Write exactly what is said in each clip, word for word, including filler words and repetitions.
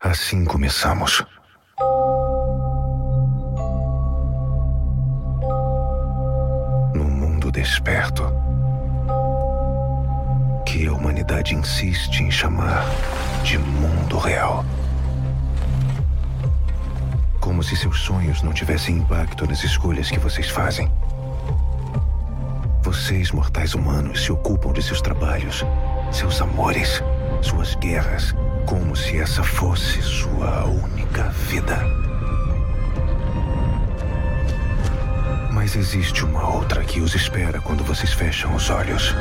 Assim começamos. No mundo desperto, que a humanidade insiste em chamar de mundo real. Como se seus sonhos não tivessem impacto nas escolhas que vocês fazem. Vocês, mortais humanos, se ocupam de seus trabalhos, seus amores, suas guerras, como se essa fosse sua única vida. Mas existe uma outra que os espera quando vocês fecham os olhos.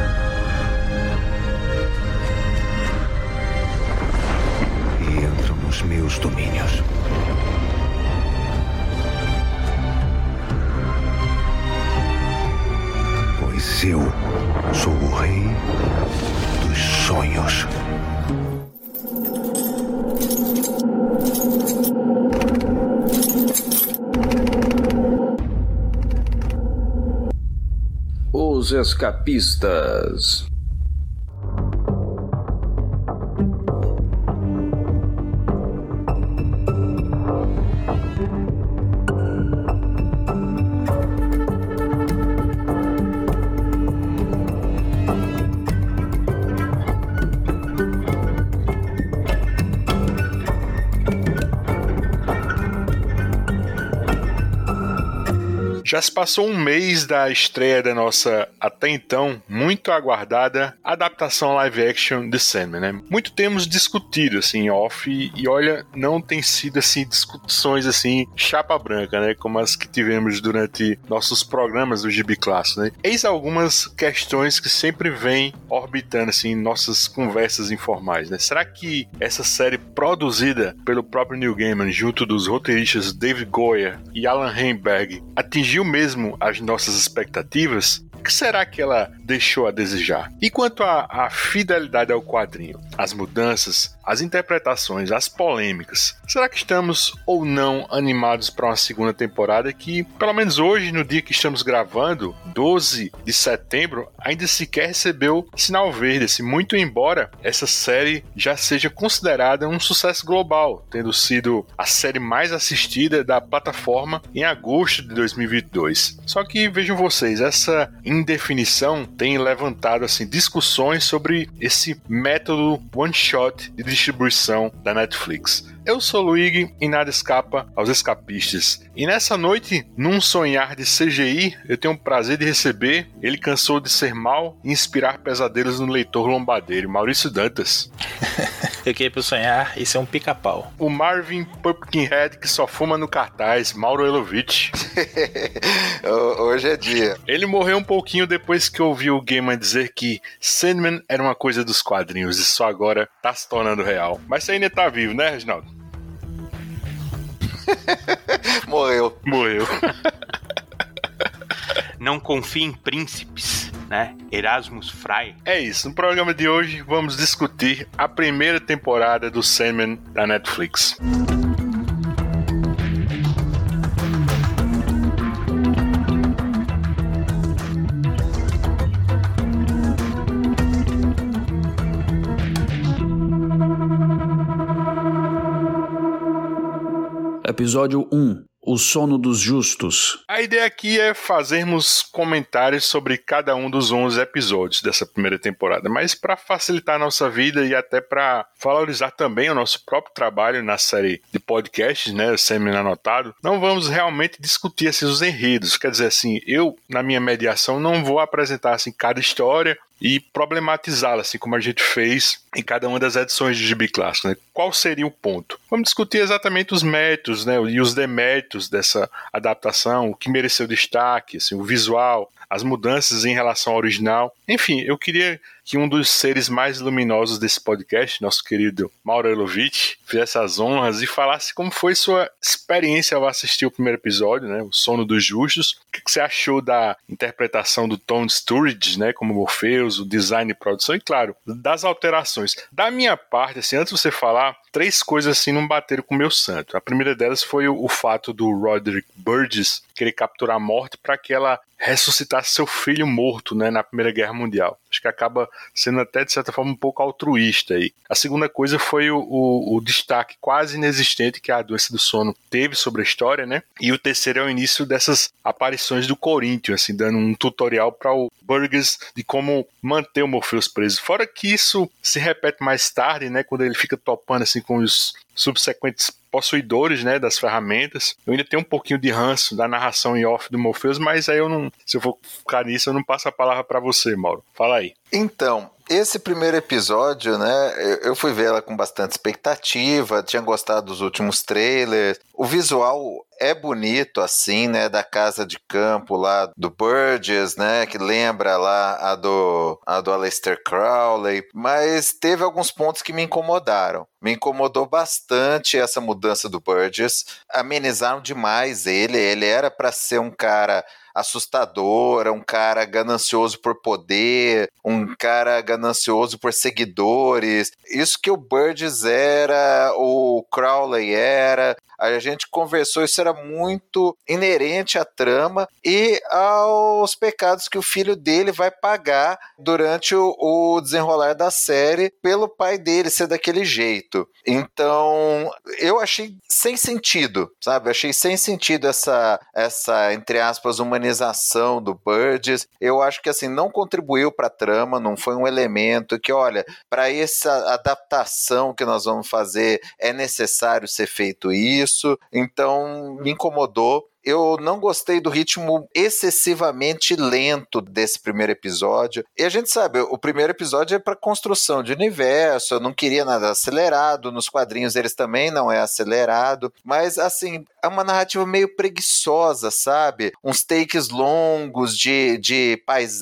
E entram nos meus domínios. Pois eu sou o rei dos sonhos. Os Escapistas. Já se passou um mês da estreia da nossa, até então, muito aguardada adaptação live action de Sandman, né? Muito temos discutido, assim, off, e, e olha, não tem sido, assim, discussões, assim, chapa branca, né? Como as que tivemos durante nossos programas do Gibi Clássico, né? Eis algumas questões que sempre vêm orbitando, assim, em nossas conversas informais, né? Será que essa série produzida pelo próprio Neil Gaiman, junto dos roteiristas David Goyer e Alan Heinberg, atingiu mesmo as nossas expectativas? O que será que ela deixou a desejar? E quanto à, à fidelidade ao quadrinho, as mudanças, as interpretações, as polêmicas, será que estamos ou não animados para uma segunda temporada que, pelo menos hoje, no dia que estamos gravando, doze de setembro, ainda sequer recebeu sinal verde, assim, muito embora essa série já seja considerada um sucesso global, tendo sido a série mais assistida da plataforma em agosto de dois mil e vinte e dois. Só que, vejam vocês, essa indefinição tem levantado assim, discussões sobre esse método one-shot de distribuição da Netflix. Eu sou o Luigi e nada escapa aos escapistas. E nessa noite, num sonhar de C G I, eu tenho o prazer de receber, ele cansou de ser mal e inspirar pesadelos no leitor lombadeiro, Maurício Dantas. Eu queria pro sonhar e ser um pica-pau. O Marvin Pumpkinhead que só fuma no cartaz, Mauro Elovitch. Hoje é dia. Ele morreu um pouquinho depois que ouviu o Gaiman dizer que Sandman era uma coisa dos quadrinhos e só agora tá se tornando real. Mas você ainda tá vivo, né, Reginaldo? Morreu. Morreu. Não confie em príncipes, né? Erasmus Frey. É isso. No programa de hoje vamos discutir a primeira temporada do Sandman da Netflix. Episódio um. O Sono dos Justos. A ideia aqui é fazermos comentários sobre cada um dos onze episódios dessa primeira temporada, mas para facilitar a nossa vida e até para valorizar também o nosso próprio trabalho na série de podcasts, né, Sandman Anotado, não vamos realmente discutir assim, os enredos. Quer dizer assim, eu, na minha mediação, não vou apresentar assim, cada história e problematizá-la, assim como a gente fez em cada uma das edições de Gibi Clássico, né? Qual seria o ponto? Vamos discutir exatamente os méritos, né, e os deméritos dessa adaptação, o que mereceu destaque, assim, o visual, as mudanças em relação ao original. Enfim, eu queria que um dos seres mais luminosos desse podcast, nosso querido Mauro Elovitch, fizesse as honras e falasse como foi sua experiência ao assistir o primeiro episódio, né, O Sono dos Justos. O que você achou da interpretação do Tom Sturridge, né, como Morpheus, o design e produção, e claro, das alterações. Da minha parte, assim, antes de você falar, três coisas assim não bateram com o meu santo. A primeira delas foi o, o fato do Roderick Burgess querer capturar a morte para que ela ressuscitasse seu filho morto, né, na Primeira Guerra Mundial. Acho que acaba sendo até, de certa forma, um pouco altruísta aí. A segunda coisa foi o, o, o destaque quase inexistente que a doença do sono teve sobre a história, né? E o terceiro é o início dessas aparições do Corinthians, assim, dando um tutorial para o Burgess de como manter o Morpheus preso. Fora que isso se repete mais tarde, né? Quando ele fica topando assim com os subsequentes possuidores, né, das ferramentas. Eu ainda tenho um pouquinho de ranço da narração em off do Morpheus, mas aí eu não, se eu for ficar nisso, eu não passo a palavra para você, Mauro. Fala aí. Então, esse primeiro episódio, né, eu fui ver ela com bastante expectativa, tinha gostado dos últimos trailers. O visual é bonito, assim, né, da casa de campo lá do Burgess, né, que lembra lá a do, a do Aleister Crowley, mas teve alguns pontos que me incomodaram. Me incomodou bastante essa mudança do Burgess, amenizaram demais ele, ele era para ser um cara assustador, um cara ganancioso por poder, um cara ganancioso por seguidores. Isso que o Burgess era, o Crowley era. A gente conversou, isso era muito inerente à trama e aos pecados que o filho dele vai pagar durante o, o desenrolar da série pelo pai dele ser daquele jeito. Então, eu achei sem sentido, sabe? Eu achei sem sentido essa, essa, entre aspas, humanização do Burgess. Eu acho que, assim, não contribuiu para a trama, não foi um elemento que, olha, para essa adaptação que nós vamos fazer é necessário ser feito isso. Então me incomodou. Eu não gostei do ritmo excessivamente lento desse primeiro episódio. E a gente sabe, o primeiro episódio é para construção de universo, eu não queria nada acelerado, nos quadrinhos eles também não é acelerado, mas assim, é uma narrativa meio preguiçosa, sabe? Uns takes longos de, de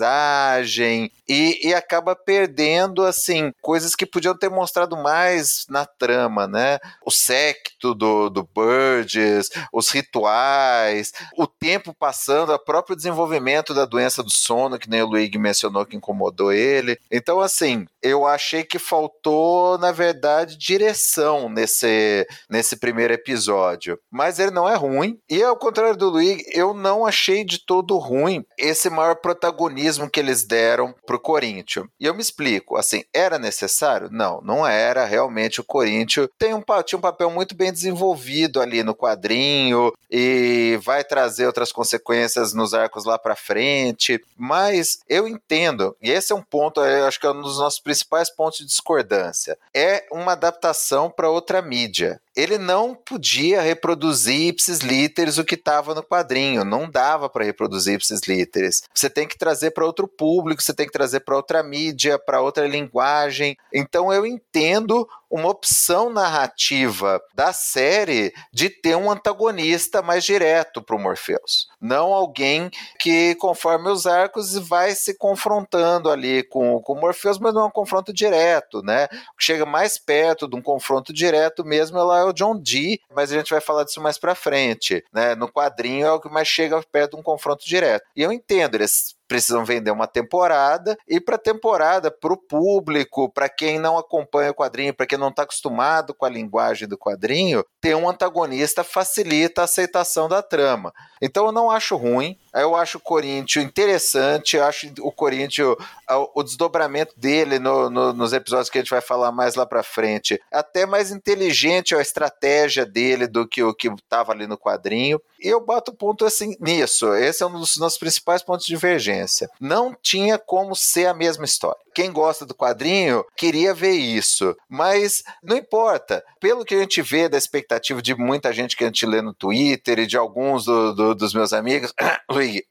paisagem e, e acaba perdendo, assim, coisas que podiam ter mostrado mais na trama, né? O séquito do, do Burgess, os rituais, o tempo passando, o próprio desenvolvimento da doença do sono, que nem o Luigi mencionou que incomodou ele. Então, assim, eu achei que faltou, na verdade, direção nesse, nesse primeiro episódio. Mas ele não é ruim. E, ao contrário do Luigi, eu não achei de todo ruim esse maior protagonismo que eles deram pro Corinthians. E eu me explico, assim, era necessário? Não, não era. Realmente o Corinthians tem um, tinha um papel muito bem desenvolvido ali no quadrinho e vai trazer outras consequências nos arcos lá pra frente, mas eu entendo, e esse é um ponto, eu acho que é um dos nossos principais pontos de discordância, é uma adaptação para outra mídia. Ele não podia reproduzir ipsis literis o que estava no quadrinho, não dava para reproduzir ipsis literis. Você tem que trazer para outro público, você tem que trazer para outra mídia, para outra linguagem. Então eu entendo uma opção narrativa da série de ter um antagonista mais direto para o Morpheus. Não alguém que, conforme os arcos, vai se confrontando ali com, com o Morpheus, mas não é um confronto direto, né? O que chega mais perto de um confronto direto mesmo é lá é o John Dee, mas a gente vai falar disso mais pra frente, né? No quadrinho é o que mais chega perto de um confronto direto. E eu entendo, eles precisam vender uma temporada, e para a temporada, para o público, para quem não acompanha o quadrinho, para quem não está acostumado com a linguagem do quadrinho, ter um antagonista facilita a aceitação da trama. Então eu não acho ruim, eu acho o Corinthians interessante, eu acho o Corinthians, o desdobramento dele no, no, nos episódios que a gente vai falar mais lá para frente, até mais inteligente a estratégia dele do que o que estava ali no quadrinho, e eu bato ponto assim nisso, esse é um dos nossos principais pontos de divergência. Não tinha como ser a mesma história. Quem gosta do quadrinho queria ver isso, mas não importa. Pelo que a gente vê da expectativa de muita gente que a gente lê no Twitter e de alguns do, do, dos meus amigos, Luigi,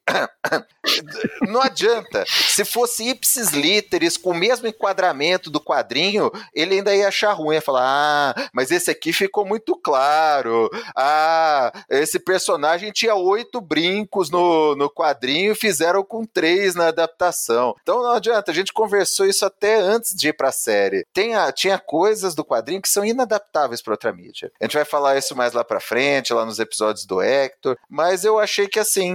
não adianta. Se fosse ipsis literis com o mesmo enquadramento do quadrinho, ele ainda ia achar ruim, ia falar, ah, mas esse aqui ficou muito claro, ah, esse personagem tinha oito brincos no, no quadrinho e fizeram com três na adaptação. Então não adianta, a gente conversou isso até antes de ir pra série. Tem a, tinha coisas do quadrinho que são inadaptáveis para outra mídia. A gente vai falar isso mais lá pra frente, lá nos episódios do Hector, mas eu achei que assim, foi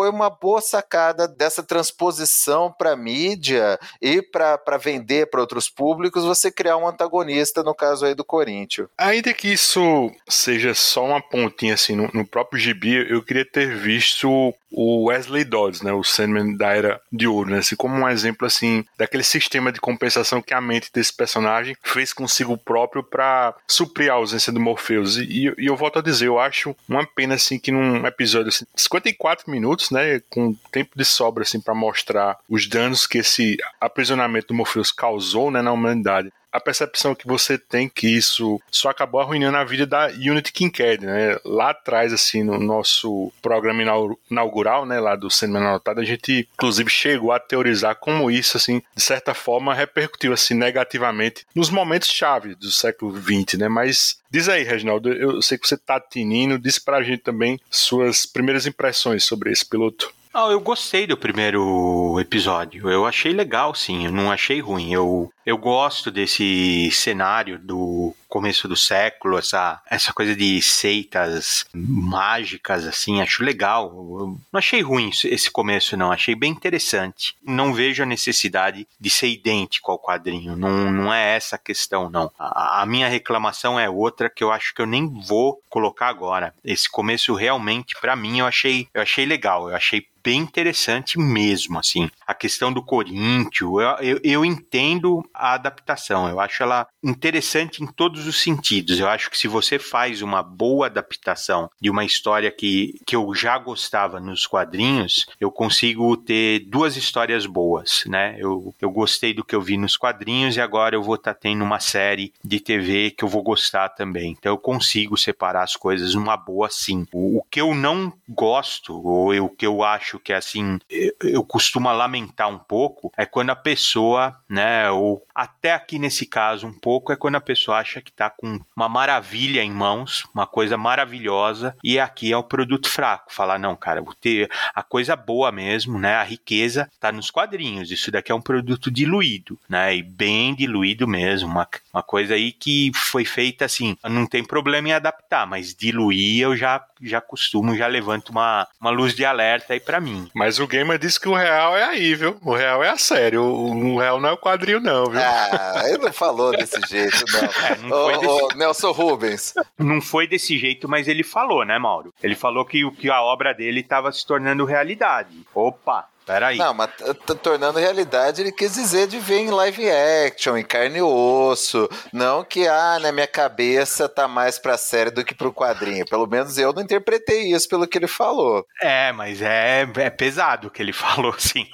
foi uma boa sacada dessa transposição para mídia e para vender para outros públicos, você criar um antagonista, no caso aí do Corinthians. Ainda que isso seja só uma pontinha assim no, no próprio gibi, eu queria ter visto o Wesley Dodds, né, o Sandman da Era de Ouro, né, assim, como um exemplo assim daquele sistema de compensação que a mente desse personagem fez consigo próprio para suprir a ausência do Morpheus. E, e eu volto a dizer, eu acho uma pena assim que num episódio assim, cinquenta e quatro minutos, né, com tempo de sobra assim para mostrar os danos que esse aprisionamento do Morpheus causou, né, na humanidade, a percepção que você tem que isso só acabou arruinando a vida da Unity Kincaid, né? Lá atrás, assim, no nosso programa inaugural, né, lá do Sandman Anotado, a gente, inclusive, chegou a teorizar como isso, assim, de certa forma, repercutiu, assim, negativamente nos momentos-chave do século vinte, né? Mas diz aí, Reginaldo, eu sei que você tá tinindo, diz pra gente também suas primeiras impressões sobre esse piloto. Ah, eu gostei do primeiro episódio. Eu achei legal, sim. Eu não achei ruim. Eu, eu gosto desse cenário do começo do século, essa, essa coisa de seitas mágicas, assim. Acho legal. Eu não achei ruim esse começo, não. Achei bem interessante. Não vejo a necessidade de ser idêntico ao quadrinho. Não, não é essa a questão, não. A, a minha reclamação é outra que eu acho que eu nem vou colocar agora. Esse começo realmente, pra mim, eu achei, eu achei legal. Eu achei bem interessante mesmo, assim. A questão do Corinthians, eu, eu, eu entendo a adaptação, eu acho ela interessante em todos os sentidos. Eu acho que se você faz uma boa adaptação de uma história que, que eu já gostava nos quadrinhos, eu consigo ter duas histórias boas, né? Eu, eu gostei do que eu vi nos quadrinhos e agora eu vou estar tá tendo uma série de T V que eu vou gostar também. Então eu consigo separar as coisas numa boa, sim. O, o que eu não gosto, ou eu, o que eu acho que assim, eu, eu costumo lamentar um pouco, é quando a pessoa, né, ou até aqui nesse caso um pouco, é quando a pessoa acha que tá com uma maravilha em mãos, uma coisa maravilhosa, e aqui é o produto fraco. Falar, não, cara, vou ter a coisa boa mesmo, né, a riqueza tá nos quadrinhos, isso daqui é um produto diluído, né, e bem diluído mesmo, uma, uma coisa aí que foi feita assim, não tem problema em adaptar, mas diluir eu já, já costumo, já levanto uma, uma luz de alerta aí pra mim. Mas o Gamer disse que o real é aí, viu? O real é a série. O, o real não é o quadrinho, não, viu? Ah, ele não falou desse jeito, não. É, não foi ô, desse... ô, Nelson Rubens. Não foi desse jeito, mas ele falou, né, Mauro? Ele falou que, que a obra dele estava se tornando realidade. Opa! Peraí. Não, mas t- t- tornando realidade, ele quis dizer de ver em live action, em carne e osso. Não que, ah, na minha cabeça tá mais pra série do que pro quadrinho. Pelo menos eu não interpretei isso pelo que ele falou. É, mas é, é pesado o que ele falou, sim.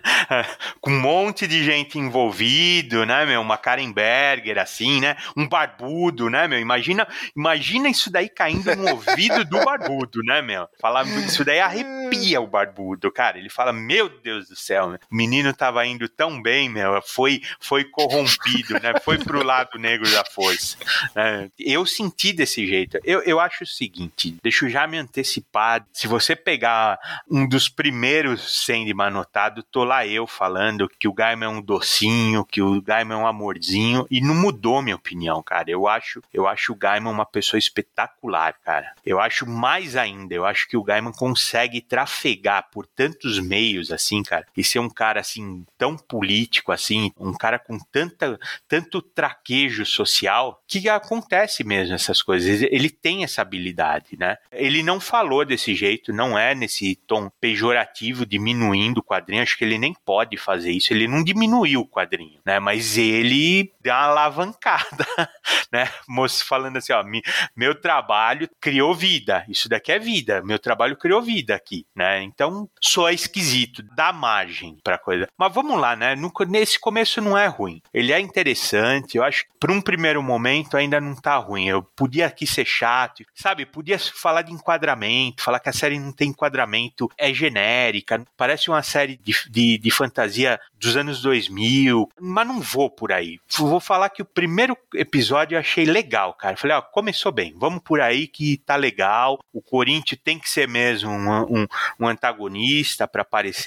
Com um monte de gente envolvido, né, meu? Uma Karen Berger, assim, né? Um barbudo, né, meu? Imagina, imagina isso daí caindo no ouvido do barbudo, né, meu? Fala, isso daí arrepia o barbudo, cara. Ele fala, meu Meu Deus do céu, meu. O menino tava indo tão bem, meu, foi, foi corrompido, né? Foi pro lado negro da força. É, eu senti desse jeito. Eu, eu acho o seguinte, deixa eu já me antecipar. Se você pegar um dos primeiros Sandman anotado, tô lá eu falando que o Gaiman é um docinho, que o Gaiman é um amorzinho, e não mudou minha opinião, cara. Eu acho, eu acho o Gaiman uma pessoa espetacular, cara. Eu acho mais ainda, eu acho que o Gaiman consegue trafegar por tantos meios assim, cara, e ser um cara assim tão político assim, um cara com tanta, tanto traquejo social, que acontece mesmo essas coisas. Ele tem essa habilidade, né? Ele não falou desse jeito, não é nesse tom pejorativo, diminuindo o quadrinho. Acho que ele nem pode fazer isso, ele não diminuiu o quadrinho, né? Mas ele deu uma alavancada, né? Moço falando assim, ó, meu trabalho criou vida, isso daqui é vida, meu trabalho criou vida aqui, né? Então, só é esquisito, dá margem pra coisa. Mas vamos lá, né? No, nesse começo não é ruim. Ele é interessante, eu acho que por um primeiro momento ainda não tá ruim. Eu podia aqui ser chato, sabe? Podia falar de enquadramento, falar que a série não tem enquadramento, é genérica, parece uma série de, de, de fantasia dos anos dois mil, mas não vou por aí. Vou falar que o primeiro episódio eu achei legal, cara. Falei, ó, começou bem, vamos por aí que tá legal. O Corinthians tem que ser mesmo um, um, um antagonista pra aparecer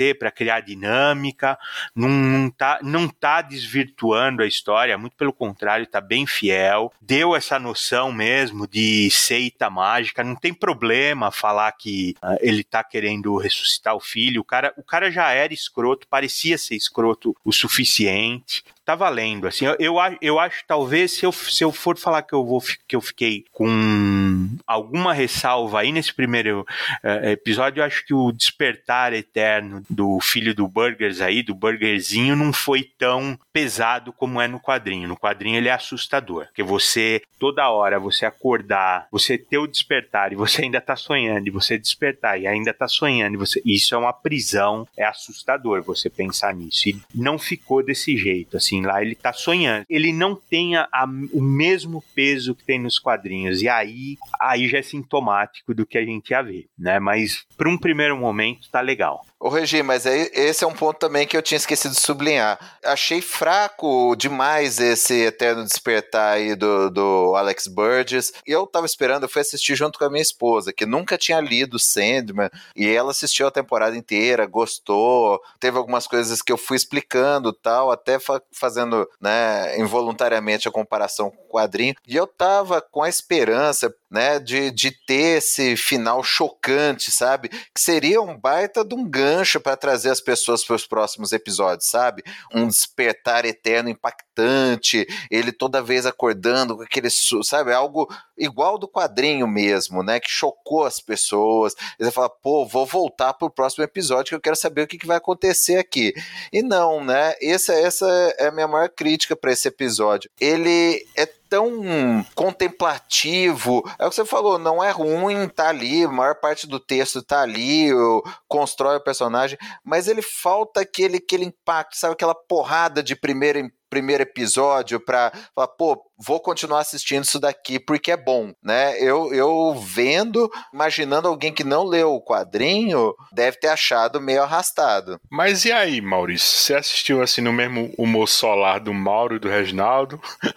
crescer, para criar dinâmica, não, não, tá, não tá desvirtuando a história, muito pelo contrário, tá bem fiel, deu essa noção mesmo de seita mágica, não tem problema falar que uh, ele tá querendo ressuscitar o filho, o cara, o cara já era escroto, parecia ser escroto o suficiente, tá valendo, assim, eu, eu, eu acho, talvez, se eu, se eu for falar que eu, vou, que eu fiquei com alguma ressalva aí nesse primeiro uh, episódio, eu acho que o despertar eterno do filho do Burgers aí, do Burgerzinho, não foi tão pesado como é no quadrinho. No quadrinho ele é assustador, porque você, toda hora, você acordar, você ter o despertar e você ainda tá sonhando, e você despertar e ainda tá sonhando, e você, isso é uma prisão, é assustador você pensar nisso, e não ficou desse jeito, assim, lá ele tá sonhando, ele não tem a, a, o mesmo peso que tem nos quadrinhos, e aí, aí já é sintomático do que a gente ia ver, né, mas para um primeiro momento tá legal. Ô Regi, mas aí esse é um ponto também que eu tinha esquecido de sublinhar. Achei fraco demais esse Eterno Despertar aí do, do Alex Burgess. Eu tava esperando, eu fui assistir junto com a minha esposa, que nunca tinha lido Sandman, e ela assistiu a temporada inteira, gostou, teve algumas coisas que eu fui explicando tal, até fa- fazendo, né, involuntariamente a comparação com o quadrinho, e eu tava com a esperança, né, de, de ter esse final chocante, sabe? Que seria um baita de um gancho para trazer as pessoas para os próximos episódios, sabe? Um despertar eterno impactante, ele toda vez acordando com aquele, sabe? Algo igual do quadrinho mesmo, né? Que chocou as pessoas. Ele fala, pô, vou voltar pro próximo episódio que eu quero saber o que, que vai acontecer aqui. E não, né? Essa, essa é a minha maior crítica para esse episódio. Ele é tão contemplativo, é o que você falou, não é ruim, tá ali, a maior parte do texto tá ali, constrói o personagem, mas ele falta aquele, aquele impacto, sabe, aquela porrada de primeiro, primeiro episódio pra falar, pô, vou continuar assistindo isso daqui porque é bom, né? Eu, eu vendo, imaginando alguém que não leu o quadrinho, deve ter achado meio arrastado. Mas e aí, Maurício? Você assistiu assim no mesmo humor solar do Mauro e do Reginaldo?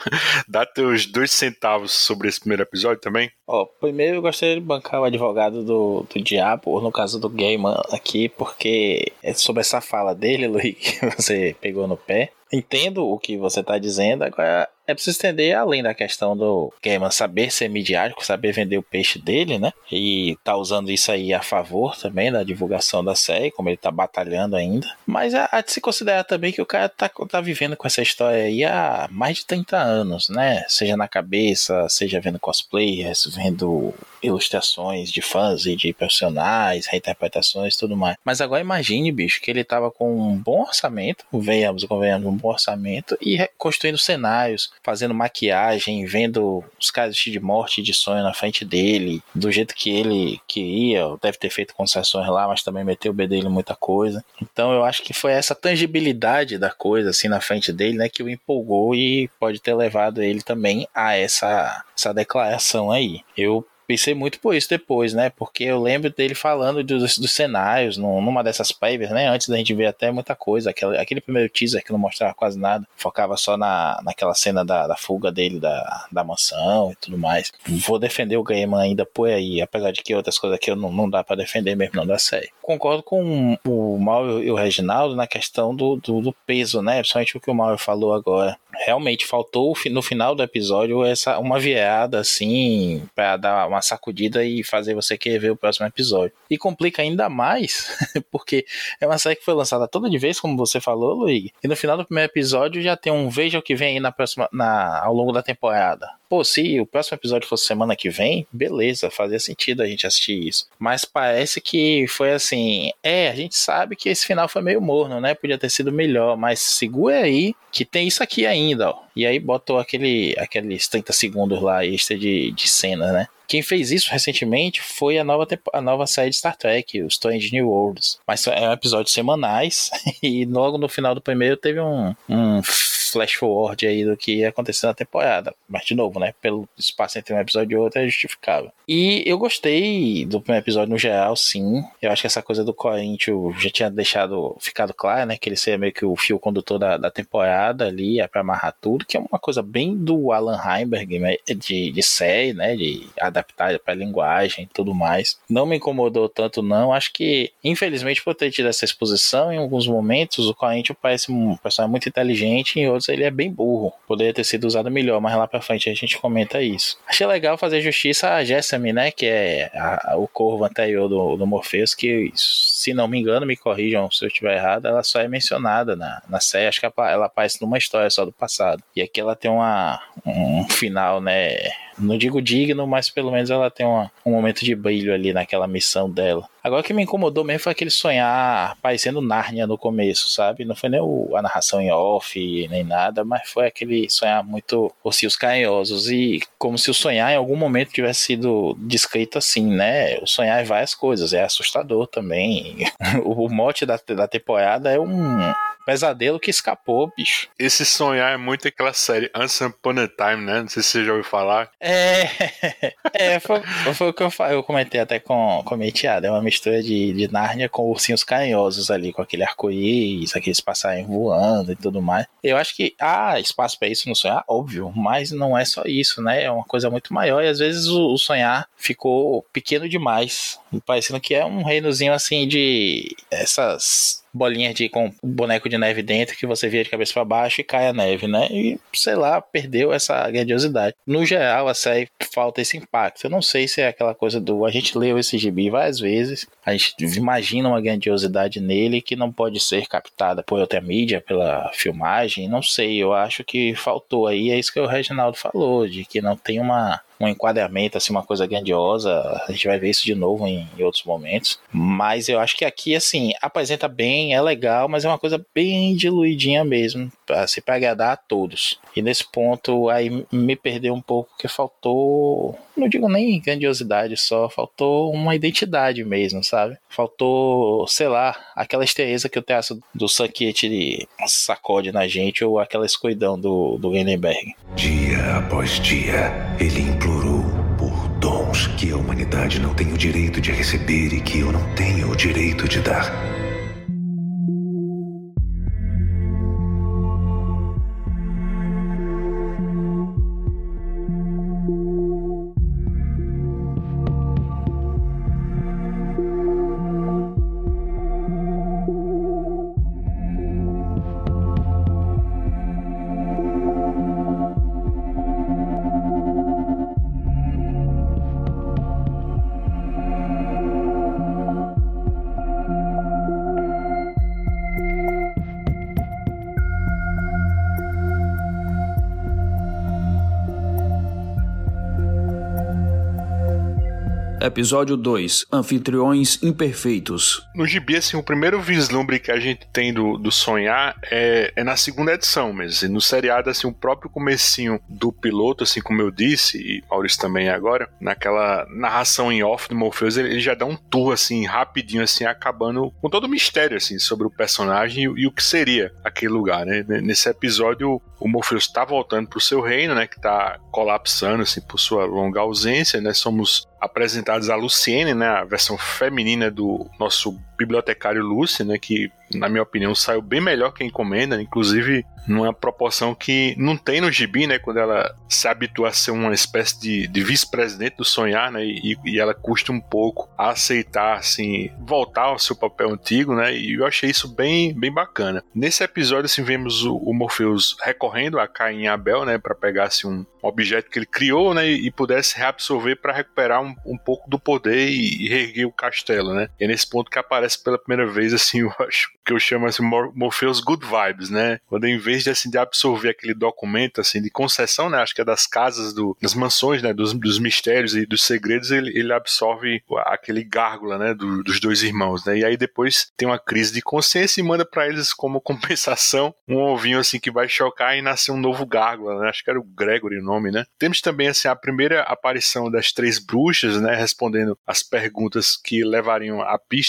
Dá teus dois centavos sobre esse primeiro episódio também? Ó, primeiro eu gostaria de bancar o advogado do, do diabo, ou no caso do Gaiman aqui, porque é sobre essa fala dele, Luiz, que você pegou no pé. Entendo o que você está dizendo, agora é preciso entender além da questão do Gaiman saber ser midiático, saber vender o peixe dele, né? E tá usando isso aí a favor também da divulgação da série, como ele tá batalhando ainda. Mas há de se considerar também que o cara tá, tá vivendo com essa história aí há mais de trinta anos, né? Seja na cabeça, seja vendo cosplayers, vendo ilustrações de fãs e de personagens, reinterpretações e tudo mais. Mas agora imagine, bicho, que ele tava com um bom orçamento, venhamos, convenhamos, um bom orçamento, e construindo cenários, fazendo maquiagem, vendo os caras de morte e de sonho na frente dele, do jeito que ele queria, deve ter feito concessões lá, mas também meteu o bedelho em muita coisa. Então eu acho que foi essa tangibilidade da coisa, assim, na frente dele, né, que o empolgou e pode ter levado ele também a essa, essa declaração aí. Eu pensei muito por isso depois, né? Porque eu lembro dele falando dos, dos cenários numa dessas prévias, né? Antes da gente ver até muita coisa. Aquele, aquele primeiro teaser que não mostrava quase nada. Focava só na, naquela cena da, da fuga dele da, da mansão e tudo mais. Vou defender o Gaiman ainda por aí. Apesar de que outras coisas aqui eu não, não dá pra defender mesmo, não da série. Concordo com o Mauro e o Reginaldo na questão do, do, do peso, né? Principalmente o que o Mauro falou agora. Realmente faltou no final do episódio essa, uma virada assim pra dar uma sacudida e fazer você querer ver o próximo episódio. E complica ainda mais porque é uma série que foi lançada toda de vez, como você falou, Luigi, e no final do primeiro episódio já tem um veja o que vem aí na próxima, na, ao longo da temporada. Pô, se o próximo episódio fosse semana que vem, beleza, fazia sentido a gente assistir isso. Mas parece que foi assim, é, a gente sabe que esse final foi meio morno, né? Podia ter sido melhor, mas segura aí que tem isso aqui ainda, ó. E aí botou aquele, aqueles trinta segundos lá extra de, de cena, né? Quem fez isso recentemente foi a nova, a nova série de Star Trek, o Strange New Worlds. Mas é um episódio semanais e logo no final do primeiro teve um, um flash forward aí do que ia acontecer na temporada. Mas, de novo, né? Pelo espaço entre um episódio e outro é justificável. E eu gostei do primeiro episódio no geral, sim. Eu acho que essa coisa do Corinthians já tinha deixado, ficado claro, né? Que ele seria meio que o fio condutor da, da temporada ali, é pra amarrar tudo, que é uma coisa bem do Alan Heinberg, né, de, de série, né? De adaptar pra linguagem e tudo mais. Não me incomodou tanto, não. Acho que, infelizmente, por ter tido essa exposição, em alguns momentos, o Corinthians parece um personagem muito inteligente, em outros ele é bem burro. Poderia ter sido usado melhor, mas lá pra frente a gente comenta isso. Achei legal fazer justiça a Jessamy, né? Que é a, a, o corvo anterior do, do Morpheus, que, se não me engano, me corrijam se eu estiver errado, ela só é mencionada na, na série. Acho que ela, ela aparece numa história só do passado. E aqui ela tem uma, um final, né? Não digo digno, mas pelo menos ela tem uma, um momento de brilho ali naquela missão dela. Agora o que me incomodou mesmo foi aquele sonhar parecendo Nárnia no começo, sabe? Não foi nem o, a narração em off, nem nada, mas foi aquele sonhar muito oscios carinhosos. E como se o sonhar em algum momento tivesse sido descrito assim, né? O sonhar é várias coisas, é assustador também. O mote da, da temporada é um pesadelo que escapou, bicho. Esse sonhar é muito aquela série Once Upon a Time, né? Não sei se você já ouviu falar. É, é foi, foi o que eu, eu comentei até com, com a minha enteada. É uma mistura de, de Nárnia com ursinhos carinhosos ali, com aquele arco-íris, aqueles passarinhos voando e tudo mais. Eu acho que há espaço pra isso no sonhar, óbvio, mas não é só isso, né? É uma coisa muito maior e às vezes o, o sonhar ficou pequeno demais, parecendo que é um reinozinho assim de essas bolinhas de, com boneco de neve dentro que você vira de cabeça para baixo e cai a neve, né? E, sei lá, perdeu essa grandiosidade. No geral, a série falta esse impacto. Eu não sei se é aquela coisa do... A gente leu esse gibi várias vezes, a gente imagina uma grandiosidade nele que não pode ser captada por outra mídia, pela filmagem, não sei. Eu acho que faltou aí, é isso que o Reginaldo falou, de que não tem uma... um enquadramento, assim, uma coisa grandiosa. A gente vai ver isso de novo em, em outros momentos. Mas eu acho que aqui, assim, apresenta bem, é legal, mas é uma coisa bem diluidinha mesmo, pra, se pra agradar a todos. E nesse ponto, aí me perdeu um pouco, porque faltou, não digo nem grandiosidade só, faltou uma identidade mesmo, sabe? Faltou, sei lá, aquela estranheza que o teatro do Sankieti sacode na gente, ou aquela escuridão do, do Geinenberg. Dia após dia, ele implorou por dons que a humanidade não tem o direito de receber e que eu não tenho o direito de dar. Episódio dois. Anfitriões imperfeitos. No gibi, assim, o primeiro vislumbre que a gente tem do, do sonhar é, é na segunda edição mesmo. E no seriado, assim, o próprio comecinho do piloto, assim, como eu disse, e Maurício também agora, naquela narração em off do Morpheus, ele, ele já dá um tour, assim, rapidinho, assim, acabando com todo o mistério, assim, sobre o personagem e, e o que seria aquele lugar, né? Nesse episódio, o Morpheus tá voltando pro seu reino, né? Que tá colapsando, assim, por sua longa ausência, né? Somos apresentados a Luciene, né, a versão feminina do nosso bibliotecário Lucy, né, que na minha opinião saiu bem melhor que a Encomenda, inclusive numa proporção que não tem no gibi, né, quando ela se habitua a ser uma espécie de, de vice-presidente do sonhar, né, e, e ela custa um pouco a aceitar, assim, voltar ao seu papel antigo, né, e eu achei isso bem, bem bacana. Nesse episódio, assim, vemos o, o Morpheus recorrendo a Caim e Abel, né, para pegar, assim, um objeto que ele criou, né, e, e pudesse reabsorver para recuperar um, um pouco do poder e, e reerguer o castelo, né, e é nesse ponto que aparece pela primeira vez, assim, eu acho que eu chamo, assim, Morpheus Good Vibes, né, quando em vez de, assim, de absorver aquele documento, assim, de concessão, né, acho que é das casas, do, das mansões, né, dos, dos mistérios e dos segredos, ele, ele absorve aquele gárgula, né, do, dos dois irmãos, né, e aí depois tem uma crise de consciência e manda para eles como compensação um ovinho, assim, que vai chocar e nascer um novo gárgula, né, acho que era o Gregory o nome, né. Temos também, assim, a primeira aparição das três bruxas, né, respondendo as perguntas que levariam a pistas de onde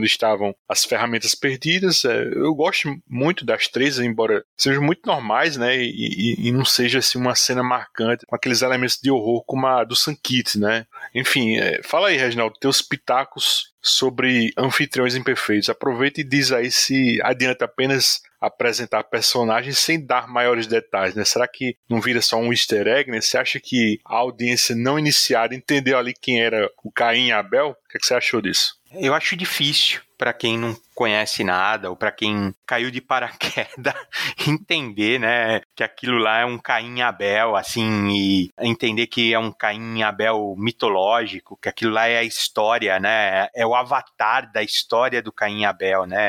estavam as ferramentas perdidas. Eu gosto muito das três, embora sejam muito normais, né, e, e, e não seja assim uma cena marcante com aqueles elementos de horror como a do Sankit, né. Enfim, é, fala aí, Reginaldo, teus pitacos sobre Anfitriões Imperfeitos. Aproveita e diz aí se adianta apenas apresentar personagens sem dar maiores detalhes, né? Será que não vira só um easter egg, né? Você acha que a audiência não iniciada entendeu ali quem era o Caim e Abel? O que, é que você achou disso? Eu acho difícil para quem não conhece nada ou para quem caiu de paraquedas entender, né, que aquilo lá é um Caim e Abel, assim, e entender que é um Caim e Abel mitológico, que aquilo lá é a história, né, é o avatar da história do Caim e Abel, né,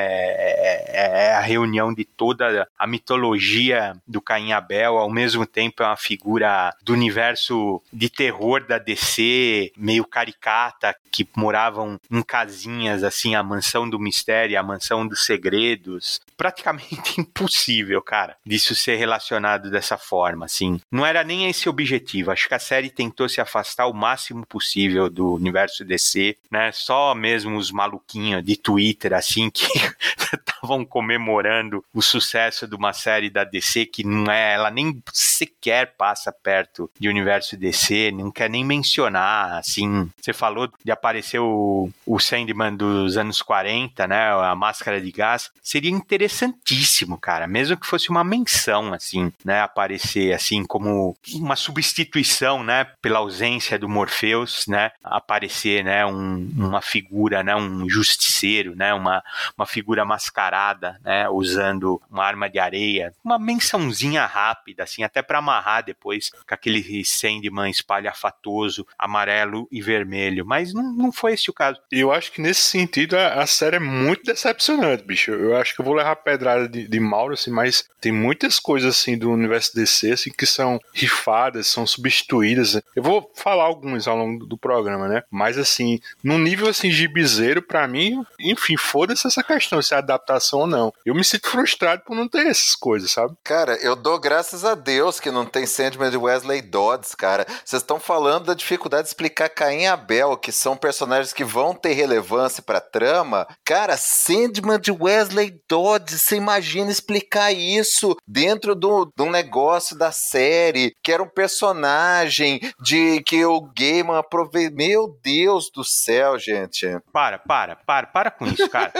é, é a reunião de toda a mitologia do Caim e Abel, ao mesmo tempo é uma figura do universo de terror da D C, meio caricata, que moravam em casinhas, assim, a mansão do mistério, a mansão dos segredos. Praticamente impossível, cara, disso ser relacionado dessa forma, assim. Não era nem esse o objetivo. Acho que a série tentou se afastar o máximo possível do universo D C, né? Só mesmo os maluquinhos de Twitter, assim, que estavam comemorando o sucesso de uma série da D C que não é, ela nem sequer passa perto de universo D C, não quer nem mencionar, assim. Você falou de aparecer o, o Sandman dos anos quarenta, né, a máscara de gás, seria interessantíssimo, cara, mesmo que fosse uma menção, assim, né, aparecer, assim, como uma substituição, né, pela ausência do Morpheus, né, aparecer, né, um, uma figura, né, um justiceiro, né, uma, uma figura mascarada, né, usando uma arma de areia, uma mençãozinha rápida, assim, até para amarrar depois com aquele Sandman espalhafatoso, amarelo e vermelho, mas não, não foi esse o caso. Eu acho que nesse sentido a, a série é muito decepcionante, bicho. Eu acho que eu vou levar a pedrada de, de Mauro, assim, mas tem muitas coisas assim do universo D C assim, que são rifadas, são substituídas. Eu vou falar alguns ao longo do programa, né? Mas assim, num nível assim gibizeiro, pra mim, enfim, foda-se essa questão, se é adaptação ou não. Eu me sinto frustrado por não ter essas coisas, sabe? Cara, eu dou graças a Deus que não tem Sandman de Wesley Dodds, cara. Vocês estão falando da dificuldade de explicar Caim e Abel, que são personagens que vão ter relevância pra trama. Cara, Sandman de Wesley Dodds, você imagina explicar isso dentro do, de um negócio da série, que era um personagem de que o Gaiman aproveitou. Meu Deus do céu, gente. Para, para, para, para com isso, cara.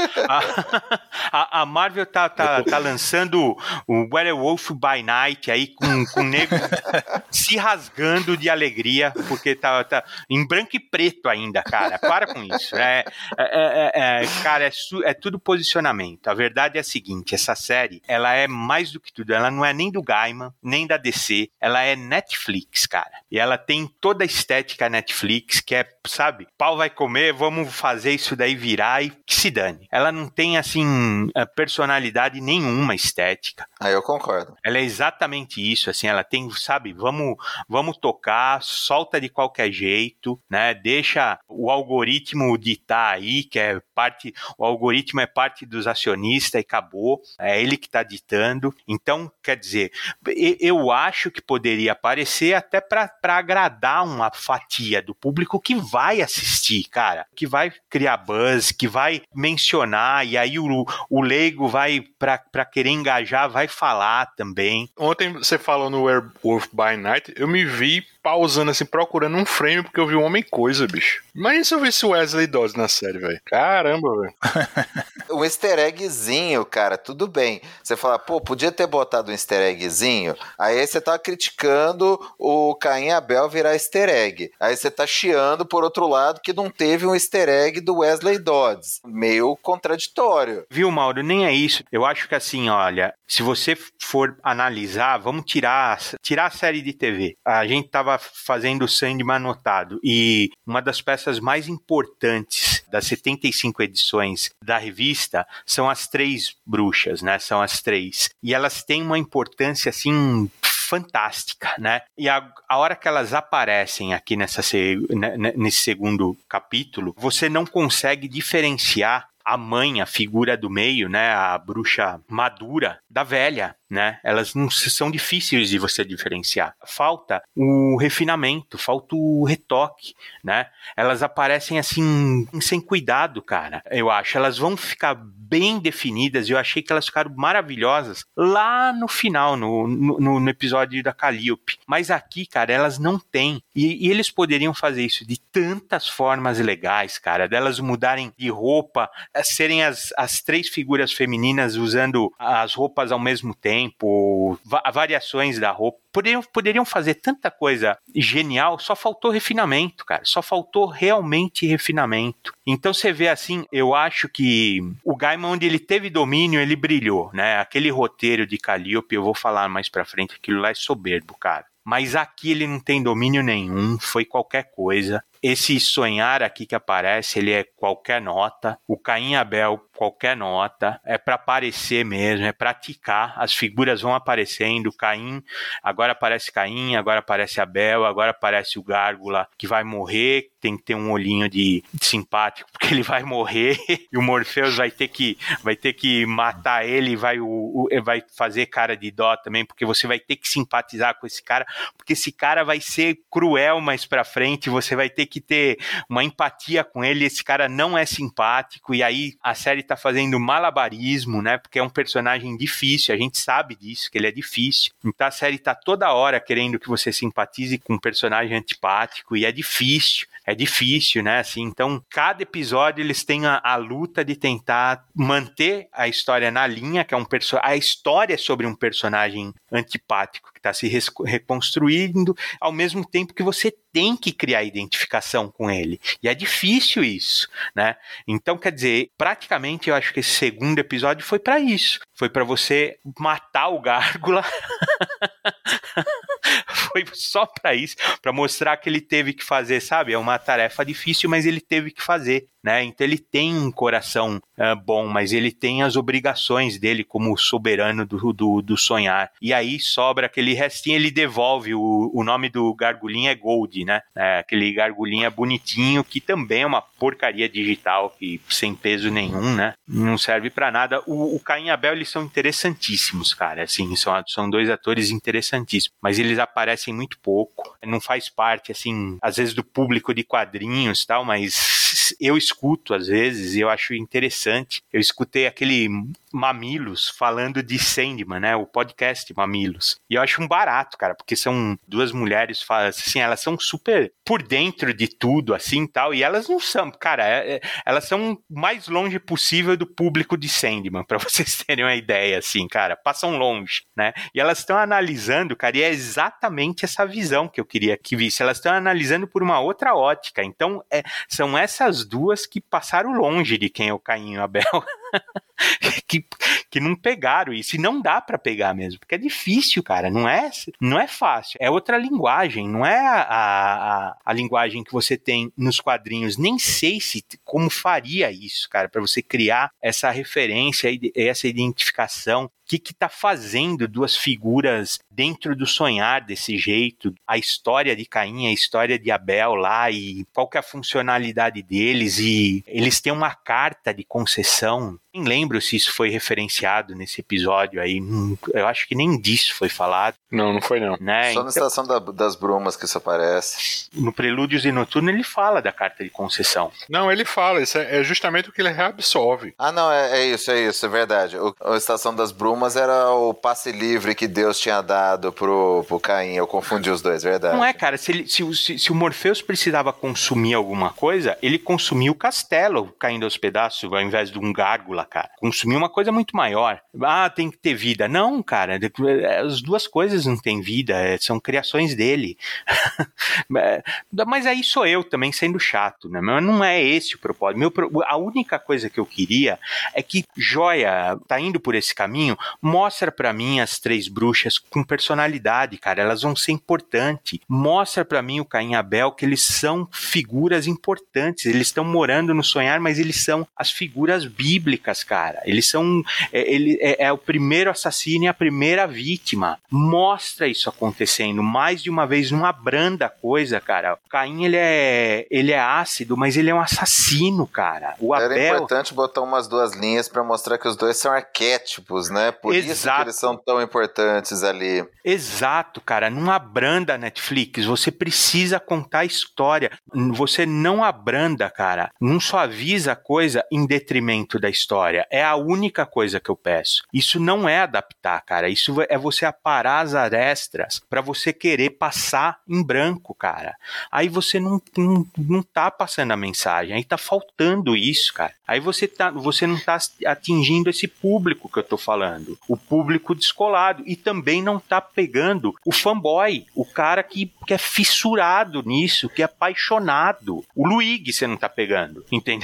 a, a, a Marvel tá, tá, tá lançando o Werewolf by Night aí com, com o nego se rasgando de alegria, porque tá, tá em branco e preto ainda, cara. Para com isso. É, é, é, é, cara, é, su, é tudo posicionamento. A verdade é a seguinte, essa série, ela é mais do que tudo. Ela não é nem do Gaiman, nem da D C. Ela é Netflix, cara. E ela tem toda a estética Netflix, que é, sabe, pau vai comer, vamos fazer isso daí virar e que se dane. Ela não tem, assim, personalidade nenhuma estética. Ah, eu concordo. Ela é exatamente isso, assim, ela tem, sabe, vamos, vamos tocar, solta de qualquer jeito, né, deixa o algoritmo ditar aí, que é parte, o algoritmo é parte dos acionistas e acabou, é ele que está ditando. Então, quer dizer, eu acho que poderia aparecer até para agradar uma fatia do público que vai assistir, cara, que vai criar buzz, que vai mencionar, e aí o, o leigo vai, para querer engajar, vai falar também. Ontem você falou no Werewolf by Night, eu me vi pausando assim, procurando um frame, porque eu vi o Homem-Coisa, bicho. Imagina se eu visse o Wesley Dodds na série, velho. Caramba, velho. Um easter eggzinho, cara, tudo bem. Você fala, pô, podia ter botado um easter eggzinho, aí você tá criticando o Caim e Abel virar easter egg. Aí você tá chiando, por outro lado, que não teve um easter egg do Wesley Dodds. Meio contraditório. Viu, Mauro? Nem é isso. Eu acho que assim, olha, se você for analisar, vamos tirar, tirar a série de T V. A gente tava fazendo o Sandman anotado, e uma das peças mais importantes das setenta e cinco edições da revista são as três bruxas, né? São as três. E elas têm uma importância, assim, fantástica, né? E a, a hora que elas aparecem aqui nessa, nesse segundo capítulo, você não consegue diferenciar a mãe, a figura do meio, né, a bruxa madura, da velha, né? Elas não são difíceis de você diferenciar. Falta o refinamento, falta o retoque, né? Elas aparecem assim, sem cuidado, cara. Eu acho, elas vão ficar bem definidas, e eu achei que elas ficaram maravilhosas lá no final, no, no, no episódio da Calliope. Mas aqui, cara, elas não têm. E, e eles poderiam fazer isso de tantas formas legais, cara, delas mudarem de roupa, serem as, as três figuras femininas usando as roupas ao mesmo tempo, va- variações da roupa. Poderiam, poderiam fazer tanta coisa genial, só faltou refinamento, cara. Só faltou realmente refinamento. Então você vê assim, eu acho que o Gaiman, onde ele teve domínio, ele brilhou, né? Aquele roteiro de Calliope, eu vou falar mais pra frente, aquilo lá é soberbo, cara. Mas aqui ele não tem domínio nenhum, foi qualquer coisa. Esse sonhar aqui que aparece, ele é qualquer nota. O Caim e Abel, qualquer nota. É para aparecer mesmo, é praticar. As figuras vão aparecendo. Caim, agora aparece Caim, agora aparece Abel, agora aparece o Gárgula, que vai morrer. Tem que ter um olhinho de, de simpático, porque ele vai morrer. E o Morpheus vai ter que, vai ter que matar ele, vai, o, o, vai fazer cara de dó também, porque você vai ter que simpatizar com esse cara, porque esse cara vai ser cruel mais pra frente, você vai ter que ter uma empatia com ele, esse cara não é simpático, e aí a série tá fazendo malabarismo, né, porque é um personagem difícil, a gente sabe disso, que ele é difícil, então a série tá toda hora querendo que você simpatize com um personagem antipático, e é difícil, é difícil, né, assim, então cada episódio eles têm a, a luta de tentar manter a história na linha, que é um perso- a história é sobre um personagem antipático que está se res- reconstruindo, ao mesmo tempo que você tem que criar identificação com ele, e é difícil isso, né, então quer dizer, praticamente eu acho que esse segundo episódio foi para isso, foi para você matar o Gárgula, foi só para isso, para mostrar que ele teve que fazer, sabe, é uma tarefa difícil, mas ele teve que fazer, né, então ele tem um coração uh, bom, mas ele tem as obrigações dele como soberano do, do, do sonhar, e aí sobra aquele restinho, ele devolve, o, o nome do Gargulinha é Gold, né, é, aquele Gargulinha bonitinho, que também é uma porcaria digital, que sem peso nenhum, né, não serve pra nada. O, o Caim e Abel, eles são interessantíssimos, cara, assim, são, são dois atores interessantíssimos, mas eles aparecem muito pouco, não faz parte, assim, às vezes do público de quadrinhos e tal, mas eu escuto às vezes e eu acho interessante. Eu escutei aquele Mamilos falando de Sandman, né, o podcast Mamilos, e eu acho um barato, cara, porque são duas mulheres, assim, elas são super por dentro de tudo, assim, tal, e elas não são, cara, é, é, elas são o mais longe possível do público de Sandman, pra vocês terem uma ideia, assim, cara, passam longe, né, e elas estão analisando, cara, e é exatamente essa visão que eu queria que visse, elas estão analisando por uma outra ótica, então é, são essas duas que passaram longe de quem é o Caim e o Abel, que, que não pegaram isso, e não dá pra pegar mesmo, porque é difícil, cara, não é, não é fácil, é outra linguagem, não é a, a, a linguagem que você tem nos quadrinhos, nem sei se como faria isso, cara, pra você criar essa referência, essa identificação. O que que tá fazendo duas figuras dentro do sonhar desse jeito? A história de Caim, a história de Abel lá, e qual que é a funcionalidade deles, e eles têm uma carta de concessão. Nem lembro se isso foi referenciado nesse episódio aí, eu acho que nem disso foi falado. Não, não foi não. Né? Só Então, na Estação da, das Brumas que isso aparece. no Prelúdios e Noturno ele fala da carta de concessão. Não, ele fala, isso é, é justamente o que ele reabsorve. Ah, não, é, é isso, é isso, é verdade. O, a Estação das Brumas era o passe livre que Deus tinha dado pro, pro Caim. Eu confundi os dois, verdade. Não é, cara, se, ele, se, se, se o Morpheus precisava consumir alguma coisa, ele consumiu o castelo caindo aos pedaços, ao invés de um Gárgula, cara. Consumiu uma coisa muito maior. Ah, tem que ter vida. Não, cara, as duas coisas não têm vida, são criações dele. Mas aí sou eu também sendo chato, né? Mas não é esse o propósito. Meu, a única coisa que eu queria é que Joia tá indo por esse caminho, mostra pra mim as três bruxas com personalidade, cara, elas vão ser importantes. Mostra pra mim o Caim e Abel que eles são figuras importantes, eles estão morando no sonhar, mas eles são as figuras bíblicas únicas, cara. Eles são... É, ele é, é o primeiro assassino e a primeira vítima. Mostra isso acontecendo mais de uma vez, não abranda a coisa, cara. O Caim, ele é, ele é ácido, mas ele é um assassino, cara. O Abel... Era importante botar umas duas linhas pra mostrar que os dois são arquétipos, né? Por Exato. Isso que eles são tão importantes ali. Exato, cara. Não abranda a Netflix. Você precisa contar a história. Você não abranda, cara. Não suaviza a coisa em detrimento da história. É a única coisa que eu peço. Isso não é adaptar, cara. Isso é você aparar as arestas pra você querer passar em branco, cara. Aí você não, não, não tá passando a mensagem. Aí tá faltando isso, cara. Aí você, tá, você não tá atingindo esse público que eu tô falando. O público descolado. E também não tá pegando o fanboy. O cara que, que é fissurado nisso, que é apaixonado. O Luigi você não tá pegando. Entendeu?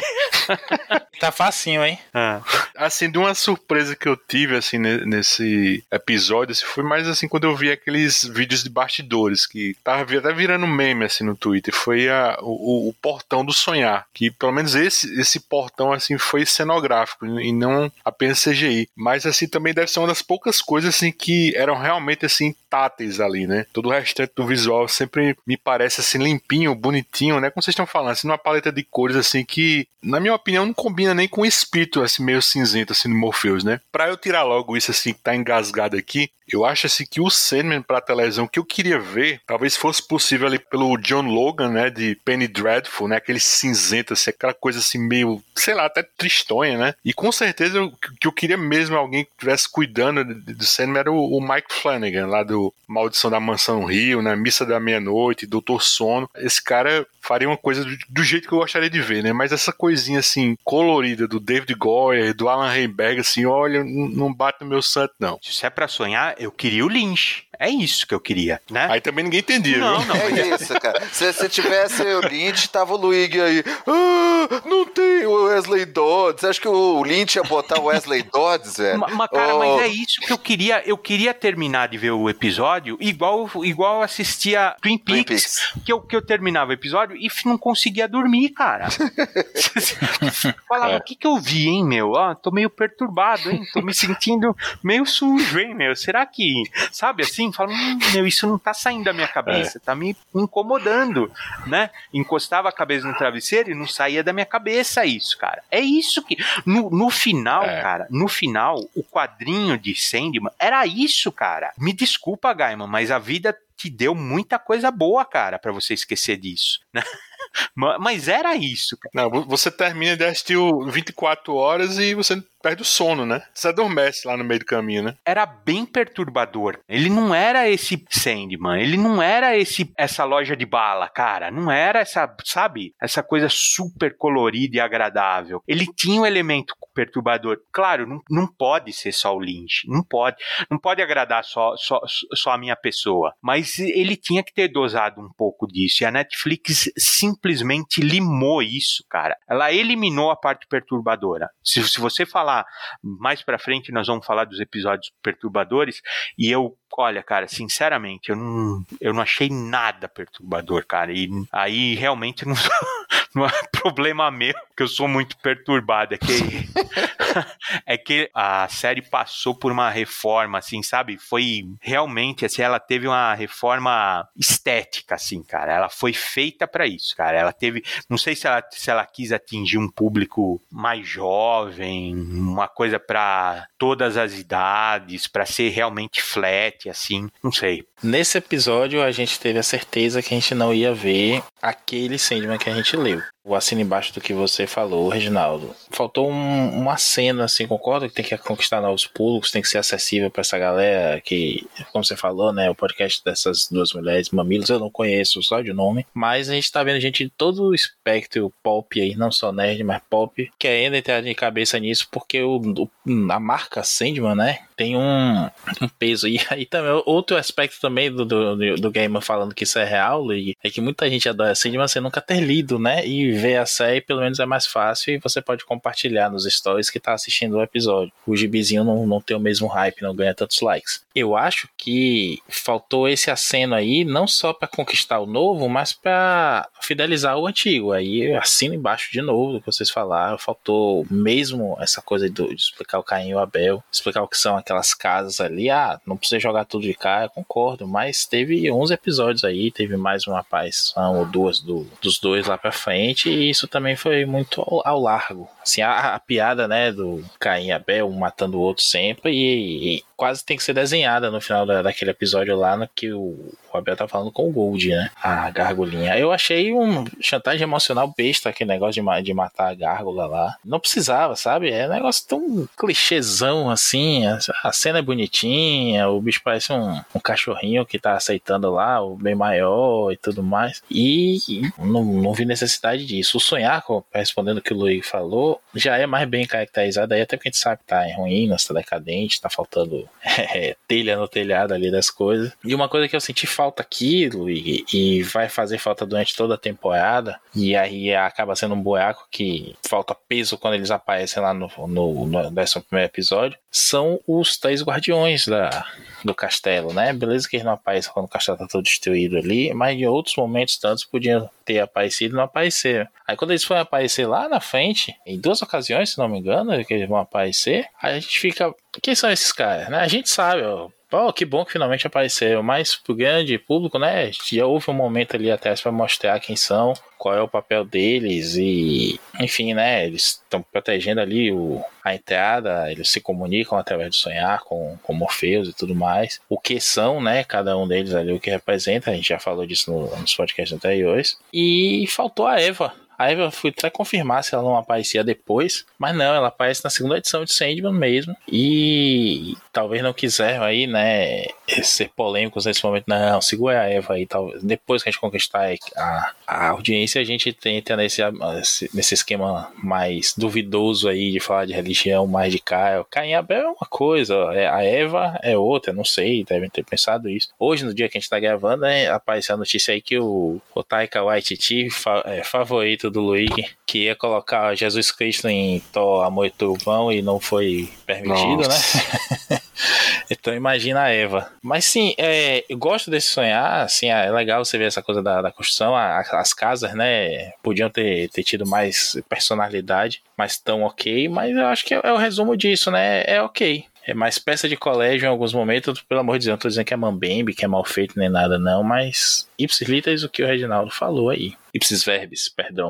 Tá facinho, hein? Ah. Assim, de uma surpresa que eu tive, assim, nesse episódio, assim, foi mais assim, quando eu vi aqueles vídeos de bastidores, que tava até virando meme, assim, no Twitter, foi a, o, o portão do sonhar, que pelo menos esse, esse portão, assim, foi cenográfico, e não apenas C G I, mas, assim, também deve ser uma das poucas coisas, assim, que eram realmente, assim, táteis ali, né? Todo o restante do visual sempre me parece, assim, limpinho, bonitinho, né? Como vocês estão falando, assim, numa paleta de cores, assim, que, na minha opinião, não combina nem com o espírito, assim, meio cinzento, assim, do Morpheus, né? Pra eu tirar logo isso, assim, que tá engasgado aqui, eu acho, assim, que o Sandman pra televisão que eu queria ver, talvez fosse possível ali pelo John Logan, né, de Penny Dreadful, né, aquele cinzento, assim, aquela coisa, assim, meio, sei lá, até tristonha, né? E com certeza o que eu queria mesmo alguém que estivesse cuidando do Sandman era o, o Mike Flanagan, lá do Maldição da Mansão Rio, né, Missa da Meia-Noite, Doutor Sono. Esse cara faria uma coisa do, do jeito que eu gostaria de ver, né? Mas essa coisinha, assim, colorida do David Goyer, do Alan Heiberg, assim, olha, não, não bate no meu santo, não. Se é pra sonhar, eu queria o Lynch. É isso que eu queria, né? Aí também ninguém entendia, não, viu? Não, é isso, cara. Se, se tivesse o Lynch, tava o Luigi aí. Ah, não tem o Wesley Dodds. Acho que o Lynch ia botar o Wesley Dodds, velho. Mas, mas, cara, oh. mas é isso que eu queria. Eu queria terminar de ver o episódio igual, igual assistia Twin Peaks, Twin Peaks. Que, eu, que eu terminava o episódio e não conseguia dormir, cara. Falava, o é. que que eu vi, hein, meu? Ó, tô meio perturbado, hein? Tô me sentindo meio sujo, hein, meu? Será que... Sabe assim? Fala, hum, meu, isso não tá saindo da minha cabeça, é. tá me incomodando, né? Encostava a cabeça no travesseiro e não saía da minha cabeça isso, cara. É isso que... No, no final, é. cara, no final, o quadrinho de Sandman era isso, cara. Me desculpa, Gaiman, mas a vida te deu muita coisa boa, cara, pra você esquecer disso, né? Mas era isso, cara. Não, você termina de assistir vinte e quatro horas e você perde o sono, né? Você adormece lá no meio do caminho, né? Era bem perturbador. Ele não era esse Sandman, ele não era esse essa loja de bala, cara. Não era essa, sabe? Essa coisa super colorida e agradável. Ele tinha um elemento perturbador. Claro, não, não pode ser só o Lynch. Não pode. Não pode agradar só, só, só a minha pessoa. Mas ele tinha que ter dosado um pouco disso. E a Netflix simplesmente limou isso, cara. Ela eliminou a parte perturbadora. Se, se você falar mais pra frente, nós vamos falar dos episódios perturbadores, e eu, olha, cara, sinceramente, eu não, eu não achei nada perturbador, cara, e aí realmente não, não é problema meu, que eu sou muito perturbado, é que é que a série passou por uma reforma, assim, sabe, foi realmente, assim, ela teve uma reforma estética, assim, cara, ela foi feita pra isso, cara, ela teve, não sei se ela, se ela quis atingir um público mais jovem, uma coisa pra todas as idades, pra ser realmente flat, assim, não sei. Nesse episódio a gente teve a certeza que a gente não ia ver aquele Sandman que a gente leu. Vou assinar embaixo do que você falou, Reginaldo. Faltou um, uma cena, assim, concordo que tem que conquistar novos públicos, tem que ser acessível pra essa galera que, como você falou, né, o podcast dessas duas mulheres, Mamilos, eu não conheço só de nome, mas a gente tá vendo gente de todo o espectro pop aí, não só nerd, mas pop, querendo entrar de cabeça nisso, porque o, o, a marca Sandman, né, tem um, um peso. E aí também, outro aspecto também do, do, do Gaiman falando que isso é real, e é que muita gente adora Sandman sem nunca ter lido, né, e ver a série pelo menos é mais fácil e você pode compartilhar nos stories que tá assistindo o episódio. O gibizinho não, não tem o mesmo hype, não ganha tantos likes. Eu acho que faltou esse aceno aí, não só para conquistar o novo, mas para fidelizar o antigo. Aí assino embaixo de novo do que vocês falaram. Faltou mesmo essa coisa de explicar o Caim e o Abel, explicar o que são aquelas casas ali. Ah, não precisa jogar tudo de cara, concordo, mas teve onze episódios aí, teve mais uma aparição ou duas do, dos dois lá pra frente, e isso também foi muito ao, ao largo. Assim, a, a piada, né, do Caim e Abel, um matando o outro sempre, e, e quase tem que ser desenhada no final da, daquele episódio lá, no que o, o Abel tá falando com o Gold, né, a gárgulinha. Eu achei um chantagem emocional besta, aquele negócio de, de matar a gárgula lá. Não precisava, sabe? É um negócio tão clichêzão assim, a, a cena é bonitinha, o bicho parece um, um cachorrinho que tá aceitando lá, o bem maior e tudo mais, e, e não, não vi necessidade disso. O sonhar, respondendo o que o Luiz falou, já é mais bem caracterizado aí, até porque a gente sabe que tá em ruínas, tá decadente, tá faltando é, telha no telhado ali das coisas. E uma coisa que eu senti falta aqui, Luiz, e vai fazer falta durante toda a temporada, e aí acaba sendo um buraco que falta peso quando eles aparecem lá no, no, no décimo primeiro episódio, são os três guardiões da, do castelo, né? Beleza que eles não aparecem quando o castelo tá todo destruído ali, mas em outros momentos tantos podiam ter aparecido e não apareceram. Aí quando eles foram aparecer lá na frente, em duas ocasiões, se não me engano, que eles vão aparecer, aí a gente fica... Quem são esses caras, né? A gente sabe, ó. Pô, que bom que finalmente apareceram, mas pro grande público, né, já houve um momento ali atrás para mostrar quem são, qual é o papel deles e, enfim, né, eles estão protegendo ali o, a entrada, eles se comunicam através do sonhar com, com Morpheus e tudo mais, o que são, né, cada um deles ali, o que representa, a gente já falou disso no, nos podcasts anteriores, e faltou a Eva. A Eva, fui até confirmar se ela não aparecia depois, mas não, ela aparece na segunda edição de Sandman mesmo, e talvez não quiseram aí, né, ser polêmicos nesse momento, não, segura a Eva aí, talvez, depois que a gente conquistar a, a audiência, a gente tenta nesse, nesse esquema mais duvidoso aí, de falar de religião, mais de Caio. Caim e Abel é uma coisa, a Eva é outra, não sei, devem ter pensado isso. Hoje, no dia que a gente tá gravando, né, apareceu a notícia aí que o, o Taika Waititi, fa, é, favorito do Luigi, que ia colocar Jesus Cristo em Thor, Amor e Trovão e não foi permitido, Nossa. né? Então imagina a Eva. Mas sim, é, eu gosto desse sonhar, assim, é legal você ver essa coisa da, da construção, a, as casas, né, podiam ter, ter tido mais personalidade, mas tão ok, mas eu acho que é, é o resumo disso, né, é ok. É mais peça de colégio em alguns momentos, pelo amor de Deus, não tô dizendo que é mambembe, que é mal feito nem nada não, mas ipsis literis o que o Reginaldo falou aí. Ipsis verbis, perdão.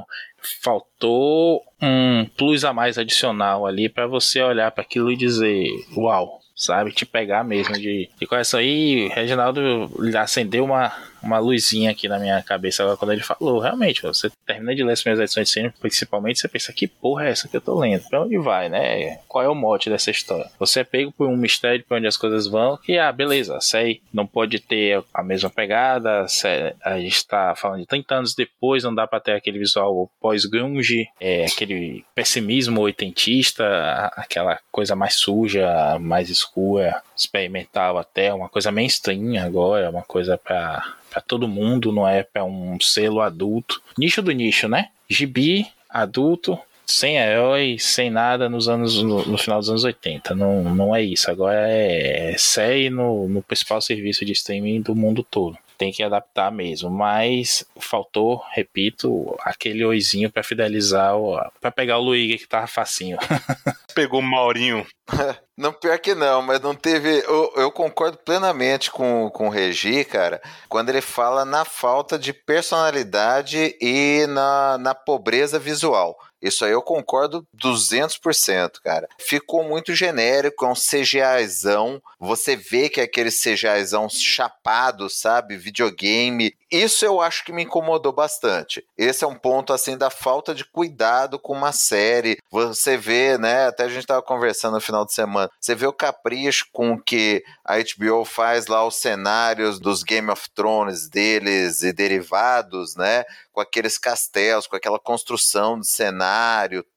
Faltou um plus a mais adicional ali pra você olhar para aquilo e dizer, uau, sabe? Te pegar mesmo de, de coração. Aí, Reginaldo acendeu uma, uma luzinha aqui na minha cabeça agora quando ele falou, realmente, você termina de ler as minhas edições de cinema, principalmente, você pensa, que porra é essa que eu tô lendo? Pra onde vai, né? Qual é o mote dessa história? Você é pego por um mistério pra onde as coisas vão, que, ah, beleza, sei, não pode ter a mesma pegada, a gente tá falando de trinta anos depois, não dá pra ter aquele visual pós-grunge, é, aquele pessimismo oitentista, aquela coisa mais suja, mais escura, experimental até, uma coisa mainstream agora, uma coisa pra... pra todo mundo, não é pra um selo adulto. Nicho do nicho, né? Gibi, adulto, sem herói, sem nada nos anos, no, no final dos anos oitenta. Não, não é isso. Agora é, é série no, no principal serviço de streaming do mundo todo. Tem que adaptar mesmo, mas faltou, repito, aquele oizinho pra fidelizar, o, pra pegar o Luigi que tava facinho. Pegou o Maurinho. Não, pior que não, mas não teve... Eu, eu concordo plenamente com, com o Regi, cara, quando ele fala na falta de personalidade e na, na pobreza visual. Isso aí eu concordo duzentos por cento, cara. Ficou muito genérico, é um CGIzão. Você vê que é aquele CGIzão chapado, sabe? Videogame. Isso eu acho que me incomodou bastante. Esse é um ponto, assim, da falta de cuidado com uma série. Você vê, né? Até a gente tava conversando no final de semana. Você vê o capricho com que a H B O faz lá os cenários dos Game of Thrones deles e derivados, né? Com aqueles castelos, com aquela construção de cenário e tal.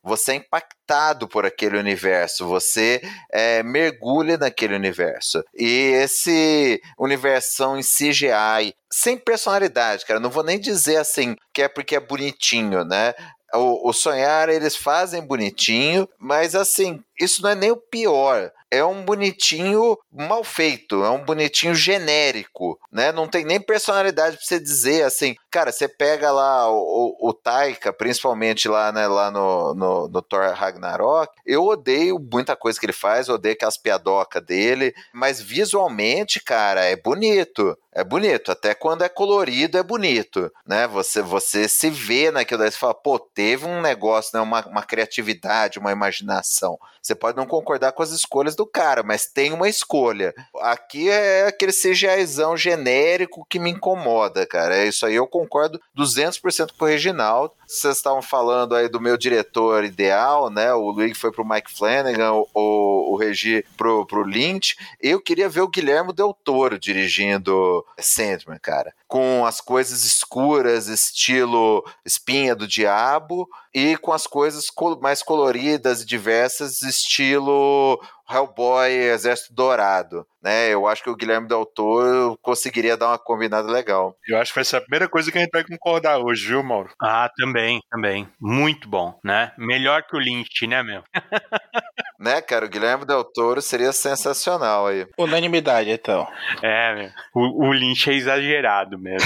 você é impactado por aquele universo, você é, mergulha naquele universo. E esse universão em C G I, sem personalidade, cara, não vou nem dizer assim que é porque é bonitinho, né? O, o Sonhar, eles fazem bonitinho, mas assim, isso não é nem o pior. É um bonitinho mal feito, é um bonitinho genérico, né? Não tem nem personalidade pra você dizer assim. Cara, você pega lá o, o, o Taika, principalmente lá, né, lá no, no, no Thor Ragnarok, eu odeio muita coisa que ele faz, eu odeio aquelas piadocas dele, mas visualmente, cara, é bonito. É bonito, até quando é colorido é bonito, né? Você, você se vê naquilo daí, você fala, pô, teve um negócio, né? uma, uma criatividade, uma imaginação. Você pode não concordar com as escolhas do cara, mas tem uma escolha. Aqui é aquele CGIzão genérico que me incomoda, cara. É isso aí, eu concordo duzentos por cento com o Reginaldo. Vocês estavam falando aí do meu diretor ideal, né? O Luigi foi pro Mike Flanagan, o, o, o Regi pro, pro Lynch. Eu queria ver o Guilherme Del Toro dirigindo Sandman, cara, com as coisas escuras, estilo Espinha do Diabo, e com as coisas mais coloridas e diversas, estilo Hellboy, Exército Dourado, né? Eu acho que o Guilherme Del Toro conseguiria dar uma combinada legal. Eu acho que vai ser a primeira coisa que a gente vai concordar hoje, viu, Mauro? Ah, também, também. Muito bom, né? Melhor que o Lynch, né, meu? Né, cara? O Guilherme Del Toro seria sensacional aí. Unanimidade, então. É, meu. O, o Lynch é exagerado mesmo.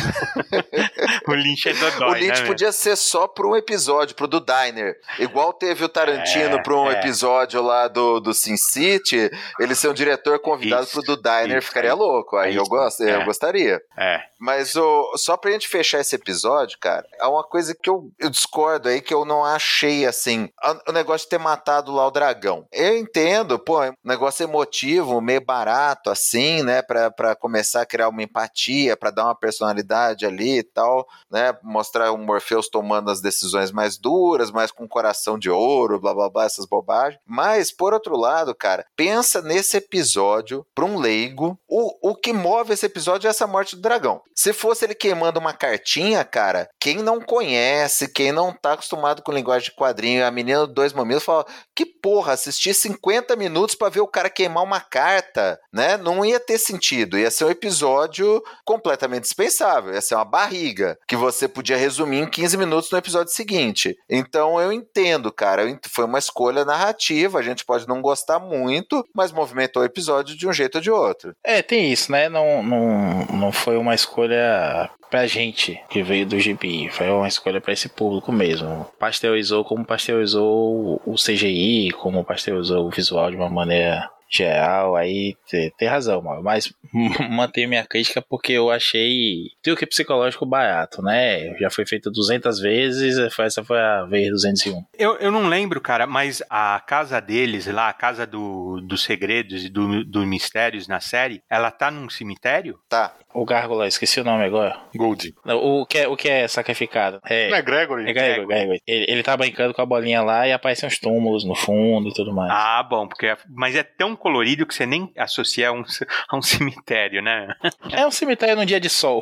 O Lynch é dodói, O Lynch né, podia meu? ser só para um episódio, pro do Diner. Igual teve o Tarantino É, para um é. episódio lá do, do Sin City, ele ser um diretor convidado Isso, pro do Diner, isso, ficaria é. louco. Aí É eu, isso, gosto, é. eu gostaria. É. Mas o, só pra gente fechar esse episódio, cara, é uma coisa que eu, eu discordo aí, que eu não achei, assim, o negócio de ter matado lá o dragão. Eu entendo, pô, é um negócio emotivo, meio barato, assim, né, pra, pra começar a criar uma empatia, pra dar uma personalidade ali e tal, né, mostrar o Morpheus tomando as decisões mais duras, mais com coração de ouro, blá, blá, blá, essas bobagens. Mas, por outro lado, cara, pensa nesse episódio, pra um leigo, o, o que move esse episódio é essa morte do dragão. Se fosse ele queimando uma cartinha, cara, quem não conhece, quem não tá acostumado com linguagem de quadrinho, a menina do Dois Mamilos fala, que porra, assistir cinquenta minutos pra ver o cara queimar uma carta, né? Não ia ter sentido, ia ser um episódio completamente dispensável, ia ser uma barriga, que você podia resumir em quinze minutos no episódio seguinte. Então eu entendo, cara, eu ent- foi uma escolha narrativa, a gente pode não gostar muito, mas movimentou o episódio de um jeito ou de outro. É, tem isso, né? Não, não, não foi uma escolha pra gente que veio do G B, foi uma escolha pra esse público mesmo. Pasteurizou como pasteurizou o C G I, como pasteurizou o visual de uma maneira geral, aí tem, tem razão, mano. Mas mantenho minha crítica porque eu achei truque psicológico barato, né? Já foi feito duzentas vezes, essa foi a vez duzentos e um. Eu, eu não lembro, cara, mas a casa deles lá, a casa do, dos segredos e do, dos mistérios na série, ela tá num cemitério? Tá. O Gárgula, esqueci o nome agora. Gold. Não, O que é, o que é sacrificado? É, Não é Gregory? é Gregory, Gregory. Ele, ele tá brincando com a bolinha lá e aparecem uns túmulos no fundo e tudo mais. Ah, bom, porque é, mas é tão colorido que você nem associa a um, a um cemitério, né? É um cemitério num dia de sol.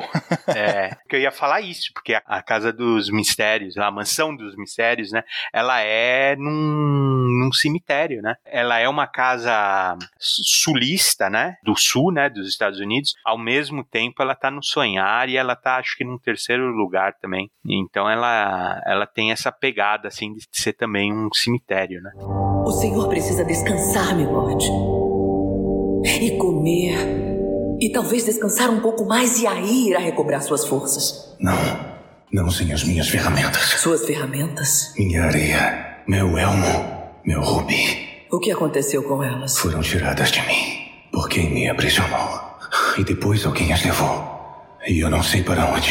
É, que eu ia falar isso, porque a, a casa dos mistérios, a mansão dos mistérios, né? Ela é num, num cemitério, né? Ela é uma casa sulista, né? Do sul, né? Dos Estados Unidos. Ao mesmo tempo, ela tá no Sonhar e ela tá, acho que, num terceiro lugar também. Então, ela, ela tem essa pegada, assim, de ser também um cemitério, né? O senhor precisa descansar, meu lord. E comer. E talvez descansar um pouco mais e aí irá recobrar suas forças. Não, não sem as minhas ferramentas. Suas ferramentas? Minha areia, meu elmo, meu rubi. O que aconteceu com elas? Foram tiradas de mim por quem me aprisionou. E depois alguém as levou. E eu não sei para onde.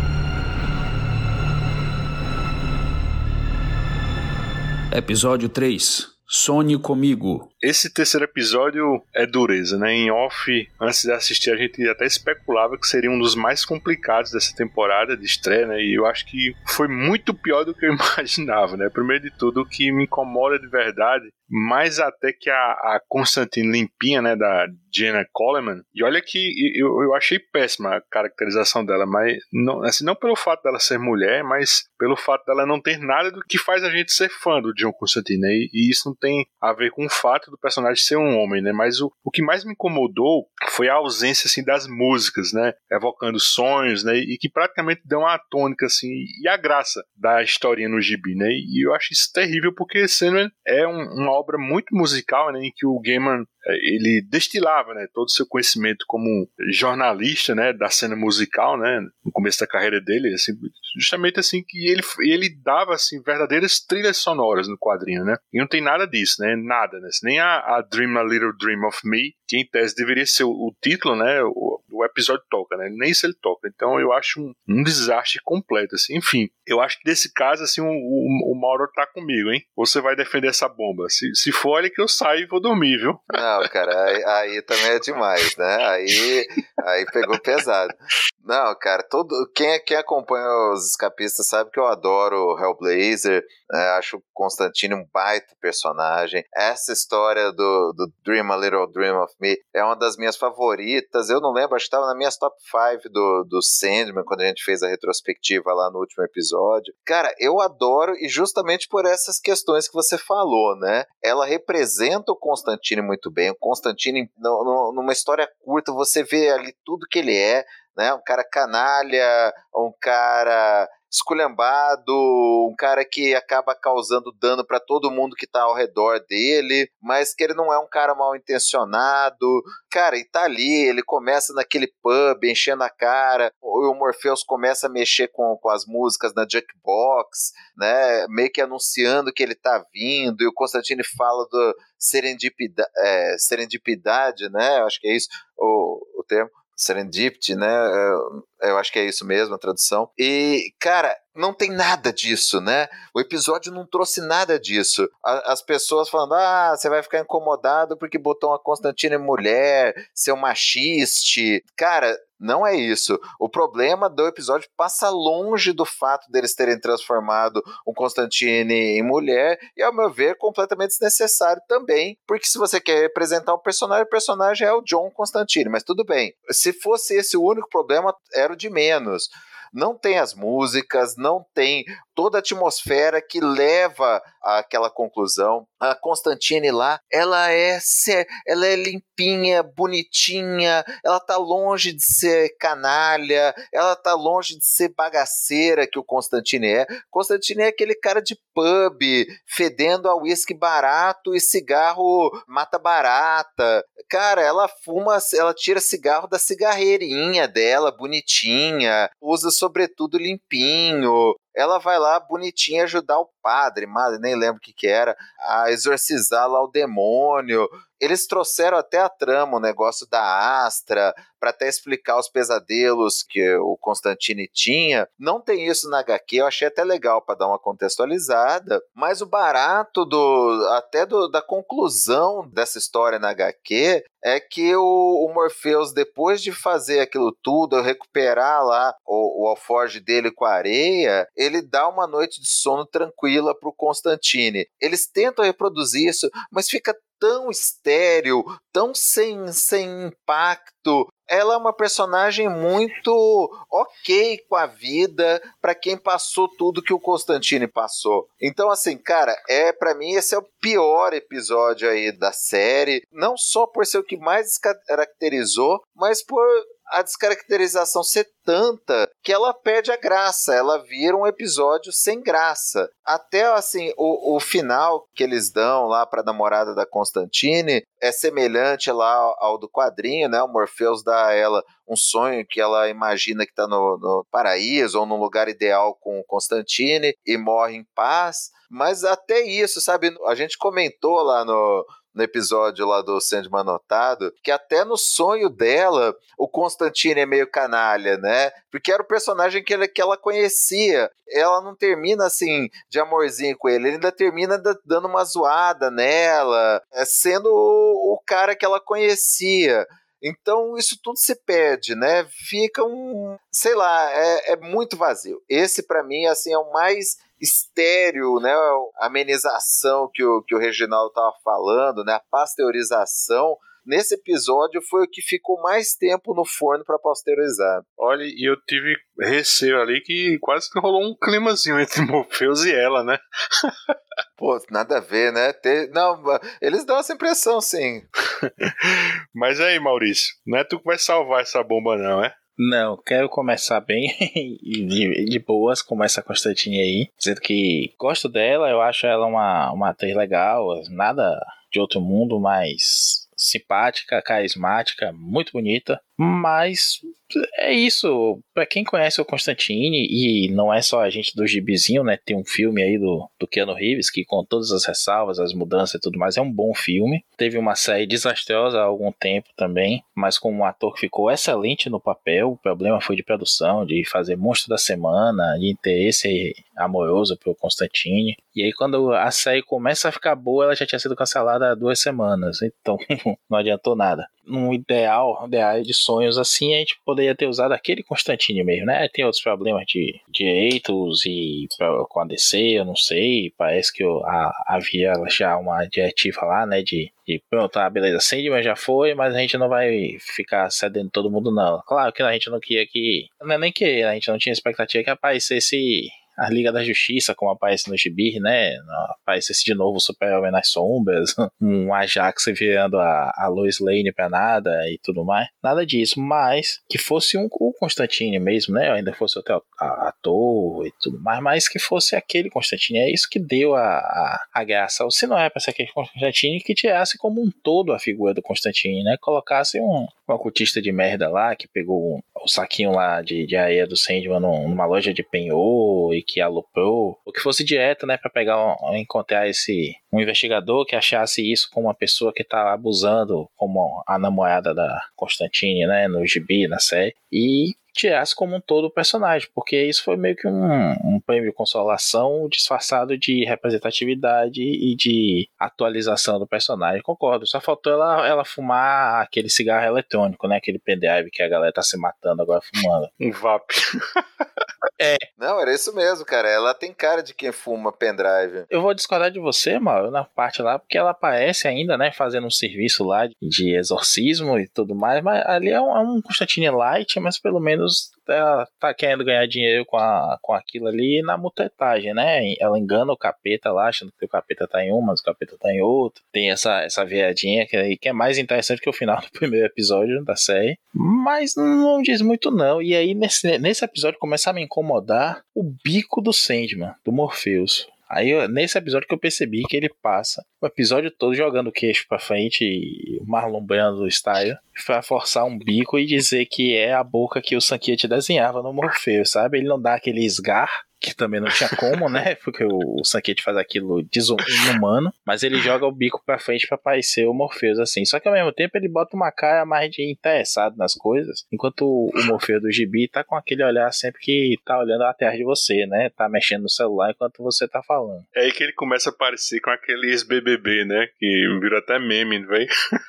Episódio três. Sonhe Comigo. Esse terceiro episódio é dureza, né? Em off, antes de assistir, a gente até especulava que seria um dos mais complicados dessa temporada de estreia, né? E eu acho que foi muito pior do que eu imaginava, né? Primeiro de tudo, o que me incomoda de verdade, mais até que a, a Constantine limpinha, né? Da Jenna Coleman. E olha que eu, eu achei péssima a caracterização dela, mas não, assim, não pelo fato dela ser mulher, mas pelo fato dela não ter nada do que faz a gente ser fã do John Constantine, né? E, e isso não tem a ver com o fato do personagem ser um homem, né? Mas o, o que mais me incomodou foi a ausência, assim, das músicas, né? Evocando sonhos, né? E que praticamente dão a tônica, assim, e a graça da historinha no gibi, né? E eu acho isso terrível, porque Sandman é um, uma obra muito musical, né? Em que o Gaiman, ele destilava, né, todo o seu conhecimento como jornalista, né, da cena musical, né, no começo da carreira dele, assim, justamente assim que ele, ele dava assim verdadeiras trilhas sonoras no quadrinho, né, e não tem nada disso, né, nada, né, nem a, a Dream a Little Dream of Me, que em tese deveria ser o, o título, né, o, o episódio toca, né, nem isso ele toca, então eu acho um, um desastre completo, assim, enfim, eu acho que nesse caso, assim, o, o, o Mauro tá comigo, hein, você vai defender essa bomba, se, se for, olha que eu saio e vou dormir, viu? Não, cara, aí, aí também é demais, né? Aí, aí pegou pesado. Não, cara, todo, quem, quem acompanha os escapistas sabe que eu adoro Hellblazer, né? Acho o Constantine um baita personagem. Essa história do, do Dream a Little Dream of Me é uma das minhas favoritas. Eu não lembro, acho que estava nas minhas top cinco do, do Sandman, quando a gente fez a retrospectiva lá no último episódio. Cara, eu adoro, e justamente por essas questões que você falou, né? Ela representa o Constantine muito bem. O Constantine, no, no, numa história curta, você vê ali tudo que ele é, né? Um cara canalha, um cara esculhambado, um cara que acaba causando dano para todo mundo que tá ao redor dele, mas que ele não é um cara mal intencionado. Cara, e tá ali, ele começa naquele pub, enchendo a cara, o Morpheus começa a mexer com, com as músicas na jukebox, né, meio que anunciando que ele tá vindo, e o Constantine fala do serendipidade, é, serendipidade, né, acho que é isso o, o termo, serendipity, né, eu acho que é isso mesmo a tradução, e, cara, não tem nada disso, né? O episódio não trouxe nada disso. A, as pessoas falando, ah, você vai ficar incomodado porque botou uma Constantine mulher, seu machiste. Cara, não é isso. O problema do episódio passa longe do fato deles terem transformado o Constantine em mulher, e, ao meu ver, completamente desnecessário também, porque se você quer representar um personagem, o personagem é o John Constantine, mas tudo bem. Se fosse esse o único problema, era o de menos. Não tem as músicas, não tem toda a atmosfera que leva àquela conclusão. A Constantine lá, ela é, ela é limpinha, bonitinha, ela tá longe de ser canalha, ela tá longe de ser bagaceira que o Constantine é. Constantine é aquele cara de pub, fedendo a uísque barato e cigarro mata barata. Cara, ela fuma, ela tira cigarro da cigarreirinha dela, bonitinha, usa sobretudo limpinho. Ela vai lá bonitinha ajudar o padre, madre, nem lembro o que que era, a exorcizar lá o demônio. Eles trouxeram até a trama, o negócio da Astra, para até explicar os pesadelos que o Constantine tinha. Não tem isso na agá quê, eu achei até legal para dar uma contextualizada, mas o barato do, até do, da conclusão dessa história na agá quê é que o, o Morpheus, depois de fazer aquilo tudo, recuperar lá o, o alforje dele com a areia, ele dá uma noite de sono tranquila pro Constantine. Eles tentam reproduzir isso, mas fica tão estéril, tão sem, sem impacto. Ela é uma personagem muito ok com a vida para quem passou tudo que o Constantine passou. Então, assim, cara, é para mim esse é o pior episódio aí da série, não só por ser o que mais descaracterizou, mas por a descaracterização ser tanta que ela perde a graça, ela vira um episódio sem graça. Até, assim, o, o final que eles dão lá pra namorada da Constantine é semelhante lá ao, ao do quadrinho, né? O Morpheus dá a ela um sonho que ela imagina que tá no, no paraíso ou num lugar ideal com o Constantine e morre em paz. Mas até isso, sabe? A gente comentou lá no, no episódio lá do Sandman Anotado, que até no sonho dela, o Constantine é meio canalha, né? Porque era o personagem que ela, que ela conhecia. Ela não termina assim, de amorzinho com ele, ele ainda termina dando uma zoada nela, sendo o, o cara que ela conhecia. Então isso tudo se perde, né? Fica um, sei lá, é, é muito vazio. Esse pra mim assim é o mais estéril, né? A amenização que o, que o Reginaldo tava falando, né? A pasteurização. Nesse episódio foi o que ficou mais tempo no forno para pasteurizar. Olha, e eu tive receio ali que quase que rolou um climazinho entre Morpheus e ela, né? Pô, nada a ver, né? Ter... Não, eles dão essa impressão, sim. Mas aí, Maurício, não é tu que vai salvar essa bomba, não, é? Não, quero começar bem de, de boas, como essa Constantine aí, dizendo que gosto dela, eu acho ela uma, uma atriz legal, nada de outro mundo, mas simpática, carismática, muito bonita, mas é isso, pra quem conhece o Constantine, e não é só a gente do gibizinho, né, tem um filme aí do, do Keanu Reeves, que com todas as ressalvas, as mudanças e tudo mais, é um bom filme, teve uma série desastrosa há algum tempo também, mas com um ator que ficou excelente no papel, o problema foi de produção, de fazer Monstro da Semana, de interesse amoroso pro Constantine, e aí quando a série começa a ficar boa, ela já tinha sido cancelada há duas semanas, então não adiantou nada. Um ideal, ideal de sonhos assim, a gente poderia ter usado aquele Constantine mesmo, né? Tem outros problemas de direitos e pra, com a D C, eu não sei, parece que eu, a, havia já uma diretiva lá, né, de, de pronto, ah, beleza, Sandman já foi, mas a gente não vai ficar cedendo todo mundo não. Claro que a gente não queria que, não é nem que a gente não tinha expectativa que aparecesse a Liga da Justiça, como aparece no gibi, né? Aparecesse de novo o Super-Homem nas sombras, um Ajax virando a, a Lois Lane pra nada e tudo mais. Nada disso, mas que fosse um, o Constantine mesmo, né? Ainda fosse outro ator e tudo mais, mas que fosse aquele Constantine. É isso que deu a, a, a graça. Ou se não é pra ser aquele Constantine, que tirasse como um todo a figura do Constantine, né? Colocasse um, um ocultista de merda lá, que pegou um, o saquinho lá de, de areia do Sandman numa loja de penhor e que aloprou, ou que fosse direto, né, para pegar um, encontrar esse um investigador que achasse isso com uma pessoa que tá abusando, como a namorada da Constantine, né, no gibi, na série, e tirasse como um todo o personagem, porque isso foi meio que um, um prêmio de consolação disfarçado de representatividade e de atualização do personagem. Concordo, só faltou ela, ela fumar aquele cigarro eletrônico, né, aquele pendrive que a galera tá se matando agora fumando. Um vape. É. Não, era isso mesmo, cara. Ela tem cara de quem fuma pendrive. Eu vou discordar de você, Mauro, na parte lá, porque ela aparece ainda, né, fazendo um serviço lá de exorcismo e tudo mais, mas ali é um, é um Constantine Light, mas pelo menos ela tá querendo ganhar dinheiro com, a, com aquilo ali na mutetagem, né? Ela engana o capeta lá, achando que o capeta tá em um, mas o capeta tá em outro. Tem essa, essa viadinha que, que é mais interessante que o final do primeiro episódio da série, mas não diz muito não. E aí nesse, nesse episódio começa a me incomodar o bico do Sandman, do Morpheus. Aí, nesse episódio que eu percebi que ele passa o episódio todo jogando o queixo pra frente e Marlon Brando style pra forçar um bico e dizer que é a boca que o Sankiet desenhava no Morpheus, sabe? Ele não dá aquele esgar, que também não tinha como, né? Porque o Sankiet faz aquilo desumano, mas ele joga o bico pra frente pra parecer o Morpheus, assim. Só que ao mesmo tempo ele bota uma cara mais de interessado nas coisas, enquanto o Morpheus do gibi tá com aquele olhar sempre que tá olhando atrás de você, né? Tá mexendo no celular enquanto você tá falando. É aí que ele começa a parecer com aqueles B B B, né? Que virou até meme, velho.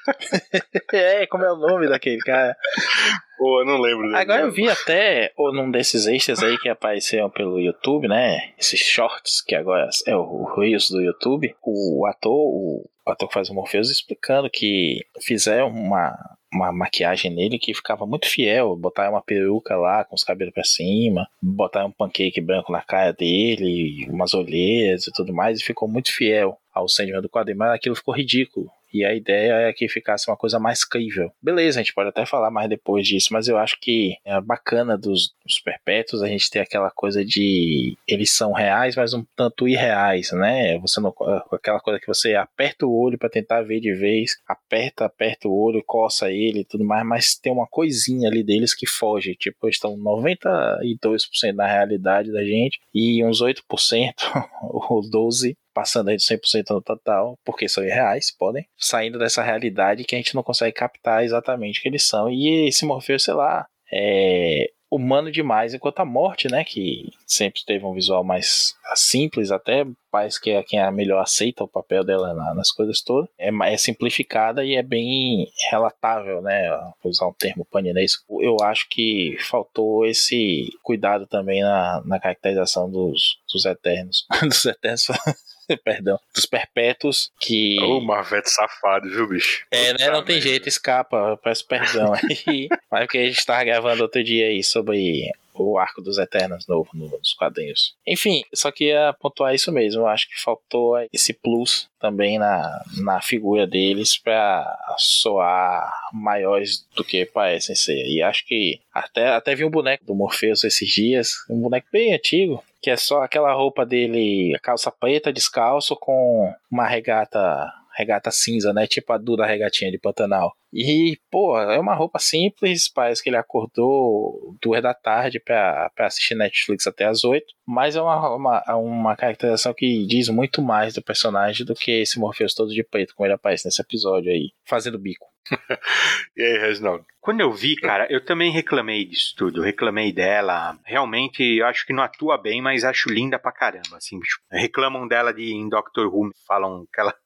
É, como é o nome daquele cara? Pô, eu não lembro dele. Agora eu vi até ou num desses extras aí que apareceram pelo YouTube, né? Esses shorts que agora é o Reels do YouTube. O ator, o ator que faz o Morpheus, explicando que fizeram uma, uma maquiagem nele que ficava muito fiel. Botaram uma peruca lá com os cabelos pra cima, botaram um pancake branco na cara dele, umas olheiras e tudo mais, e ficou muito fiel ao Sandman do quadrinho, mas aquilo ficou ridículo. E a ideia é que ficasse uma coisa mais crível. Beleza, a gente pode até falar mais depois disso, mas eu acho que é bacana dos, dos Perpétuos a gente ter aquela coisa de eles são reais, mas um tanto irreais, né? Você não, aquela coisa que você aperta o olho para tentar ver de vez, aperta, aperta o olho, coça ele e tudo mais, mas tem uma coisinha ali deles que foge. Tipo, eles estão noventa e dois por cento na realidade da gente e uns oito por cento ou doze por cento passando aí de cem por cento no total, porque são irreais, podem, saindo dessa realidade que a gente não consegue captar exatamente o que eles são. E esse Morpheus, sei lá, é humano demais, enquanto a Morte, né, que sempre teve um visual mais simples, até parece que é quem é melhor aceita o papel dela na, nas coisas todas, é, é simplificada e é bem relatável, né, vou usar um termo paninesco. Eu acho que faltou esse cuidado também na, na caracterização dos, dos Eternos, dos Eternos, perdão, dos Perpétuos, que... Ô, Marvete safado, viu, bicho? É, né, não tem jeito, escapa, eu peço perdão aí, mas porque a gente tava gravando outro dia aí sobre o Arco dos Eternos novo nos quadrinhos. Enfim, só queria pontuar isso mesmo, eu acho que faltou esse plus também na, na figura deles pra soar maiores do que parecem ser, e acho que até, até vi um boneco do Morpheus esses dias, um boneco bem antigo, que é só aquela roupa dele, calça preta, descalço, com uma regata, regata cinza, né? Tipo a Duda Regatinha de Pantanal. E, pô, é uma roupa simples, parece que ele acordou duas da tarde pra, pra assistir Netflix até as oito, mas é uma, uma, uma caracterização que diz muito mais do personagem do que esse Morpheus todo de preto, como ele aparece nesse episódio aí, fazendo bico. E aí, Reginaldo? Quando eu vi, cara, eu também reclamei disso tudo, eu reclamei dela, realmente eu acho que não atua bem, mas acho linda pra caramba, assim, reclamam dela de, em Doctor Who, falam que ela,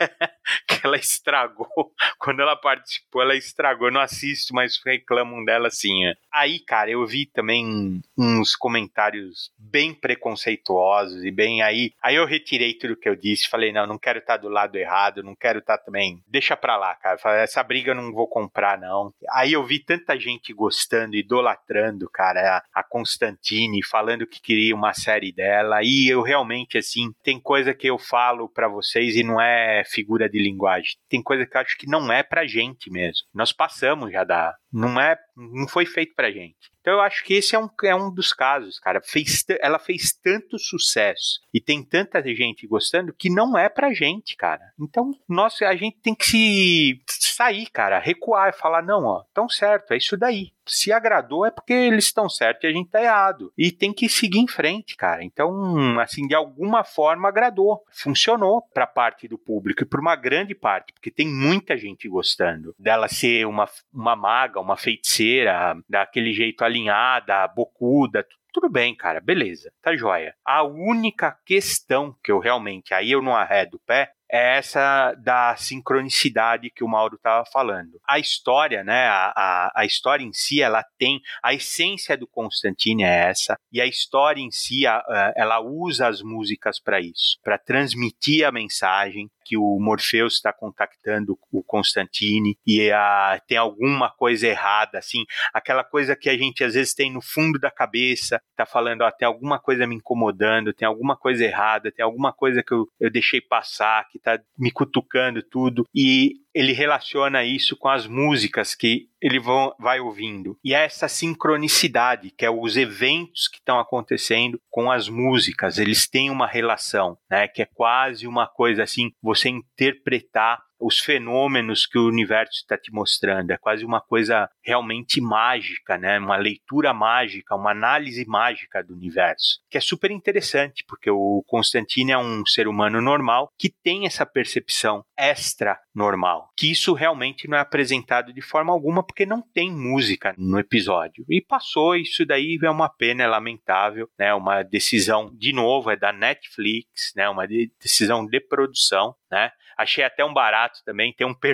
que ela estragou, quando ela participou, ela estragou, eu não assisto, mas reclamam dela assim. É. Aí, cara, eu vi também uns comentários bem preconceituosos e bem aí, aí eu retirei tudo que eu disse, falei, não, não quero estar do lado errado, não quero estar também, deixa pra lá, cara, essa briga eu não vou comprar, não. Aí eu vi tanta gente gostando, idolatrando, cara, a, a Constantine, falando que queria uma série dela, e eu realmente, assim, tem coisa que eu falo pra vocês e não é figura de linguagem, tem coisa que eu acho que não é pra gente mesmo, nós passamos já da, não é, não foi feito pra gente. Então eu acho que esse é um, é um dos casos, cara. Fez, ela fez tanto sucesso e tem tanta gente gostando que não é pra gente, cara. Então nós, a gente tem que se sair, cara, recuar e falar, não, ó, tão certo, é isso daí. Se agradou é porque eles estão certos e a gente tá errado. E tem que seguir em frente, cara. Então, assim, de alguma forma agradou. Funcionou pra parte do público e pra uma grande parte, porque tem muita gente gostando dela ser uma, uma maga, uma feiticeira, daquele jeito alinhada, bocuda, tudo bem, cara, beleza, tá joia. A única questão que eu realmente, aí eu não arredo o pé, é essa da sincronicidade que o Mauro estava falando. A história, né, a, a, a história em si, ela tem, a essência do Constantine é essa, e a história em si, a, a, ela usa as músicas para isso, para transmitir a mensagem que o Morpheus está contactando o Constantine e a, tem alguma coisa errada, assim, aquela coisa que a gente às vezes tem no fundo da cabeça, tá falando, ó, tem alguma coisa me incomodando, tem alguma coisa errada, tem alguma coisa que eu, eu deixei passar, que tá me cutucando tudo, e ele relaciona isso com as músicas que ele vão, vai ouvindo. E é essa sincronicidade, que é os eventos que estão acontecendo com as músicas, eles têm uma relação, né, que é quase uma coisa assim, você interpretar os fenômenos que o universo está te mostrando, é quase uma coisa realmente mágica, né? Uma leitura mágica, uma análise mágica do universo, que é super interessante, porque o Constantine é um ser humano normal que tem essa percepção extra normal, que isso realmente não é apresentado de forma alguma, porque não tem música no episódio, e passou, isso daí é uma pena, é lamentável, né? Uma decisão, de novo, é da Netflix, né? Uma decisão de produção, né? Achei até um barato também, tem um, per...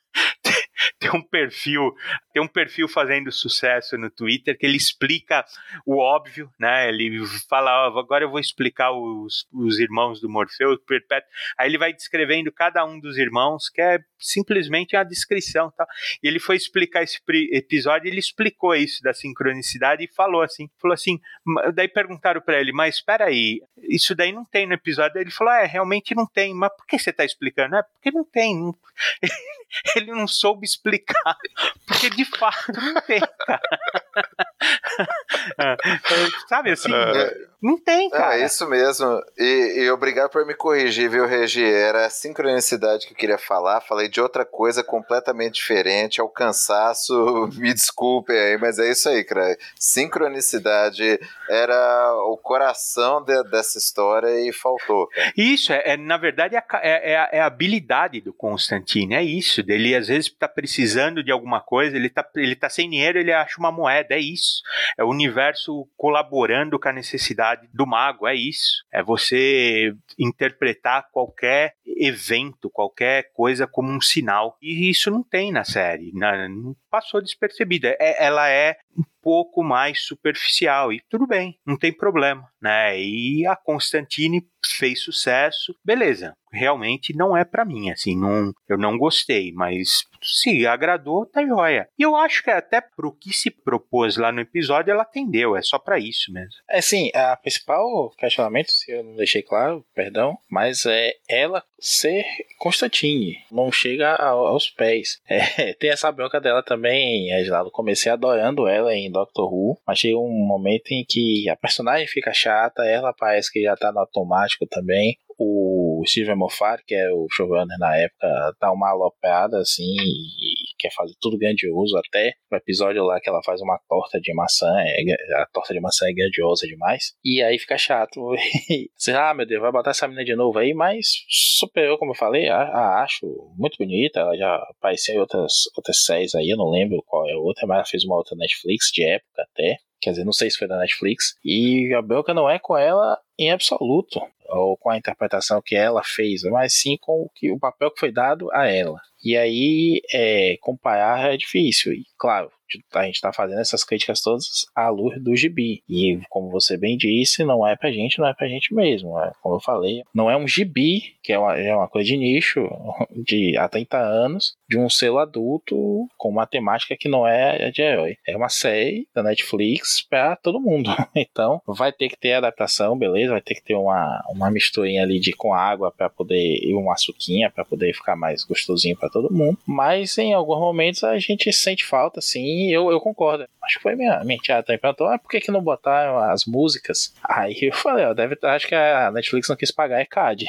tem um perfil, tem um perfil fazendo sucesso no Twitter que ele explica o óbvio, né? Ele fala, ó, agora eu vou explicar os, os irmãos do Morpheus, Perpétuo. Aí ele vai descrevendo cada um dos irmãos, que é simplesmente a descrição, tá? E ele foi explicar esse episódio, ele explicou isso da sincronicidade e falou assim, falou assim, daí perguntaram para ele, mas espera aí, isso daí não tem no episódio. Ele falou, é, realmente não tem, mas por que você tá explicando? É, porque não tem, não... ele não soube explicar explicar, porque de fato não tem, cara. Sabe assim? Não tem, cara. É isso mesmo. E, e obrigado por me corrigir, viu, Regi? Era a sincronicidade que eu queria falar. Falei de outra coisa completamente diferente. Ao cansaço, me desculpe aí, mas é isso aí, cara. Sincronicidade era o coração de, dessa história e faltou. Cara. Isso, é, é, na verdade, é a, é, a, é a habilidade do Constantine. É isso. Ele, às vezes, tá precisando de alguma coisa, ele tá, ele tá sem dinheiro, ele acha uma moeda. É isso. É o universo colaborando com a necessidade do mago, é isso. É você interpretar qualquer evento, qualquer coisa como um sinal. E isso não tem na série, não passou despercebida. É, ela é um pouco mais superficial e tudo bem, não tem problema, né? E a Constantine fez sucesso, beleza. Realmente não é pra mim, assim, não, eu não gostei, mas se agradou, tá joia. E eu acho que até pro que se propôs lá no episódio, ela atendeu, é só pra isso mesmo. É sim, a principal questionamento, se eu não deixei claro, perdão, mas é ela ser Constantine, não chega aos pés. É, tem essa bronca dela também, eu comecei adorando ela em Doctor Who, mas chega um momento em que a personagem fica chata, ela parece que já tá no automático também. O Steven Moffat, que é o showrunner na época, dá uma aloprada assim e quer fazer tudo grandioso, até o episódio lá que ela faz uma torta de maçã, é, a torta de maçã é grandiosa demais, e aí fica chato. Você, ah, meu Deus, vai botar essa menina de novo aí, mas superou, como eu falei, a, a acho muito bonita, ela já apareceu em outras, outras séries aí, eu não lembro qual é a outra, mas ela fez uma outra Netflix de época até, quer dizer, não sei se foi da Netflix, e a bronca não é com ela em absoluto, ou com a interpretação que ela fez, mas sim com o, que, o papel que foi dado a ela. E aí, é, comparar é difícil. E, claro, a gente está fazendo essas críticas todas à luz do gibi. E, como você bem disse, não é pra gente, não é pra gente mesmo. É, como eu falei, não é um gibi, que é uma, é uma coisa de nicho, de há trinta anos, de um selo adulto com uma temática que não é de herói. É uma série da Netflix pra todo mundo. Então, vai ter que ter adaptação, beleza? Vai ter que ter uma, uma misturinha ali de, com água pra poder, e uma açuquinha pra poder ficar mais gostosinho pra todo mundo, mas em alguns momentos a gente sente falta, sim, eu, eu concordo. Acho que foi minha, minha tia também perguntou, ah, por que que não botaram as músicas? Aí eu falei, ó, deve, acho que a Netflix não quis pagar, é C A D.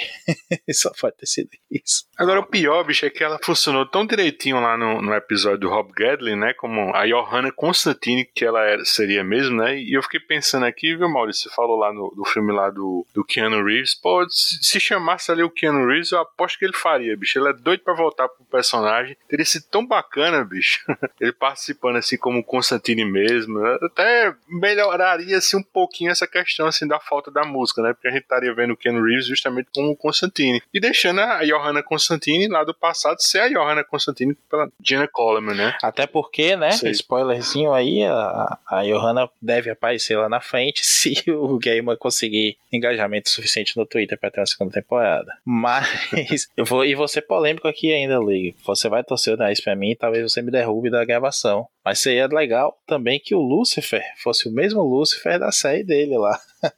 Só pode ter sido isso. Agora o pior, bicho, é que ela funcionou tão direitinho lá no, no episódio do Rob Gadlin, né, como a Johanna Constantine, que ela era, seria mesmo, né, e eu fiquei pensando aqui, viu, Maurício, você falou lá no, no filme lá do, do Keanu Reeves, pô, se, se chamasse ali o Keanu Reeves, eu aposto que ele faria, bicho, ele é doido pra voltar pro personagem, teria sido tão bacana, bicho, ele participando assim como Constantine mesmo, até melhoraria assim um pouquinho essa questão assim da falta da música, né, porque a gente estaria vendo o Keanu Reeves justamente como Constantine, e deixando a Johanna Constantine lá do passado ser a Johanna Constantine pela Jenna Coleman, né. Até porque, né, Sei. spoilerzinho aí, a, a Johanna deve aparecer lá na frente se o Gaiman conseguir engajamento suficiente no Twitter para ter uma segunda temporada. Mas, eu vou, e vou ser polêmico aqui ainda, Lee. Você vai torcer o nariz pra mim, talvez você me derrube da gravação. Mas seria legal também que o Lucifer fosse o mesmo Lucifer da série dele lá.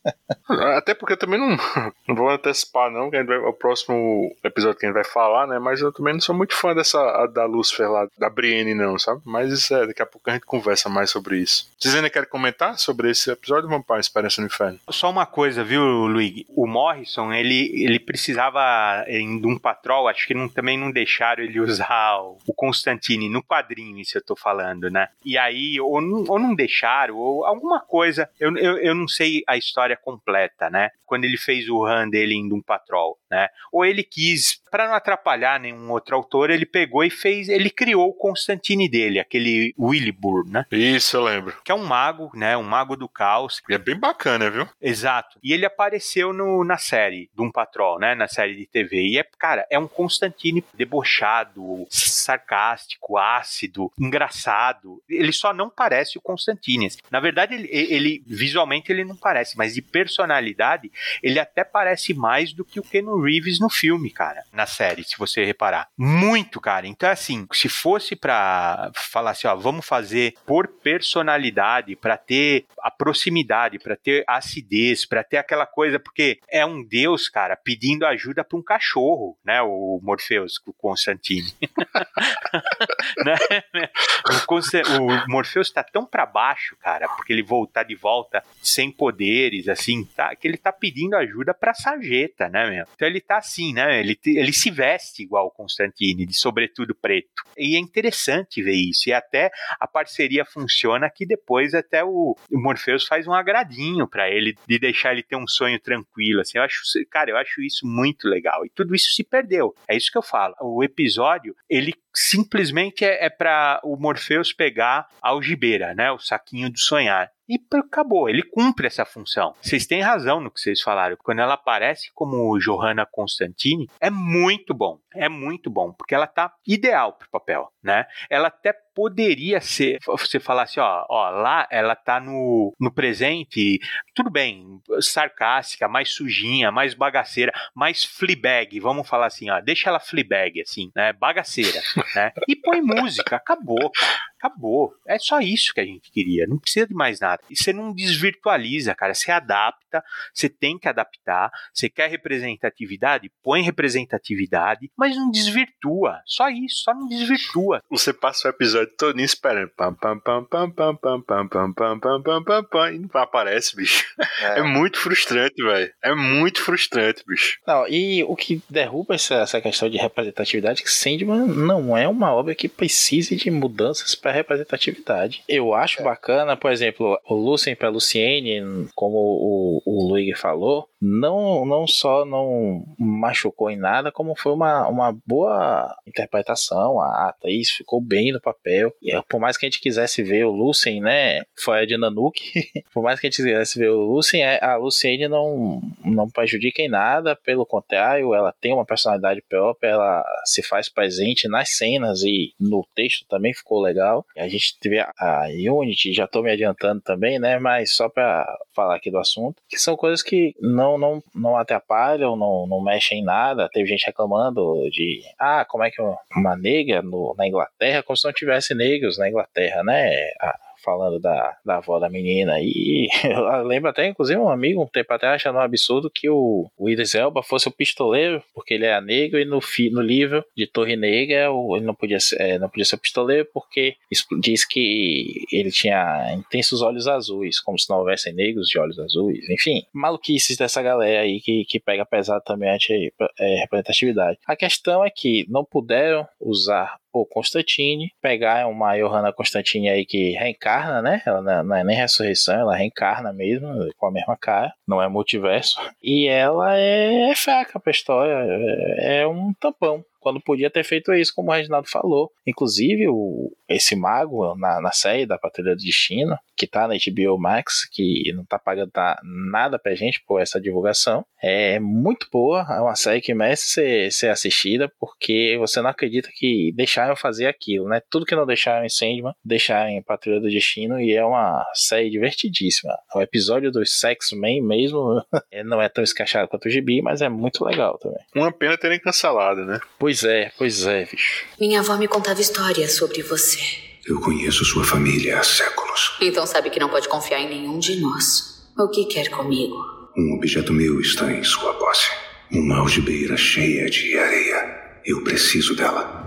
Até porque eu também não, não vou antecipar não, que a gente vai, o próximo episódio que a gente vai falar, né, mas eu também não sou muito fã dessa da Lucifer lá, da Brienne não, sabe, mas isso é, daqui a pouco a gente conversa mais sobre isso. Vocês ainda querem comentar sobre esse episódio, vamos para a Esperança no Inferno? Só uma coisa, viu, Luigi, o Morrison, ele, ele precisava em um patrol, acho que não, também não deixaram ele usar o, o Constantine no quadrinho, isso eu tô falando, né, e aí, ou não, ou não deixaram, ou alguma coisa, eu, eu, eu não sei a história completa, né? Quando ele fez o run dele em Doom Patrol, né? Ou ele quis, para não atrapalhar nenhum outro autor, ele pegou e fez, ele criou o Constantine dele, aquele Willibur, né? Isso, eu lembro. Que é um mago, né? Um mago do caos. E é bem bacana, viu? Exato. E ele apareceu no, na série Doom Patrol, né? Na série de T V. E é, cara, é um Constantine debochado, sarcástico, ácido, engraçado, lado. Ele só não parece o Constantine. Na verdade, ele, ele visualmente ele não parece, mas de personalidade, ele até parece mais do que o Keanu Reeves no filme, cara, na série, se você reparar. Muito, cara. Então, assim, se fosse pra falar assim, ó, vamos fazer por personalidade, pra ter a proximidade, pra ter acidez, pra ter aquela coisa, porque é um deus, cara, pedindo ajuda pra um cachorro, né, o Morpheus, o Constantine. Né? o, Const... o Morpheus tá tão pra baixo, cara, porque ele voltar de volta sem poderes, assim, tá, que ele tá pedindo ajuda pra sarjeta, né, meu? Então ele tá assim, né, ele, ele se veste igual o Constantine, de sobretudo preto. E é interessante ver isso, e até a parceria funciona que depois até o, o Morpheus faz um agradinho pra ele, de deixar ele ter um sonho tranquilo, assim, eu acho, cara, eu acho isso muito legal, e tudo isso se perdeu, é isso que eu falo, o episódio, ele simplesmente é, é pra o Morpheus pegar a algibeira, né, o saquinho do sonhar. E acabou, ele cumpre essa função. Vocês têm razão no que vocês falaram. Quando ela aparece como Johanna Constantine, é muito bom. É muito bom, porque ela tá ideal pro papel, né? Ela até poderia ser, você falar assim, ó, ó, lá ela tá no, no presente, tudo bem, sarcástica, mais sujinha, mais bagaceira, mais Fleabag, vamos falar assim, ó, deixa ela Fleabag, assim, né, bagaceira, né? E põe música, acabou, cara. Acabou. É só isso que a gente queria. Não precisa de mais nada. E você não desvirtualiza, cara. Você adapta. Você tem que adaptar. Você quer representatividade? Põe representatividade. Mas não desvirtua. Só isso. Só não desvirtua. Você passa o episódio todinho esperando. Pam, pam, pam, pam, pam, pam, pam, pam, pam, pam, pam, pam, pam, e não aparece, bicho. É, é muito frustrante, velho. É muito frustrante, bicho. Não, e o que derruba essa, essa questão de representatividade é que Sandman não é uma obra que precise de mudanças para representatividade. Eu acho é. bacana, por exemplo, o Lucien para Luciene, como o, o Luigi falou, não, não só não machucou em nada, como foi uma, uma boa interpretação. A atriz ficou bem no papel. E por mais que a gente quisesse ver o Lucien, né, fora de Nanook, por mais que a gente quisesse ver o Lucien, a Luciene não, não prejudica em nada, pelo contrário, ela tem uma personalidade própria, ela se faz presente nas cenas e no texto também ficou legal. A gente teve a Unity, já tô me adiantando também, né, mas só pra falar aqui do assunto, que são coisas que não, não, não atrapalham, não, não mexem em nada. Teve gente reclamando de, ah, como é que uma negra no, na Inglaterra, como se não tivesse negros na Inglaterra, né, a, falando da, da avó da menina, e eu lembro até, inclusive, um amigo um tempo atrás achando um absurdo que o, o Idris Elba fosse o pistoleiro, porque ele era negro, e no, fi, no livro de Torre Negra ele não podia, ser, é, não podia ser o pistoleiro, porque diz que ele tinha intensos olhos azuis, como se não houvessem negros de olhos azuis, enfim, maluquices dessa galera aí que, que pega pesado também a é, representatividade. A questão é que não puderam usar o Constantine, pegar uma Johanna Constantine aí que reencarna, né? Ela não é nem ressurreição, ela reencarna mesmo, com a mesma cara, não é multiverso. E ela é, é fraca pra história, é, é um tampão. Quando podia ter feito isso, como o Reginaldo falou. Inclusive, o, esse mago na, na série da Patrulha do Destino, que tá na H B O Max, que não tá pagando nada pra gente por essa divulgação, é muito boa, é uma série que merece ser, ser assistida, porque você não acredita que deixaram fazer aquilo, né? Tudo que não deixaram em Sandman, deixaram em Patrulha do Destino, e é uma série divertidíssima. O episódio dos X-Men mesmo não é tão escachado quanto o G B, mas é muito legal também. Uma pena terem cancelado, né? Pois é, pois é, bicho. Minha avó me contava histórias sobre você. Eu conheço sua família há séculos. Então sabe que não pode confiar em nenhum de nós. O que quer comigo? Um objeto meu está em sua posse. Uma algibeira cheia de areia. Eu preciso dela.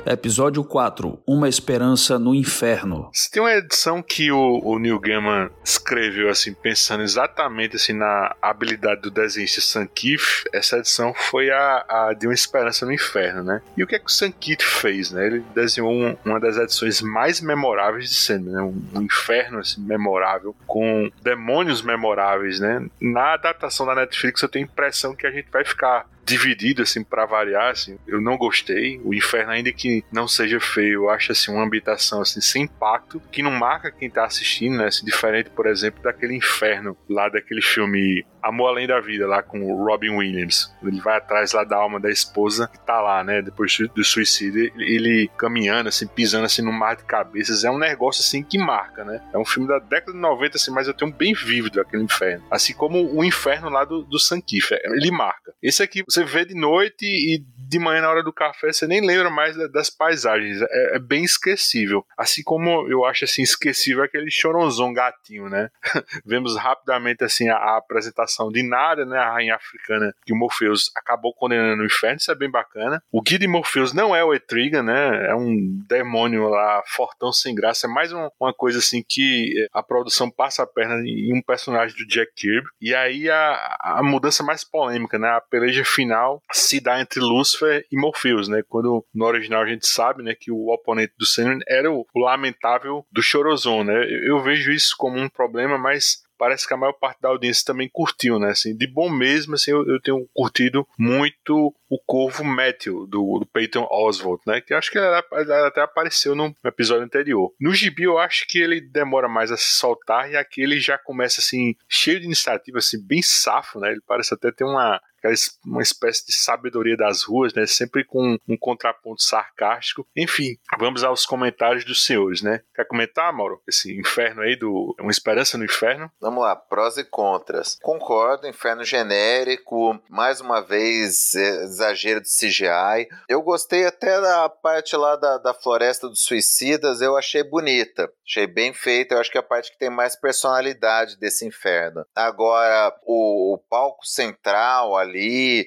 Episódio quatro. Uma Esperança no Inferno. Se tem uma edição que o, o Neil Gaiman escreveu assim, pensando exatamente assim, na habilidade do desenhista Sam Keith, essa edição foi a, a de Uma Esperança no Inferno, né? E o que é que o Sam Keith fez, né? Ele desenhou um, uma das edições mais memoráveis de Sandman, né? Um, um inferno assim, memorável, com demônios memoráveis, né? Na adaptação da Netflix eu tenho a impressão que a gente vai ficar dividido, assim, pra variar, assim. Eu não gostei. O inferno, ainda que não seja feio, eu acho, assim, uma ambientação, assim, sem impacto, que não marca quem tá assistindo, né? Assim, diferente, por exemplo, daquele inferno lá daquele filme Amor Além da Vida, lá com o Robin Williams. Ele vai atrás lá da alma da esposa que tá lá, né? Depois do suicídio, ele caminhando, assim, pisando, assim, no mar de cabeças. É um negócio, assim, que marca, né? É um filme da década de noventa, assim, mas eu tenho bem vívido aquele inferno. Assim como o inferno lá do, do Sam Keith. Ele marca. Esse aqui, você vê de noite e de manhã na hora do café você nem lembra mais das paisagens, é, é bem esquecível, assim como eu acho assim esquecível aquele choronzão gatinho, né? Vemos rapidamente assim a, a apresentação de Nada, né, a rainha africana que o Morpheus acabou condenando no inferno, isso é bem bacana. O guia de Morpheus não é o Etrigan, né, é um demônio lá fortão sem graça, é mais um, uma coisa assim que a produção passa a perna em um personagem do Jack Kirby, e aí a, a mudança mais polêmica, né, a peleja final se dá entre Lúcifer e Morpheus, né? Quando no original a gente sabe, né, que o oponente do Sandman era o, o lamentável do Chorozon, né? Eu, eu vejo isso como um problema, mas parece que a maior parte da audiência também curtiu, né? Assim, de bom mesmo, assim, eu, eu tenho curtido muito o Corvo Matthew, do, do Peyton Oswalt, né? Que eu acho que ele, ele até apareceu no episódio anterior. No gibi, eu acho que ele demora mais a se soltar, e aqui ele já começa, assim, cheio de iniciativa, assim, bem safo, né? Ele parece até ter uma... uma espécie de sabedoria das ruas, né? Sempre com um contraponto sarcástico. Enfim, vamos aos comentários dos senhores, né? Quer comentar, Mauro? Esse inferno aí, do Uma Esperança no Inferno? Vamos lá, prós e contras. Concordo, inferno genérico, mais uma vez, exagero de C G I. Eu gostei até da parte lá da, da Floresta dos Suicidas, eu achei bonita. Achei bem feita, eu acho que é a parte que tem mais personalidade desse inferno. Agora, o, o palco central ali,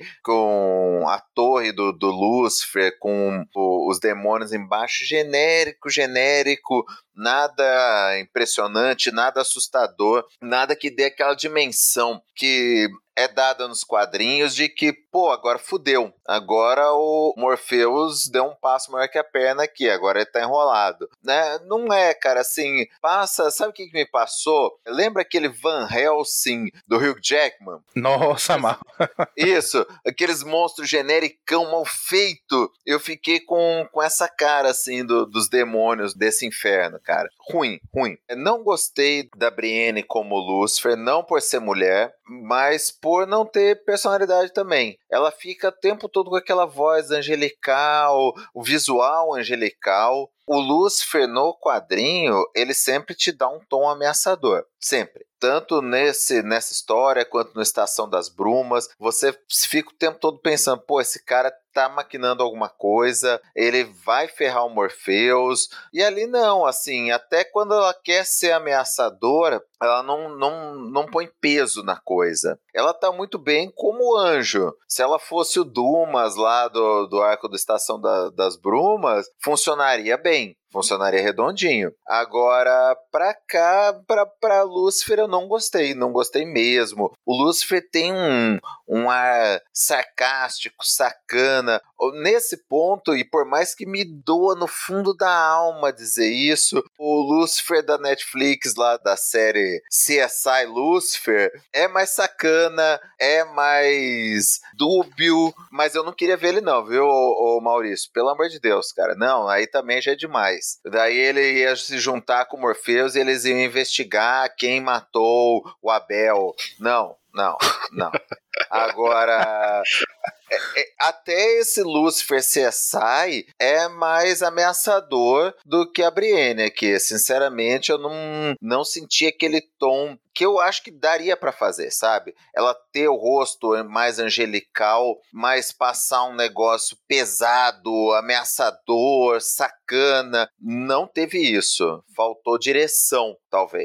com a torre do, do Lúcifer, com o, os demônios embaixo, genérico, genérico, nada impressionante, nada assustador, nada que dê aquela dimensão que é dada nos quadrinhos de que, pô, agora fudeu. Agora o Morpheus deu um passo maior que a perna aqui, agora ele tá enrolado. Né? Não é, cara, assim, passa, sabe o que, que me passou? Lembra aquele Van Helsing do Hugh Jackman? Nossa, mal. Isso, aqueles monstros genericão mal feito. Eu fiquei com, com essa cara, assim, do, dos demônios desse inferno, cara. Ruim, ruim. Não gostei da Brienne como Lúcifer, não por ser mulher, mas por não ter personalidade também. Ela fica o tempo todo com aquela voz angelical, o visual angelical. O Lúcifer no quadrinho, ele sempre te dá um tom ameaçador, sempre. Tanto nesse, nessa história, quanto no Estação das Brumas, você fica o tempo todo pensando, pô, esse cara tá maquinando alguma coisa, ele vai ferrar o Morpheus, e ali não, assim, até quando ela quer ser ameaçadora, ela não, não, não põe peso na coisa. Ela tá muito bem como anjo. Se ela fosse o Dumas lá do, do arco da Estação da, das Brumas, funcionaria bem. Funcionaria redondinho. Agora, pra cá, pra, pra Lúcifer, eu não gostei. Não gostei mesmo. O Lúcifer tem um, um ar sarcástico, sacana. Nesse ponto, e por mais que me doa no fundo da alma dizer isso, o Lúcifer da Netflix, lá da série C S I Lúcifer, é mais sacana, é mais dúbio, mas eu não queria ver ele não, viu, ô, ô Maurício? Pelo amor de Deus, cara. Não, aí também já é demais. Daí ele ia se juntar com o Morpheus e eles iam investigar quem matou o Abel. Não, não, não. Agora, é, é, até esse Lúcifer C S I é mais ameaçador do que a Brienne aqui. Sinceramente, eu não, não senti aquele tom que eu acho que daria pra fazer, sabe? Ela ter o rosto mais angelical, mas passar um negócio pesado, ameaçador, sacana. Não teve isso. Faltou direção, talvez.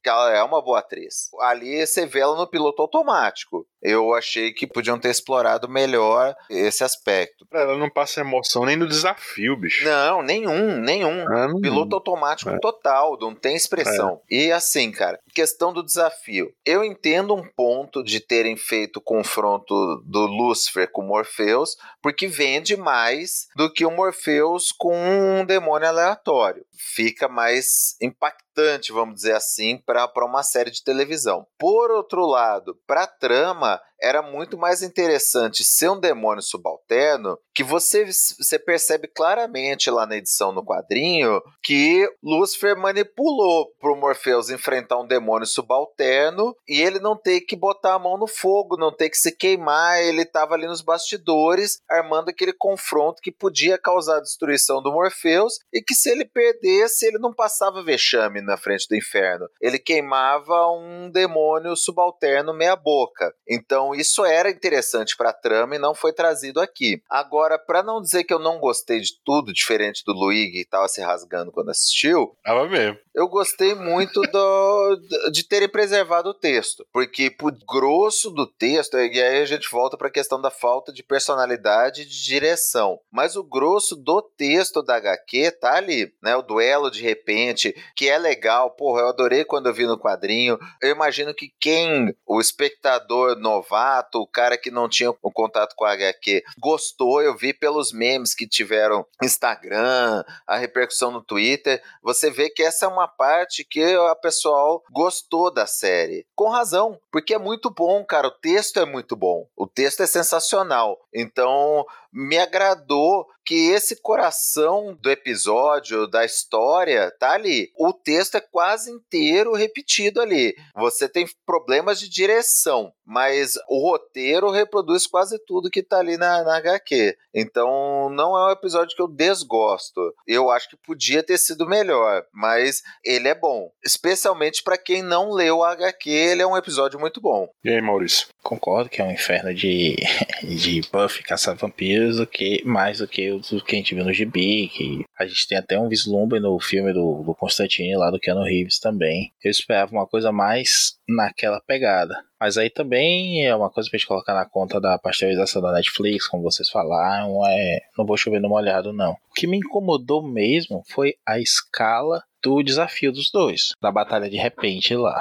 que ela é uma boa atriz. Ali você vê ela no piloto automático. Eu achei que podiam ter explorado melhor esse aspecto. Ela não passa emoção nem no desafio, bicho. Não, nenhum, nenhum. Ah, não. Piloto automático É. total, não tem expressão. É. E assim, cara, questão do desafio. Eu entendo um ponto de terem feito o confronto do Lúcifer com Morpheus, porque vende mais do que o Morpheus com um demônio aleatório. Fica mais impactante, vamos dizer assim, para uma série de televisão. Por outro lado, para a trama, era muito mais interessante ser um demônio subalterno, que você, você percebe claramente lá na edição no quadrinho que Lúcifer manipulou para o Morpheus enfrentar um demônio subalterno e ele não ter que botar a mão no fogo, não ter que se queimar, ele estava ali nos bastidores armando aquele confronto que podia causar a destruição do Morpheus e que se ele perdesse, ele não passava vexame na frente do inferno, ele queimava um demônio subalterno meia boca. Então isso era interessante para a trama e não foi trazido aqui. Agora, para não dizer que eu não gostei de tudo, diferente do Luigi que estava se rasgando quando assistiu, Tava mesmo. eu gostei muito do, de terem preservado o texto, porque pro grosso do texto, e aí a gente volta para a questão da falta de personalidade e de direção, mas o grosso do texto da agá quê tá ali, né? O duelo de repente, que é legal, porra, eu adorei quando eu vi no quadrinho. Eu imagino que quem, o espectador novato, o cara que não tinha o contato com a agá quê, gostou, eu vi pelos memes que tiveram no Instagram, a repercussão no Twitter, você vê que essa é uma parte que a pessoal gostou da série. Com razão, porque é muito bom, cara, o texto é muito bom, o texto é sensacional. Então, me agradou que esse coração do episódio, da história, tá ali. O texto é quase inteiro repetido ali. Você tem problemas de direção, mas o roteiro reproduz quase tudo que tá ali na, na agá quê. Então, não é um episódio que eu desgosto. Eu acho que podia ter sido melhor, mas ele é bom. Especialmente para quem não leu a agá quê, ele é um episódio muito bom. E aí, Maurício? Concordo que é um inferno de, de Buffy caçar vampiros do que, mais do que o que a gente viu no gibi, que a gente tem até um vislumbre no filme do, do Constantine lá do Keanu Reeves também. Eu esperava uma coisa mais naquela pegada. Mas aí também é uma coisa pra gente colocar na conta da pasteurização da Netflix, como vocês falaram, é, não vou chover no molhado não. O que me incomodou mesmo foi a escala do desafio dos dois, da batalha de repente lá.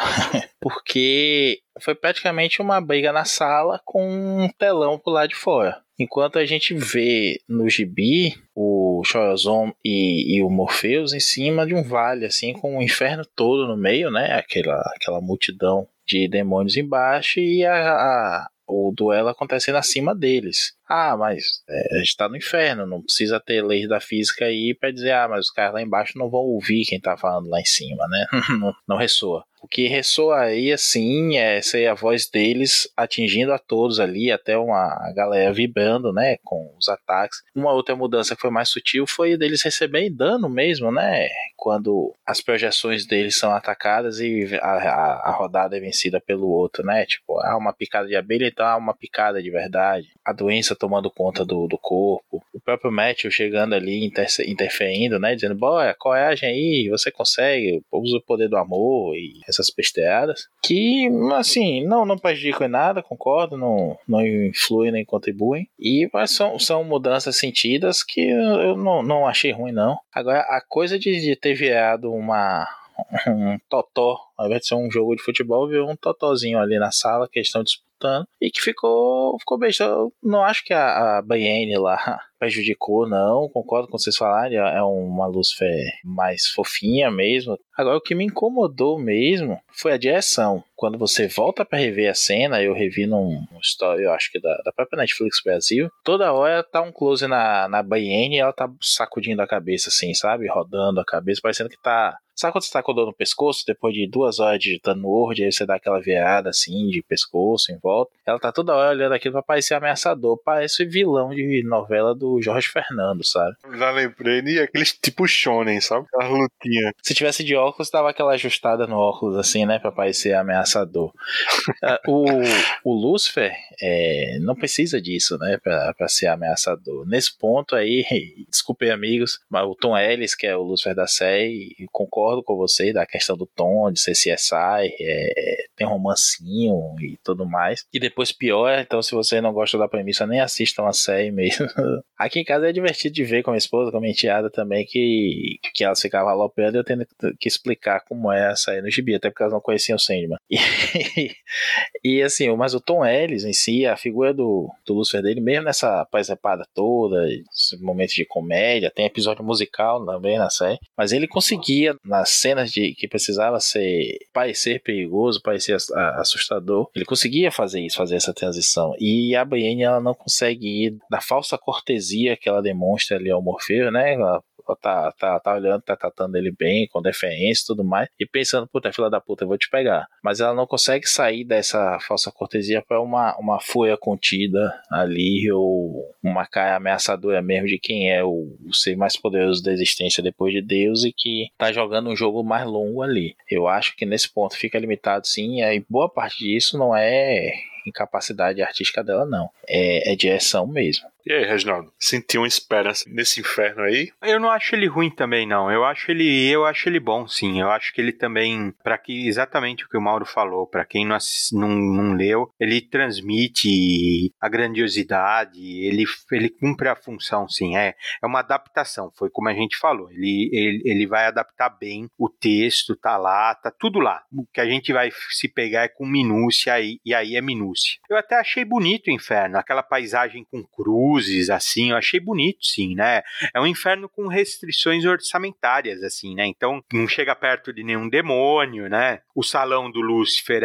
Porque foi praticamente uma briga na sala com um telão pro lado de fora. Enquanto a gente vê no gibi o Chorazon e, e o Morpheus em cima de um vale, assim, com o inferno todo no meio, né? Aquela, aquela multidão de demônios embaixo e a, a, o duelo acontecendo acima deles. Ah, mas é, a gente tá no inferno, não precisa ter leis da física aí pra dizer, ah, mas os caras lá embaixo não vão ouvir quem tá falando lá em cima, né? não, não ressoa. O que ressoa aí, assim, é ser a voz deles atingindo a todos ali, até uma galera vibrando, né, com os ataques. Uma outra mudança que foi mais sutil foi deles receberem dano mesmo, né, quando as projeções deles são atacadas e a, a, a rodada é vencida pelo outro, né, tipo, há uma picada de abelha, então há uma picada de verdade. A doença tomando conta do, do corpo. O próprio Matthew chegando ali, inter, interferindo, né, dizendo, bora, coragem aí, você consegue, usa o poder do amor e essas besteiradas, que, assim, não, não prejudicam em nada, concordo, não, não influem nem contribuem, e mas são, são mudanças sentidas que eu não, não achei ruim, não. Agora, a coisa de, de ter virado uma um totó, ao invés de ser um jogo de futebol, virou um totózinho ali na sala que eles estão disputando, e que ficou, ficou besta. Eu não acho que a, a Brienne lá prejudicou, não, concordo com vocês falarem, é uma Lúcifer mais fofinha mesmo. Agora, o que me incomodou mesmo foi a direção. Quando você volta pra rever a cena, eu revi num, num story, eu acho que da, da própria Netflix Brasil, toda hora tá um close na, na Brienne e ela tá sacudindo a cabeça assim, sabe? Rodando a cabeça, parecendo que tá... Sabe quando você tá com dor no pescoço, depois de duas horas digitando no Word, aí você dá aquela virada assim, de pescoço em volta? Ela tá toda hora olhando aquilo pra parecer ameaçador, parece vilão de novela do Jorge Fernando, sabe? Já lembrei de aqueles tipo shonen, sabe? Aquela lutinha. Se tivesse de óculos, dava aquela ajustada no óculos assim, né, pra parecer ameaçador. o, o Lúcifer é, não precisa disso, né, pra, pra ser ameaçador. Nesse ponto aí, desculpem amigos, mas o Tom Ellis, que é o Lúcifer da série, concordo concordo com você da questão do tom, de ser C S I, é, tem romancinho e tudo mais. E depois pior, então se você não gosta da premissa, nem assista uma série mesmo. Aqui em casa é divertido de ver com a minha esposa, com a minha enteada também, que, que elas ficavam alopeando e eu tendo que explicar como é a série no gibi, até porque elas não conheciam o Sandman. E, e assim, mas o Tom Ellis em si, a figura do, do Lucifer dele, mesmo nessa paz-repada toda, esses momentos de comédia, tem episódio musical também na série, mas ele conseguia, nas cenas de que precisava ser, parecer perigoso, parecer assustador, ele conseguia fazer isso, fazer essa transição. E a Brienne, ela não consegue ir da falsa cortesia que ela demonstra ali ao Morfeu, né? Ela tá, tá, tá olhando, tá tratando ele bem, com deferência e tudo mais, e pensando, puta, filha da puta, eu vou te pegar. Mas ela não consegue sair dessa falsa cortesia para uma, uma fúria contida ali, ou uma cara ameaçadora mesmo de quem é o, o ser mais poderoso da existência depois de Deus e que tá jogando um jogo mais longo ali. Eu acho que nesse ponto fica limitado sim, e boa parte disso não é incapacidade artística dela, não. É, é direção mesmo. E aí, Reginaldo, sentiu uma esperança nesse inferno aí? Eu não acho ele ruim também, não. Eu acho ele, eu acho ele bom, sim. Eu acho que ele também, para que exatamente o que o Mauro falou, para quem não, não, não leu, ele transmite a grandiosidade, ele, ele cumpre a função, sim. É, é uma adaptação, foi como a gente falou. Ele, ele, ele vai adaptar bem o texto, tá lá, tá tudo lá. O que a gente vai se pegar é com minúcia, e, e aí é minúcia. Eu até achei bonito o inferno, aquela paisagem com cruz, assim, eu achei bonito, sim, né? É um inferno com restrições orçamentárias, assim, né? Então, não chega perto de nenhum demônio, né? O salão do Lúcifer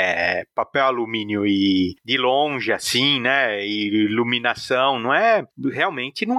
é papel alumínio e de longe, assim, né? E iluminação, não é... Realmente não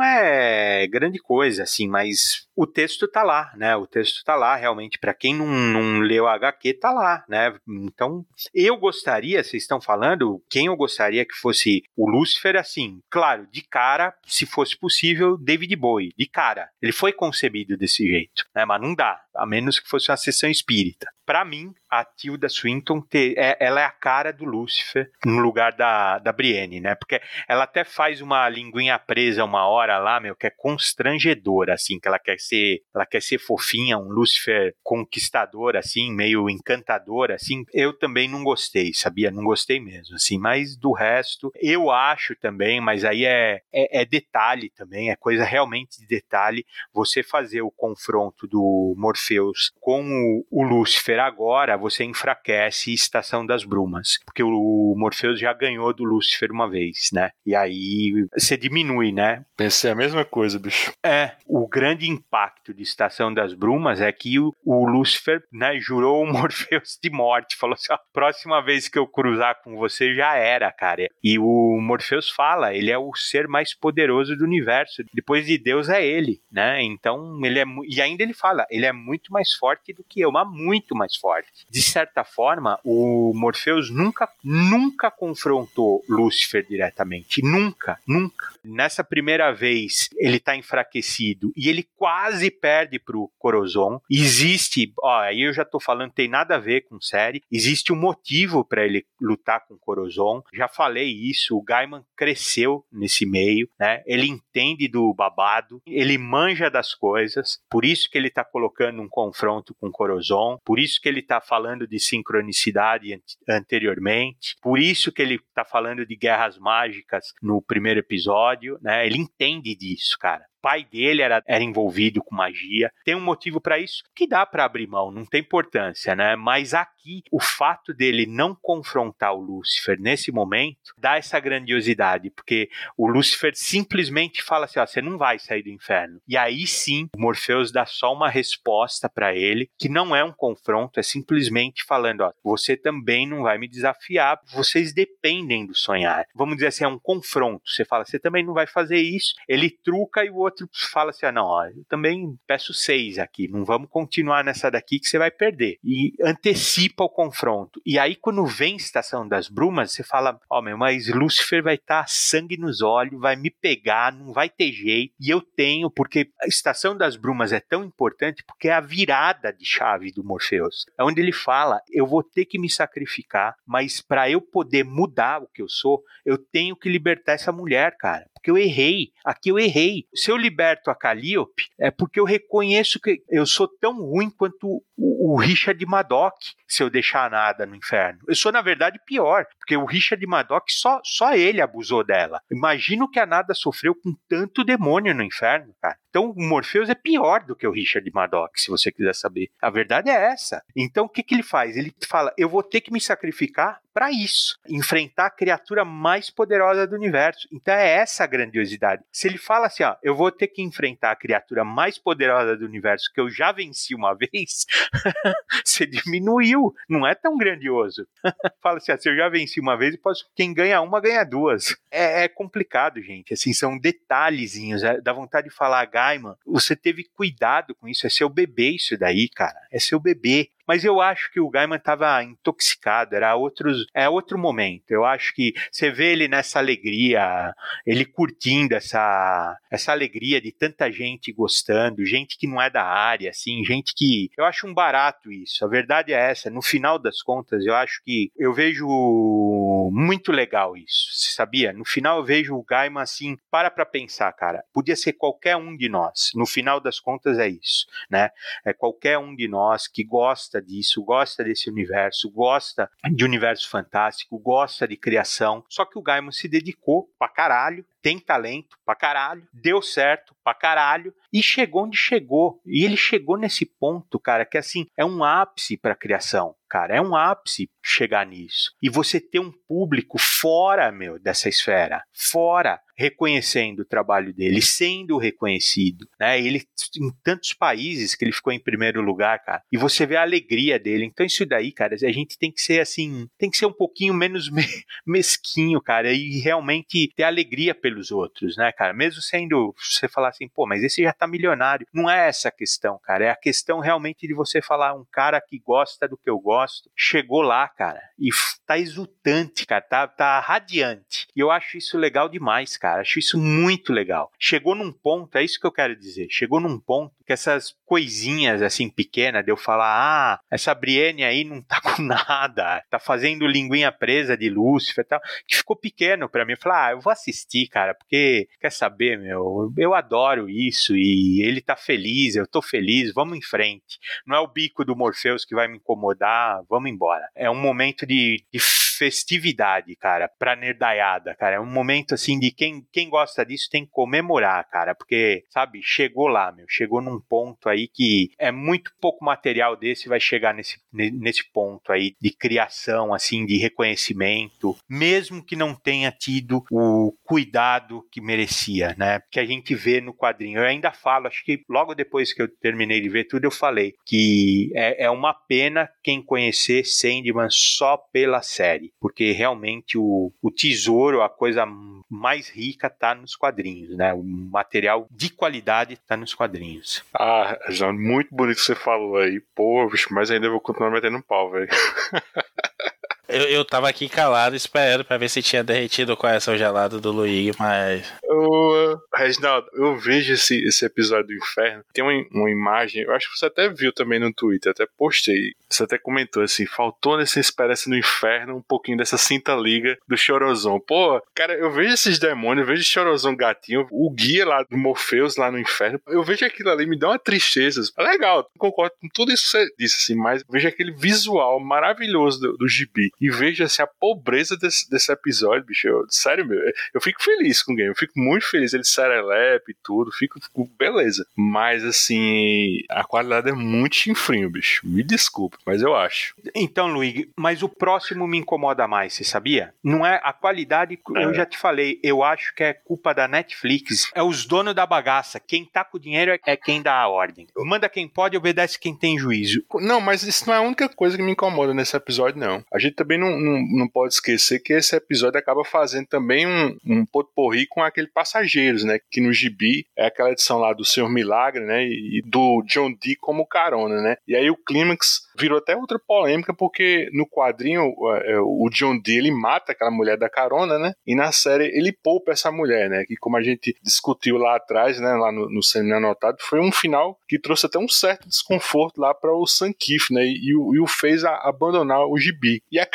é grande coisa, assim, mas o texto tá lá, né? O texto tá lá, realmente, para quem não, não leu a H Q, tá lá, né? Então, eu gostaria, vocês estão falando, quem eu gostaria que fosse o Lúcifer, assim, claro, de cara, se fosse possível, David Bowie, de cara. Ele foi concebido desse jeito, né? Mas não dá, a menos que fosse uma sessão espírita. Pra mim, a Tilda Swinton, te, é, ela é a cara do Lúcifer no lugar da, da Brienne, né? Porque ela até faz uma linguinha presa uma hora lá, meu, que é constrangedora, assim, que ela quer ser, ela quer ser fofinha, um Lúcifer conquistador, assim, meio encantador, assim. Eu também não gostei, sabia? Não gostei mesmo, assim. Mas do resto, eu acho também, mas aí é, é, é detalhe também, é coisa realmente de detalhe, você fazer o confronto do Morpheus com o, o Lúcifer agora, você enfraquece Estação das Brumas, porque o Morpheus já ganhou do Lúcifer uma vez, né? E aí você diminui, né? Pensei a mesma coisa, bicho. É, o grande impacto de Estação das Brumas é que o, o Lúcifer, né, jurou o Morpheus de morte, falou assim, ó, próxima vez que eu cruzar com você já era, cara. E o Morpheus fala, ele é o ser mais poderoso do universo, depois de Deus é ele, né? Então, ele é, e ainda ele fala, ele é muito mais forte do que eu, mas muito mais forte. De certa forma, o Morpheus nunca, nunca confrontou Lúcifer diretamente. Nunca, nunca. Nessa primeira vez, ele tá enfraquecido e ele quase perde pro Corozon. Existe, ó, aí eu já tô falando, tem nada a ver com série, existe um motivo para ele lutar com o Corozon. Já falei isso, o Gaiman cresceu nesse meio, né? Ele entende do babado, ele manja das coisas, por isso que ele tá colocando um confronto com o Corozon, por isso que ele tá falando de sincronicidade anteriormente, por isso que ele tá falando de guerras mágicas no primeiro episódio, né? Ele entende disso, cara. O pai dele era, era envolvido com magia, tem um motivo para isso que dá para abrir mão, não tem importância, né? Mas aqui, o fato dele não confrontar o Lúcifer nesse momento, dá essa grandiosidade, porque o Lúcifer simplesmente fala assim, ó, você não vai sair do inferno. E aí sim, o Morpheus dá só uma resposta para ele, que não é um confronto, é simplesmente falando, ó, você também não vai me desafiar, vocês dependem do sonhar. Vamos dizer assim, é um confronto, você fala, você também não vai fazer isso, ele truca e o outro fala assim, ah, não, ó, eu também peço seis aqui, não vamos continuar nessa daqui que você vai perder. E antecipa o confronto. E aí, quando vem Estação das Brumas, você fala, ó, oh, meu, mas Lúcifer vai estar tá sangue nos olhos, vai me pegar, não vai ter jeito. E eu tenho, porque a Estação das Brumas é tão importante, porque é a virada de chave do Morpheus. É onde ele fala, eu vou ter que me sacrificar, mas para eu poder mudar o que eu sou, eu tenho que libertar essa mulher, cara. Porque eu errei. Aqui eu errei. Se eu eu liberto a Calliope, é porque eu reconheço que eu sou tão ruim quanto o, o Richard Madoc, se eu deixar a Nada no inferno. Eu sou, na verdade, pior, porque o Richard Madoc, só, só ele abusou dela. Imagino que a Nada sofreu com tanto demônio no inferno, cara. Então, o Morpheus é pior do que o Richard Madoc, se você quiser saber. A verdade é essa. Então, o que, que ele faz? Ele fala, eu vou ter que me sacrificar para isso, enfrentar a criatura mais poderosa do universo. Então é essa a grandiosidade. Se ele fala assim, ó, eu vou ter que enfrentar a criatura mais poderosa do universo que eu já venci uma vez, você diminuiu, não é tão grandioso. Fala assim, ó, se eu já venci uma vez, posso, quem ganha uma, ganha duas. É, é complicado, gente, assim, são detalhezinhos, é, dá vontade de falar, Gaiman, você teve cuidado com isso, é seu bebê isso daí, cara, é seu bebê. Mas eu acho que o Gaiman estava intoxicado, era outros, é outro momento. Eu acho que você vê ele nessa alegria, ele curtindo essa, essa alegria de tanta gente gostando, gente que não é da área, assim, gente que... Eu acho um barato isso, a verdade é essa. No final das contas, eu acho que eu vejo muito legal isso, você sabia? No final eu vejo o Gaiman assim, para pra pensar, cara, podia ser qualquer um de nós. No final das contas é isso, né? É qualquer um de nós que gosta disso, gosta desse universo, gosta de universo fantástico, gosta de criação, só que o Gaiman se dedicou pra caralho, tem talento pra caralho, deu certo pra caralho e chegou onde chegou. E ele chegou nesse ponto, cara, que assim, é um ápice pra criação, cara, é um ápice chegar nisso. E você ter um público fora, meu, dessa esfera, fora, reconhecendo o trabalho dele, sendo reconhecido, né? Ele, em tantos países que ele ficou em primeiro lugar, cara, e você vê a alegria dele. Então isso daí, cara, a gente tem que ser assim, tem que ser um pouquinho menos me- mesquinho, cara, e realmente ter alegria pelos outros, né, cara? Mesmo sendo, você falar assim, pô, mas esse já tá milionário. Não é essa a questão, cara, é a questão realmente de você falar, um cara que gosta do que eu gosto, chegou lá, cara, e tá exultante, cara, tá, tá radiante. E eu acho isso legal demais, cara. Cara, acho isso muito legal. Chegou num ponto, é isso que eu quero dizer, chegou num ponto que essas coisinhas assim pequenas de eu falar, ah, essa Brienne aí não tá com nada, tá fazendo linguinha presa de Lúcifer e tal, que ficou pequeno pra mim. Eu falei, ah, eu vou assistir, cara, porque, quer saber, meu, eu adoro isso e ele tá feliz, eu tô feliz, vamos em frente. Não é o bico do Morpheus que vai me incomodar, vamos embora. É um momento de, de festividade, cara, pra nerdaiada, cara. É um momento, assim, de quem, quem gosta disso tem que comemorar, cara, porque, sabe, chegou lá, meu, chegou num ponto aí que é muito pouco material desse vai chegar nesse, nesse ponto aí de criação, assim, de reconhecimento, mesmo que não tenha tido o cuidado que merecia, né, que a gente vê no quadrinho. Eu ainda falo, acho que logo depois que eu terminei de ver tudo, eu falei que é, é uma pena quem conhecer Sandman só pela série, porque realmente o, o tesouro, a coisa mais rica tá nos quadrinhos, né? O material de qualidade tá nos quadrinhos. Ah, João, muito bonito que você falou aí. Pô, bicho, mas ainda vou continuar metendo pau, velho. Eu, eu tava aqui calado esperando pra ver se tinha derretido o coração gelado do Luigi, mas... Ô, uh, Reginaldo, eu vejo esse, esse episódio do Inferno. Tem uma, uma imagem, eu acho que você até viu também no Twitter, até postei. Você até comentou assim, faltou nessa esperança no Inferno um pouquinho dessa cinta liga do Chorozão. Pô, cara, eu vejo esses demônios, eu vejo Chorozão gatinho, o guia lá do Morpheus lá no Inferno. Eu vejo aquilo ali, me dá uma tristeza. É legal, concordo com tudo isso que você disse, assim, mas eu vejo aquele visual maravilhoso do, do gibi. E vejo assim, a pobreza desse, desse episódio, bicho. Eu, sério, meu, eu fico feliz com o game, eu fico muito feliz. Ele serelepe e tudo, fico, fico beleza. Mas assim, a qualidade é muito chinfrinho, bicho. Me desculpe, mas eu acho. Então, Luigi, mas o próximo me incomoda mais, você sabia? Não é a qualidade, é. Eu já te falei, eu acho que é culpa da Netflix. É os donos da bagaça. Quem tá com o dinheiro é quem dá a ordem. Manda quem pode, obedece quem tem juízo. Não, mas isso não é a única coisa que me incomoda nesse episódio, não. A gente também não, não, não pode esquecer que esse episódio acaba fazendo também um, um potpourri com aquele Passageiros, né? Que no gibi é aquela edição lá do Senhor Milagre, né? E, e do John Dee como carona, né? E aí o clímax virou até outra polêmica, porque no quadrinho o John Dee, ele mata aquela mulher da carona, né? E na série ele poupa essa mulher, né? Que como a gente discutiu lá atrás, né? Lá no, no Seminário Anotado, foi um final que trouxe até um certo desconforto lá para o Sam Kiff, né? E, e, o, e o fez a, abandonar o gibi. E a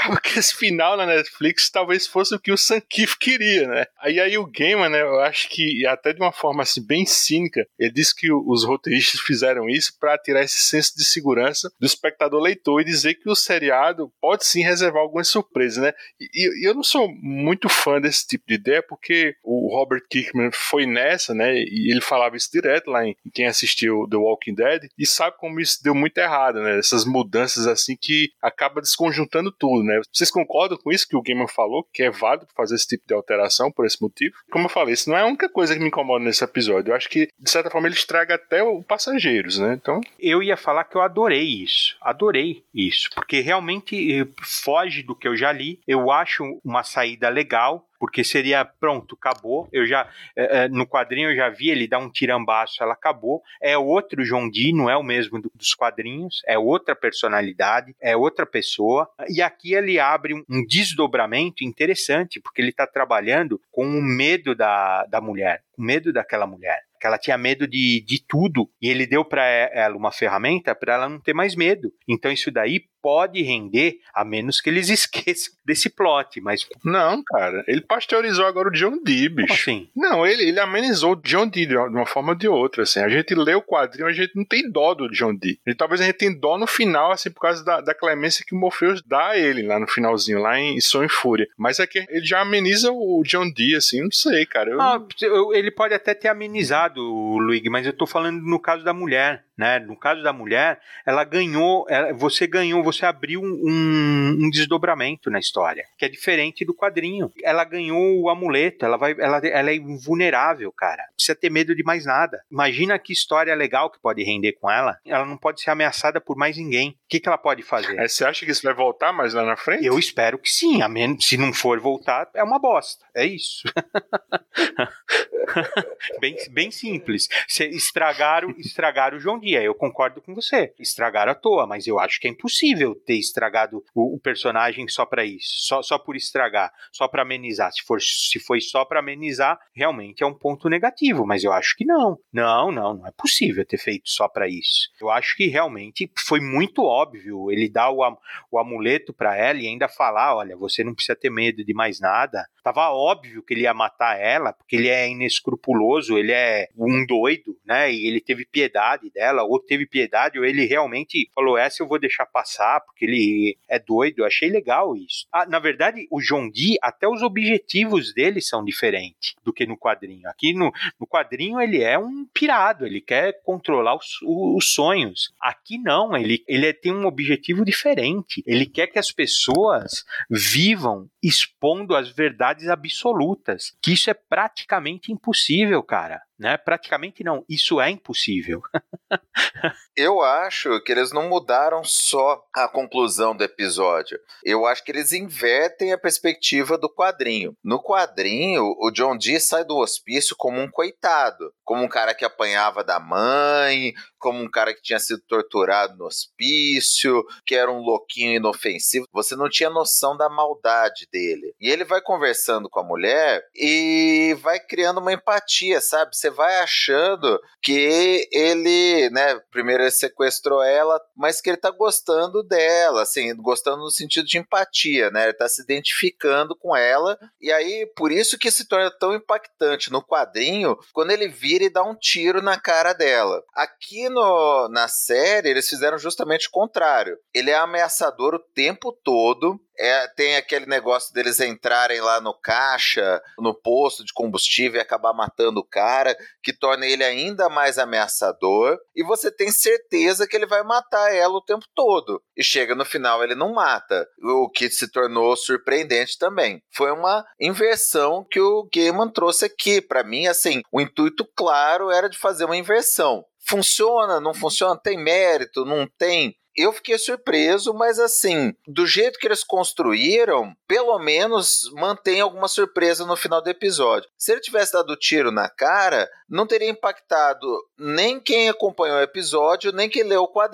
acaba que esse final na Netflix talvez fosse o que o Sam Kiff queria, né? Aí, aí o Gaiman, né, eu acho que até de uma forma assim, bem cínica, ele disse que os roteiristas fizeram isso para tirar esse senso de segurança do espectador leitor e dizer que o seriado pode sim reservar algumas surpresas, né? E, e eu não sou muito fã desse tipo de ideia, porque o Robert Kirkman foi nessa, né? E ele falava isso direto lá em quem assistiu The Walking Dead e sabe como isso deu muito errado, né? Essas mudanças assim que acaba desconjuntando tudo, né? Vocês concordam com isso que o Gaiman falou, que é válido fazer esse tipo de alteração por esse motivo? Como eu falei, isso não é a única coisa que me incomoda nesse episódio. Eu acho que, de certa forma, ele estraga até o Passageiros, né? Então... Eu ia falar que eu adorei isso. Adorei isso. Porque realmente foge do que eu já li. Eu acho uma saída legal. Porque seria, pronto, acabou. Eu já, é, no quadrinho eu já vi, ele dá um tirambaço, ela acabou. É outro John Dee, não é o mesmo do, dos quadrinhos, é outra personalidade, é outra pessoa. E aqui ele abre um, um desdobramento interessante, porque ele está trabalhando com o medo da, da mulher, o medo daquela mulher. Que ela tinha medo de, de tudo, e ele deu para ela uma ferramenta para ela não ter mais medo. Então isso daí pode render, a menos que eles esqueçam desse plot, mas... Não, cara, ele pasteurizou agora o John Dee, bicho. Como assim? Não, ele, ele amenizou o John Dee de uma forma ou de outra, assim. A gente lê o quadrinho, a gente não tem dó do John Dee. E talvez a gente tenha dó no final, assim, por causa da, da clemência que o Morpheus dá a ele, lá no finalzinho, lá em Som e Fúria. Mas é que ele já ameniza o John Dee, assim, não sei, cara. Eu... Ah, ele pode até ter amenizado, Luigi, mas eu tô falando no caso da mulher, né? No caso da mulher, ela ganhou, ela, você ganhou, você abriu um, um desdobramento na história, que é diferente do quadrinho. Ela ganhou o amuleto, ela, vai, ela, ela é invulnerável, cara. Não precisa ter medo de mais nada. Imagina que história legal que pode render com ela. Ela não pode ser ameaçada por mais ninguém. O que, que ela pode fazer? Aí você acha que isso vai voltar mais lá na frente? Eu espero que sim, a menos, se não for voltar, é uma bosta. É isso. bem, bem simples. Cê estragaram, estragaram o John Dee. Eu concordo com você. Estragaram à toa, mas eu acho que é impossível ter estragado o, o personagem só pra isso. Só, só por estragar. Só pra amenizar. Se, for, se foi só pra amenizar, realmente é um ponto negativo. Mas eu acho que não. Não, não. Não é possível ter feito só pra isso. Eu acho que realmente foi muito óbvio. Ele dá o, o amuleto pra ela e ainda falar, olha, você não precisa ter medo de mais nada. Tava óbvio que ele ia matar ela, porque ele é inescrupuloso, ele é um doido, né? E ele teve piedade dela, ou teve piedade, ou ele realmente falou, essa eu vou deixar passar, porque ele é doido. Eu achei legal isso. Ah, na verdade, o John Dee, até os objetivos dele são diferentes do que no quadrinho. Aqui no, no quadrinho ele é um pirado, ele quer controlar os, os sonhos. Aqui não, ele, ele tem um objetivo diferente. Ele quer que as pessoas vivam expondo as verdades absolutas, que isso é praticamente impossível, cara. Né? Praticamente não, isso é impossível. Eu acho que eles não mudaram só a conclusão do episódio. Eu acho que eles invertem a perspectiva do quadrinho. No quadrinho, o John Dee sai do hospício como um coitado, como um cara que apanhava da mãe, como um cara que tinha sido torturado no hospício, que era um louquinho inofensivo. Você não tinha noção da maldade dele. E ele vai conversando com a mulher e vai criando uma empatia, sabe? Você vai achando que ele, né, primeiro ele sequestrou ela, mas que ele tá gostando dela, assim, gostando no sentido de empatia, né? Ele tá se identificando com ela, e aí, por isso que se torna tão impactante no quadrinho, quando ele vira e dá um tiro na cara dela. Aqui no, na série, eles fizeram justamente o contrário. Ele é ameaçador o tempo todo. É, tem aquele negócio deles entrarem lá no caixa, no posto de combustível e acabar matando o cara, que torna ele ainda mais ameaçador, e você tem certeza que ele vai matar ela o tempo todo. E chega no final, ele não mata, o que se tornou surpreendente também. Foi uma inversão que o Gaiman trouxe aqui. Pra mim, assim, o intuito claro era de fazer uma inversão. Funciona, não funciona, tem mérito, não tem... Eu fiquei surpreso, mas assim, do jeito que eles construíram, pelo menos mantém alguma surpresa no final do episódio. Se ele tivesse dado tiro na cara, não teria impactado nem quem acompanhou o episódio, nem quem leu o quadrinho.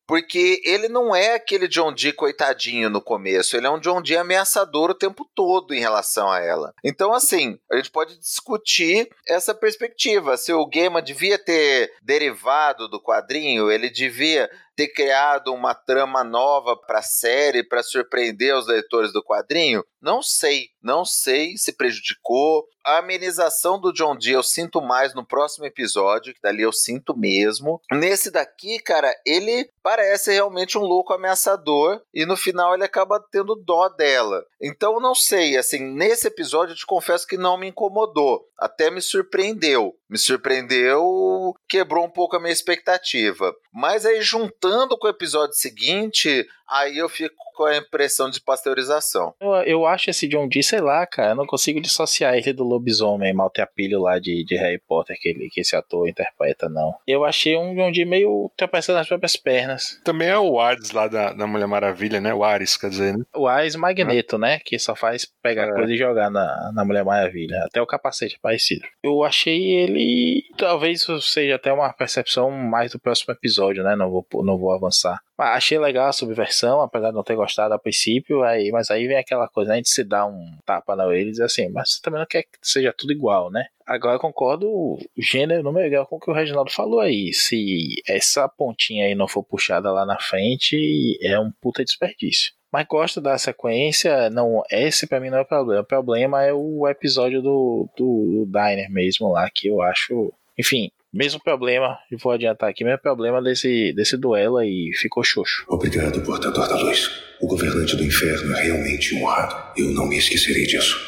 porque ele não é aquele John Dee coitadinho no começo, ele é um John Dee ameaçador o tempo todo em relação a ela. Então, assim, a gente pode discutir essa perspectiva, se o Gaiman devia ter derivado do quadrinho, ele devia ter criado uma trama nova para a série, para surpreender os leitores do quadrinho? Não sei, não sei se prejudicou. A amenização do John Dee eu sinto mais no próximo episódio, que dali eu sinto mesmo. Nesse daqui, cara, ele parece realmente um louco ameaçador e no final ele acaba tendo dó dela. Então, não sei, assim, nesse episódio eu te confesso que não me incomodou, até me surpreendeu. Me surpreendeu, quebrou um pouco a minha expectativa. Mas aí, juntando com o episódio seguinte, aí eu fico com a impressão de pasteurização. Eu, eu acho esse John Dee, sei lá, cara, eu não consigo dissociar ele do lobisomem maltrapilho lá de, de Harry Potter que, ele, que esse ator interpreta, não. Eu achei um John Dee meio tropeçando nas próprias pernas. Também é o Ares lá da, da Mulher Maravilha, né? O Ares, quer dizer, né? O Ares Magneto, ah. né? Que só faz pegar é. coisa e jogar na, na Mulher Maravilha. Até o capacete é parecido. Eu achei ele... Talvez seja até uma percepção mais do próximo episódio, né? Não vou, não vou avançar. Mas achei legal a subversão, apesar de não ter gostado a princípio, aí, mas aí vem aquela coisa, né, a gente se dá um tapa na orelha e diz assim, mas você também não quer que seja tudo igual, né? Agora eu concordo, o gênero não é legal com o que o Reginaldo falou aí. Se essa pontinha aí não for puxada lá na frente, é um puta desperdício. Mas gosto da sequência, não, esse pra mim não é o problema. O problema é o episódio do, do, do Diner mesmo lá, que eu acho... Enfim, mesmo problema, e vou adiantar aqui, mesmo problema desse, desse duelo aí, ficou xoxo. Obrigado, portador da luz. O governante do inferno é realmente honrado. Eu não me esquecerei disso.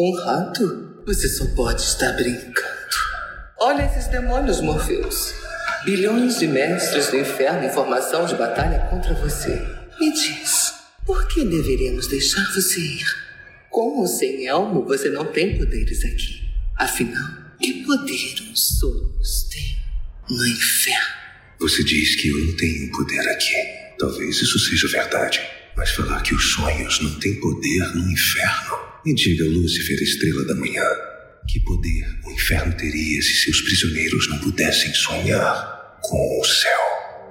Honrado? Você só pode estar brincando. Olha esses demônios, Morpheus. Bilhões de mestres do inferno em formação de batalha contra você. Me diz, por que deveríamos deixar você ir? Com ou sem elmo, você não tem poderes aqui. Afinal, que poder os sonhos têm no inferno? Você diz que eu não tenho poder aqui. Talvez isso seja verdade. Mas falar que os sonhos não têm poder no inferno... Me diga, Lúcifer, estrela da manhã, que poder o inferno teria se seus prisioneiros não pudessem sonhar com o céu?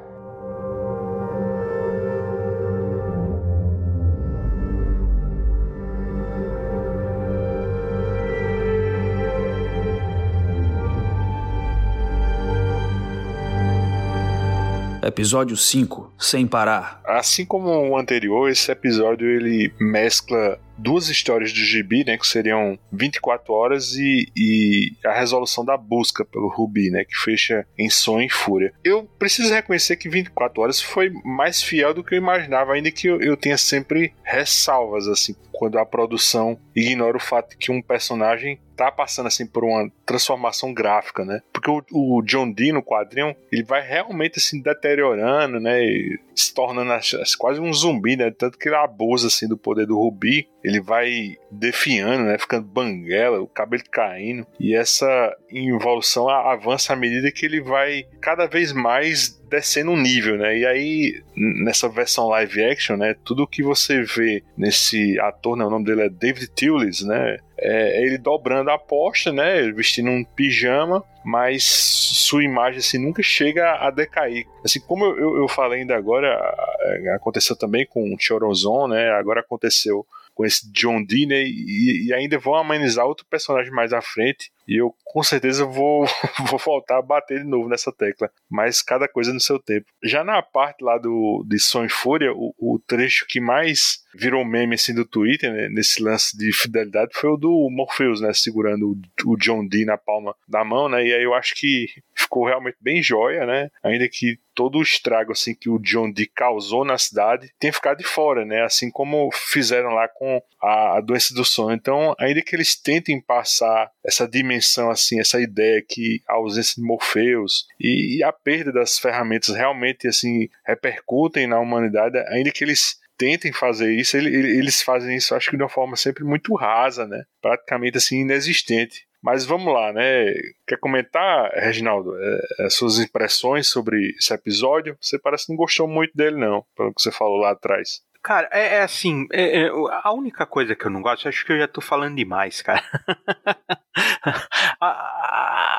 Episódio cinco, Sem Parar. Assim como o anterior, esse episódio ele mescla duas histórias do gibi, né, que seriam vinte e quatro horas e, e a resolução da busca pelo Rubi, né, que fecha em Sonho e Fúria. Eu preciso reconhecer que vinte e quatro horas foi mais fiel do que eu imaginava, ainda que eu, eu tenha sempre ressalvas, assim, quando a produção ignora o fato de que um personagem tá passando assim por uma transformação gráfica, né? Porque o, o John Dee no quadrinho, ele vai realmente assim deteriorando, né? E se tornando quase um zumbi, né? Tanto que ele abusa assim do poder do Rubi, ele vai definhando, né? Ficando banguela, o cabelo caindo, e essa evolução avança à medida que ele vai cada vez mais descendo um nível, né? E aí, nessa versão live action, né? Tudo que você vê nesse ator, né? O nome dele é David Thewlis, né? É ele dobrando a aposta, né? Vestindo um pijama, mas sua imagem assim nunca chega a decair. Assim como eu, eu, eu falei ainda agora, aconteceu também com o Choronzon, né? Agora aconteceu com esse John Dee, né? E, e ainda vão amenizar outro personagem mais à frente. E eu com certeza vou, vou voltar a bater de novo nessa tecla. Mas cada coisa no seu tempo. Já na parte lá do, de Sonho e Fúria, o, o trecho que mais virou meme assim, do Twitter, né, nesse lance de fidelidade, foi o do Morpheus, né? Segurando o, o John Dee na palma da mão, né? E aí eu acho que ficou realmente bem joia, né? Ainda que todo o estrago assim, que o John Dee causou na cidade tenha ficado de fora, né? Assim como fizeram lá com a, a doença do sono. Então, ainda que eles tentem passar essa dimensão, assim, essa ideia que a ausência de Morpheus e, e a perda das ferramentas realmente assim, repercutem na humanidade, ainda que eles tentem fazer isso, eles fazem isso, acho que de uma forma sempre muito rasa, né? Praticamente assim, inexistente. Mas vamos lá, né? Quer comentar, Reginaldo, é, as suas impressões sobre esse episódio? Você parece que não gostou muito dele, não, pelo que você falou lá atrás. Cara, é, é assim, é, é, a única coisa que eu não gosto, acho que eu já tô falando demais, cara. a, a, a única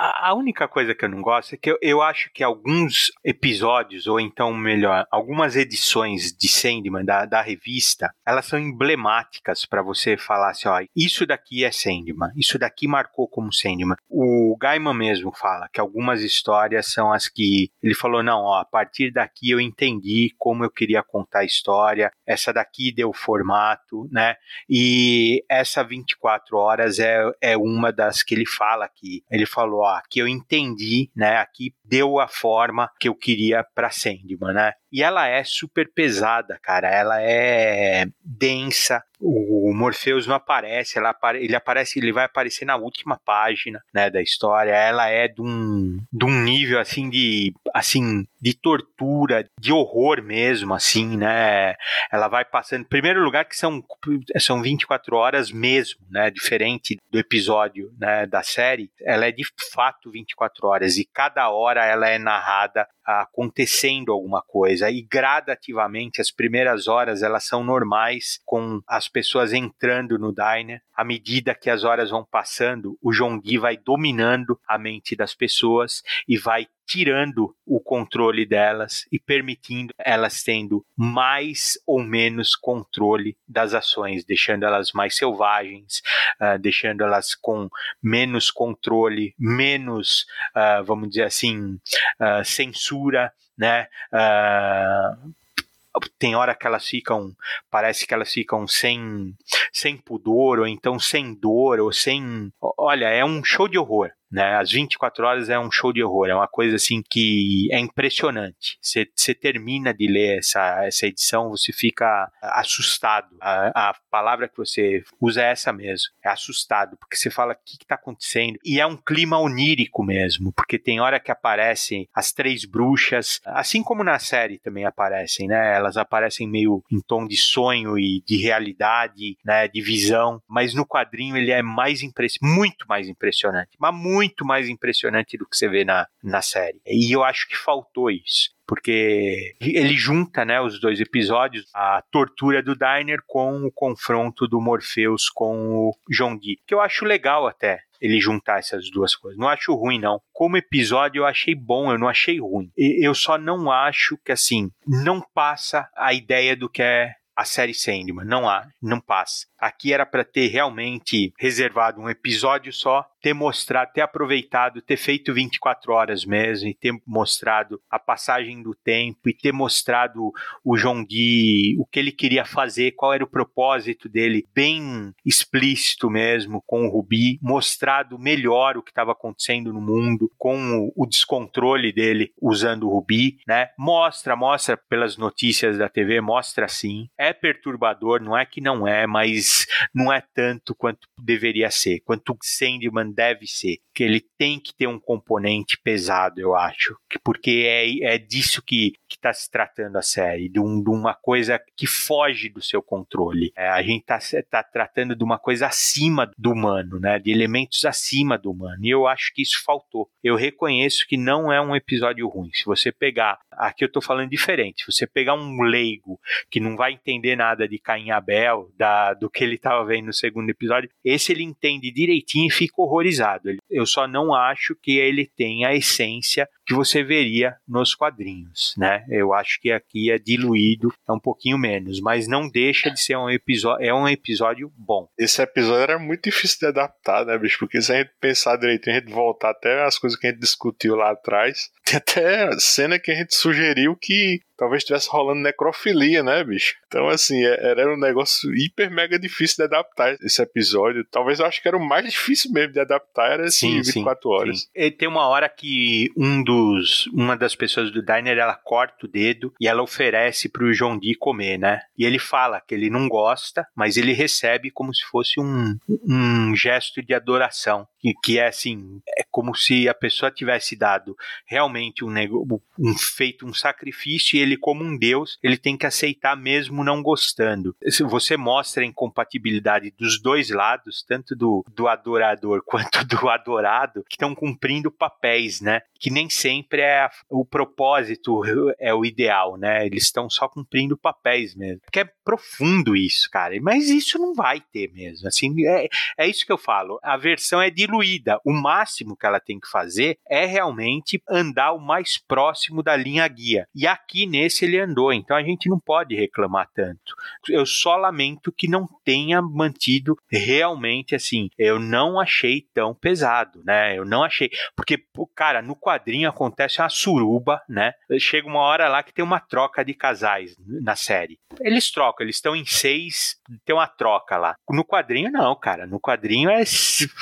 única coisa que eu não gosto é que eu, eu acho que alguns episódios, ou então melhor, algumas edições de Sandman da, da revista, elas são emblemáticas para você falar assim, ó, isso daqui é Sandman, isso daqui marcou como Sandman. O Gaiman mesmo fala que algumas histórias são as que ele falou, não, ó, a partir daqui eu entendi como eu queria contar a história, essa daqui deu formato, né? E essa vinte e quatro horas é, é uma das que ele fala aqui. Ele falou, ó, que eu entendi, né? Aqui deu a forma que eu queria pra Sandman, né? E ela é super pesada, cara. Ela é densa. O Morpheus não aparece, ela apare... ele aparece, ele vai aparecer na última página, né, da história. Ela é de um, de um nível assim de, assim, de tortura, de horror mesmo, assim, né? Ela vai passando, em primeiro lugar, que são, são vinte e quatro horas mesmo, né? Diferente do episódio, né, da série, ela é de fato vinte e quatro horas e cada hora ela é narrada acontecendo alguma coisa e gradativamente as primeiras horas elas são normais com as pessoas entrando no diner. À medida que as horas vão passando, o Jeong-Gi vai dominando a mente das pessoas e vai tirando o controle delas e permitindo elas tendo mais ou menos controle das ações, deixando elas mais selvagens, uh, deixando elas com menos controle, menos, uh, vamos dizer assim, uh, censura, né? Uh, tem hora que elas ficam, parece que elas ficam sem, sem pudor, ou então sem dor, ou sem... Olha, é um show de horror, né? As vinte e quatro horas é um show de horror, é uma coisa assim que é impressionante. Você termina de ler essa, essa edição, você fica assustado. A, a palavra que você usa é essa mesmo, é assustado, porque você fala, o que está acontecendo? E é um clima onírico mesmo, porque tem hora que aparecem as três bruxas, assim como na série também aparecem, né? Elas aparecem meio em tom de sonho e de realidade, né? De visão, mas no quadrinho ele é mais impress... muito mais impressionante, mas muito muito mais impressionante do que você vê na, na série. E eu acho que faltou isso, porque ele junta, né, os dois episódios, a tortura do Diner com o confronto do Morpheus com o Jeong-Gi, que eu acho legal até ele juntar essas duas coisas. Não acho ruim, não. Como episódio eu achei bom, eu não achei ruim. E eu só não acho que, assim, não passa a ideia do que é a série Sandman. Não há, não passa. Aqui era para ter realmente reservado um episódio só, ter mostrado, ter aproveitado, ter feito vinte e quatro horas mesmo, e ter mostrado a passagem do tempo, e ter mostrado o Jeong-Gi, o que ele queria fazer, qual era o propósito dele, bem explícito mesmo, com o Ruby, mostrado melhor o que estava acontecendo no mundo, com o, o descontrole dele usando o Ruby, né? Mostra, mostra pelas notícias da T V, mostra sim. É perturbador, não é que não é, mas não é tanto quanto deveria ser, quanto Sandman deve ser, que ele tem que ter um componente pesado, eu acho, porque é, é disso que está se tratando a série, de, um, de uma coisa que foge do seu controle. É, a gente está tá tratando de uma coisa acima do humano, né, de elementos acima do humano, e eu acho que isso faltou. Eu reconheço que não é um episódio ruim. Se você pegar, aqui eu estou falando diferente, se você pegar um leigo que não vai entender nada de Caim e Abel, da, do que ele estava vendo no segundo episódio, esse ele entende direitinho e fica horrorizado. Eu só não acho que ele tem a essência que você veria nos quadrinhos, né? Eu acho que aqui é diluído, é um pouquinho menos, mas não deixa de ser um episódio, é um episódio bom. Esse episódio era muito difícil de adaptar, né, bicho? Porque se a gente pensar direitinho, a gente voltar até as coisas que a gente discutiu lá atrás, tem até cena que a gente sugeriu que talvez estivesse rolando necrofilia, né, bicho? Então, assim, era um negócio hiper mega difícil de adaptar esse episódio. Talvez eu acho que era o mais difícil mesmo de adaptar, era esse vinte e quatro horas. Sim. E tem uma hora que um dos, uma das pessoas do diner, ela corta o dedo e ela oferece pro Jeong-Gi comer, né? E ele fala que ele não gosta, mas ele recebe como se fosse um, um gesto de adoração. Que, que é assim, é como se a pessoa tivesse dado realmente um, nego, um feito um sacrifício e ele, como um deus, ele tem que aceitar mesmo não gostando. Se você mostra a incompatibilidade dos dois lados, tanto do, do adorador quanto do adorado, que estão cumprindo papéis, né? Que nem sempre é a, o propósito é o ideal, né? Eles estão só cumprindo papéis mesmo. Porque é profundo isso, cara. Mas isso não vai ter mesmo. Assim, é, é isso que eu falo. A versão é diluída. O máximo que ela tem que fazer é realmente andar o mais próximo da linha guia. E aqui nesse ele andou, então a gente não pode reclamar tanto. Eu só lamento que não tenha mantido realmente assim. Eu não achei tão pesado, né? Eu não achei. Porque, cara, no quadrinho acontece uma suruba, né? Chega uma hora lá que tem uma troca de casais na série. Eles trocam, eles estão em seis, tem uma troca lá. No quadrinho, não, cara. No quadrinho é,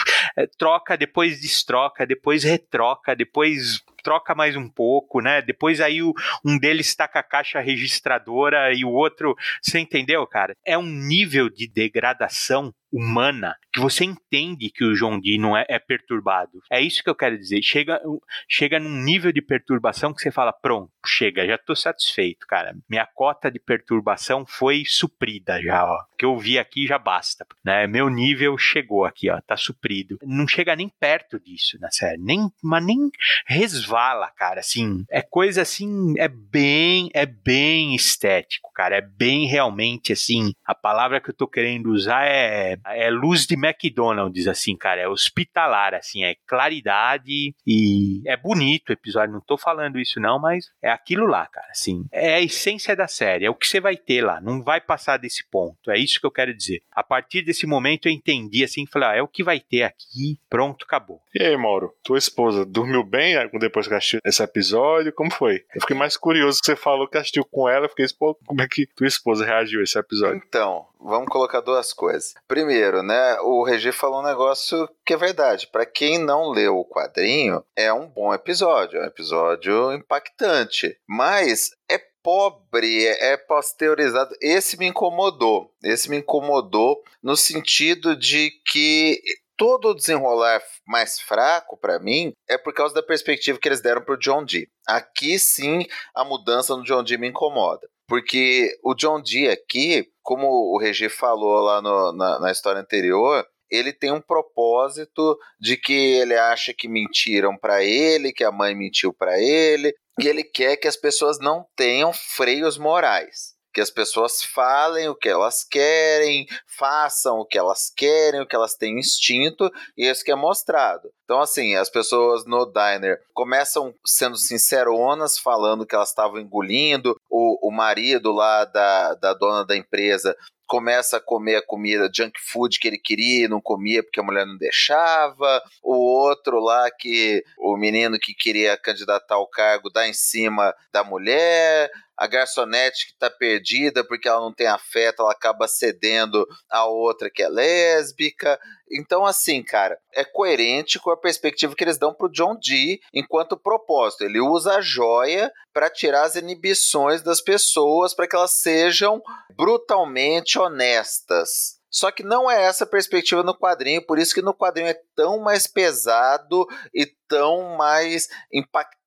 é troca, depois destroca, depois retroca, depois troca mais um pouco, né? Depois aí o, um deles está com a caixa registradora e o outro... Você entendeu, cara? É um nível de degradação humana que você entende que o John Dee não é, é perturbado. É isso que eu quero dizer. Chega, chega num nível de perturbação que você fala, pronto, chega, já tô satisfeito, cara. Minha cota de perturbação foi suprida já, ó. O que eu vi aqui já basta, né? Meu nível chegou aqui, ó, tá suprido. Não chega nem perto disso na série, nem, mas nem resvala, cara, assim, é coisa assim, é bem, é bem estético, cara, é bem realmente, assim, a palavra que eu tô querendo usar é é luz de McDonald's, assim, cara, é hospitalar, assim, é claridade e é bonito o episódio, não tô falando isso não, mas é aquilo lá, cara, assim, é a essência da série, é o que você vai ter lá, não vai passar desse ponto, é isso que eu quero dizer. A partir desse momento eu entendi, assim, falei, ah, é o que vai ter aqui, pronto, acabou. E aí, Mauro, tua esposa dormiu bem depois que assistiu esse episódio? Como foi? Eu fiquei mais curioso que você falou que assistiu com ela, eu fiquei, pô, como é que tua esposa reagiu a esse episódio? Então, vamos colocar duas coisas. Primeiro, né, o Regi falou um negócio que é verdade. Para quem não leu o quadrinho, é um bom episódio, é um episódio impactante. Mas é pobre, é pasteurizado. Esse me incomodou. Esse me incomodou no sentido de que todo o desenrolar mais fraco para mim é por causa da perspectiva que eles deram pro John Dee. Aqui sim a mudança no John Dee me incomoda. Porque o John Dee aqui, como o Regi falou lá no, na, na história anterior, ele tem um propósito de que ele acha que mentiram para ele, que a mãe mentiu para ele, e ele quer que as pessoas não tenham freios morais. Que as pessoas falem o que elas querem, façam o que elas querem, o que elas têm instinto, e isso que é mostrado. Então, assim, as pessoas no diner começam sendo sinceronas, falando que elas estavam engolindo, o, o marido lá da, da dona da empresa começa a comer a comida junk food que ele queria e não comia porque a mulher não deixava. O outro lá, que o menino que queria candidatar ao cargo, dá em cima da mulher. A garçonete que tá perdida porque ela não tem afeto, ela acaba cedendo a outra que é lésbica. Então, assim, cara, é coerente com a perspectiva que eles dão pro John Dee enquanto propósito. Ele usa a joia para tirar as inibições das pessoas para que elas sejam brutalmente honestas. Só que não é essa a perspectiva no quadrinho, por isso que no quadrinho é tão mais pesado e tão mais impactante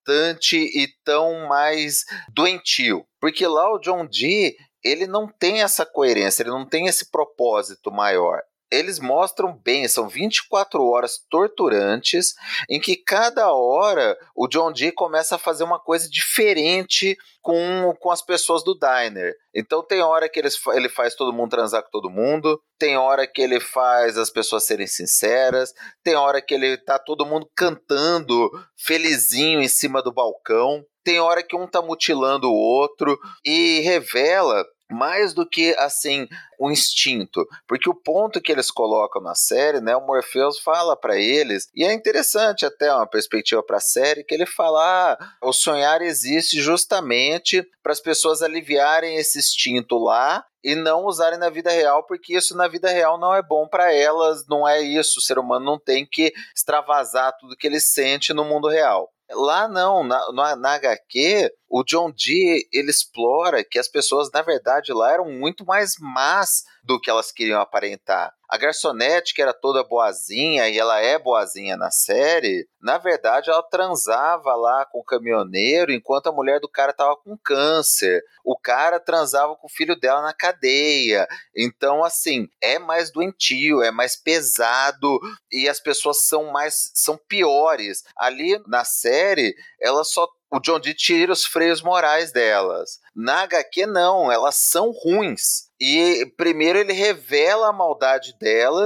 e tão mais doentio. Porque lá o John Dee, ele não tem essa coerência, ele não tem esse propósito maior. Eles mostram bem, são vinte e quatro horas torturantes, em que cada hora o John Dee começa a fazer uma coisa diferente com, com as pessoas do diner. Então tem hora que eles, ele faz todo mundo transar com todo mundo, tem hora que ele faz as pessoas serem sinceras, tem hora que ele tá todo mundo cantando felizinho em cima do balcão, tem hora que um tá mutilando o outro e revela mais do que, assim, o instinto. Porque o ponto que eles colocam na série, né, o Morpheus fala para eles, e é interessante até uma perspectiva para a série, que ele fala, ah, o sonhar existe justamente para as pessoas aliviarem esse instinto lá e não usarem na vida real, porque isso na vida real não é bom para elas, não é isso, o ser humano não tem que extravasar tudo que ele sente no mundo real. Lá não, na, na, na agá quê, o John Dee, ele explora que as pessoas, na verdade, lá eram muito mais más do que elas queriam aparentar. A garçonete, que era toda boazinha, e ela é boazinha na série, na verdade, ela transava lá com o caminhoneiro enquanto a mulher do cara estava com câncer. O cara transava com o filho dela na cadeia. Então, assim, é mais doentio, é mais pesado, e as pessoas são mais, são piores. Ali na série, ela só o John Dee tira os freios morais delas. Na agá quê, não, elas são ruins. E primeiro ele revela a maldade delas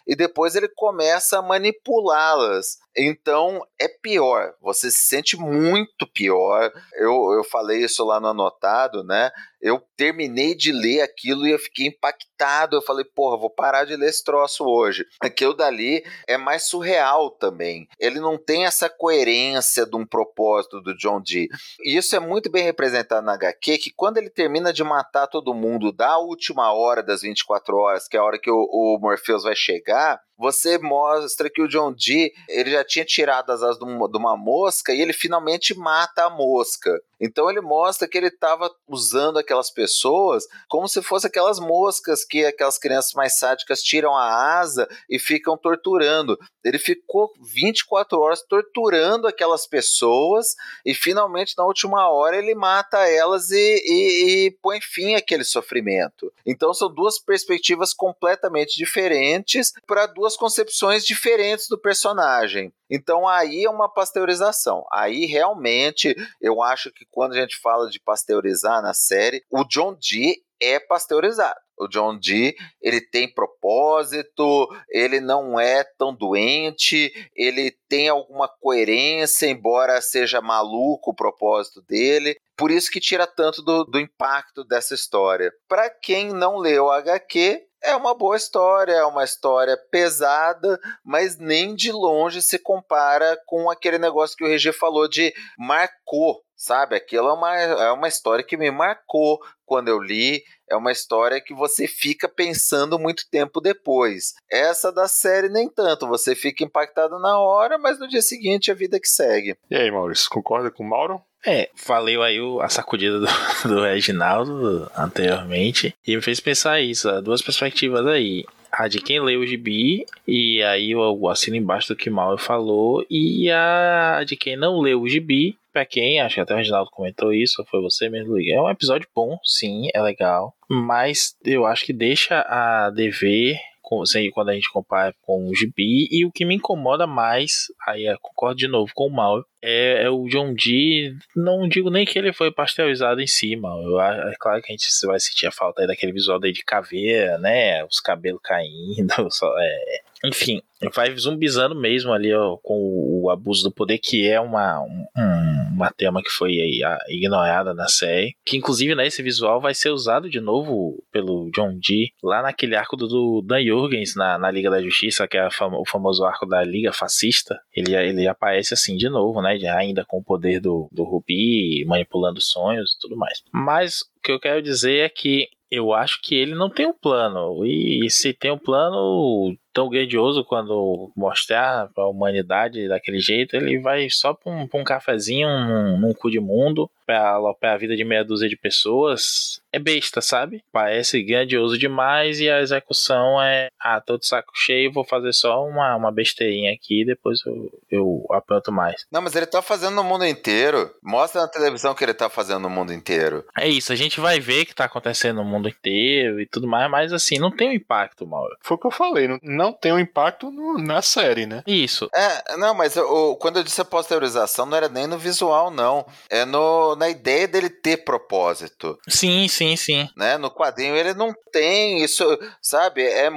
e depois ele começa a manipulá-las. Então é pior, você se sente muito pior. Eu, eu falei isso lá no anotado, né? Eu terminei de ler aquilo e eu fiquei impactado. Eu falei, porra, vou parar de ler esse troço hoje. Aquilo dali é mais surreal também. Ele não tem essa coerência de um propósito do John Dee. E isso é muito bem representado na agá quê, que quando ele termina de matar todo mundo da última hora das vinte e quatro horas, que é a hora que o, o Morpheus vai chegar, você mostra que o John Dee, ele já tinha tirado as asas de uma, de uma mosca e ele finalmente mata a mosca. Então ele mostra que ele estava usando aquelas pessoas como se fossem aquelas moscas que aquelas crianças mais sádicas tiram a asa e ficam torturando. Ele ficou vinte e quatro horas torturando aquelas pessoas e finalmente na última hora ele mata elas e, e, e põe fim àquele sofrimento. Então são duas perspectivas completamente diferentes para duas concepções diferentes do personagem. Então aí é uma pasteurização. Aí realmente eu acho que quando a gente fala de pasteurizar na série, o John Dee é pasteurizado. O John Dee, ele tem propósito, ele não é tão doente, ele tem alguma coerência, embora seja maluco o propósito dele. Por isso que tira tanto do, do impacto dessa história. Para quem não leu a agá quê, é uma boa história, é uma história pesada, mas nem de longe se compara com aquele negócio que o Regi falou de marcou, sabe? Aquilo é uma, é uma história que me marcou quando eu li, é uma história que você fica pensando muito tempo depois. Essa da série nem tanto, você fica impactado na hora, mas no dia seguinte a vida que segue. E aí, Maurício, concorda com o Mauro? É, valeu aí o, a sacudida do, do Reginaldo anteriormente e me fez pensar isso, duas perspectivas aí. A de quem leu o gibi, e aí eu assino embaixo do que Mauro falou, e a de quem não leu o gibi, pra quem, acho que até o Reginaldo comentou isso, ou foi você mesmo, Luiz. É um episódio bom, sim, é legal, mas eu acho que deixa a dever quando a gente compara com o gibi, e o que me incomoda mais, aí eu concordo de novo com o Mauro, é, é o John Dee. Não digo nem que ele foi pasteurizado em si, Mauro. É claro que a gente vai sentir a falta aí daquele visual daí de caveira, né, os cabelos caindo, só, é, enfim, vai zumbizando mesmo ali, ó, com o abuso do poder, que é uma, um, uma tema que foi aí, a, ignorada na série, que inclusive, né, esse visual vai ser usado de novo pelo John Dee lá naquele arco do, do Dan Jurgens na, na Liga da Justiça, que é a famo, o famoso arco da Liga Fascista. Ele, ele aparece assim de novo, né, ainda com o poder do, do Rubi, manipulando sonhos e tudo mais. Mas o que eu quero dizer é que eu acho que ele não tem um plano, e, e se tem um plano tão grandioso quando mostrar para a humanidade daquele jeito, ele vai só para um, um cafezinho num, num cu de mundo para aloprar a vida de meia dúzia de pessoas. É besta, sabe? Parece grandioso demais e a execução é, ah, tô de saco cheio, vou fazer só uma, uma besteirinha aqui e depois eu, eu apronto mais. Não, mas ele tá fazendo no mundo inteiro. Mostra na televisão que ele tá fazendo no mundo inteiro. É isso, a gente vai ver que tá acontecendo no mundo inteiro e tudo mais, mas assim, não tem um impacto, Mauro. Foi o que eu falei, não, não tem um impacto no, na série, né? Isso. É, não, mas eu, quando eu disse a pasteurização, não era nem no visual, não. É no, na ideia dele ter propósito. Sim, sim, sim. Né? No quadrinho ele não tem isso, sabe? É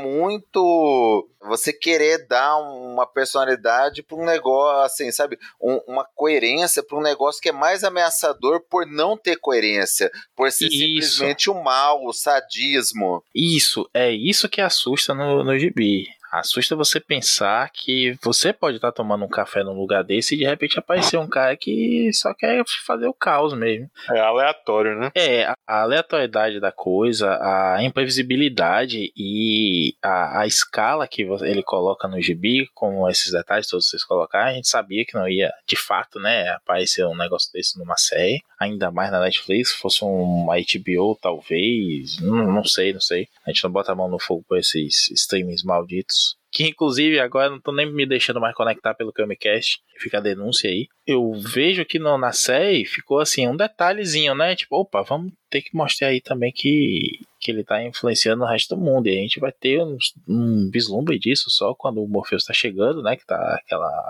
muito você querer dar uma personalidade para um negócio, assim, sabe? Um, uma coerência para um negócio que é mais ameaçador por não ter coerência, por ser isso. Simplesmente o mal, o sadismo. Isso, é isso que assusta no, no gibi. Assusta você pensar que você pode estar tomando um café num lugar desse e de repente aparecer um cara que só quer fazer o caos mesmo. É aleatório, né? É, a aleatoriedade da coisa, a imprevisibilidade e a, a escala que ele coloca no gibi, com esses detalhes todos vocês colocaram, a gente sabia que não ia, de fato, né, aparecer um negócio desse numa série, ainda mais na Netflix, fosse uma H B O talvez, não, não sei, não sei. A gente não bota a mão no fogo por esses streamings malditos. Que inclusive agora não tô nem me deixando mais conectar pelo Camicast, fica a denúncia aí. Eu vejo que no, na série ficou assim um detalhezinho, né? Tipo, opa, vamos ter que mostrar aí também que, que ele tá influenciando o resto do mundo. E a gente vai ter um, um vislumbre disso só quando o Morpheus tá chegando, né? Que tá aquela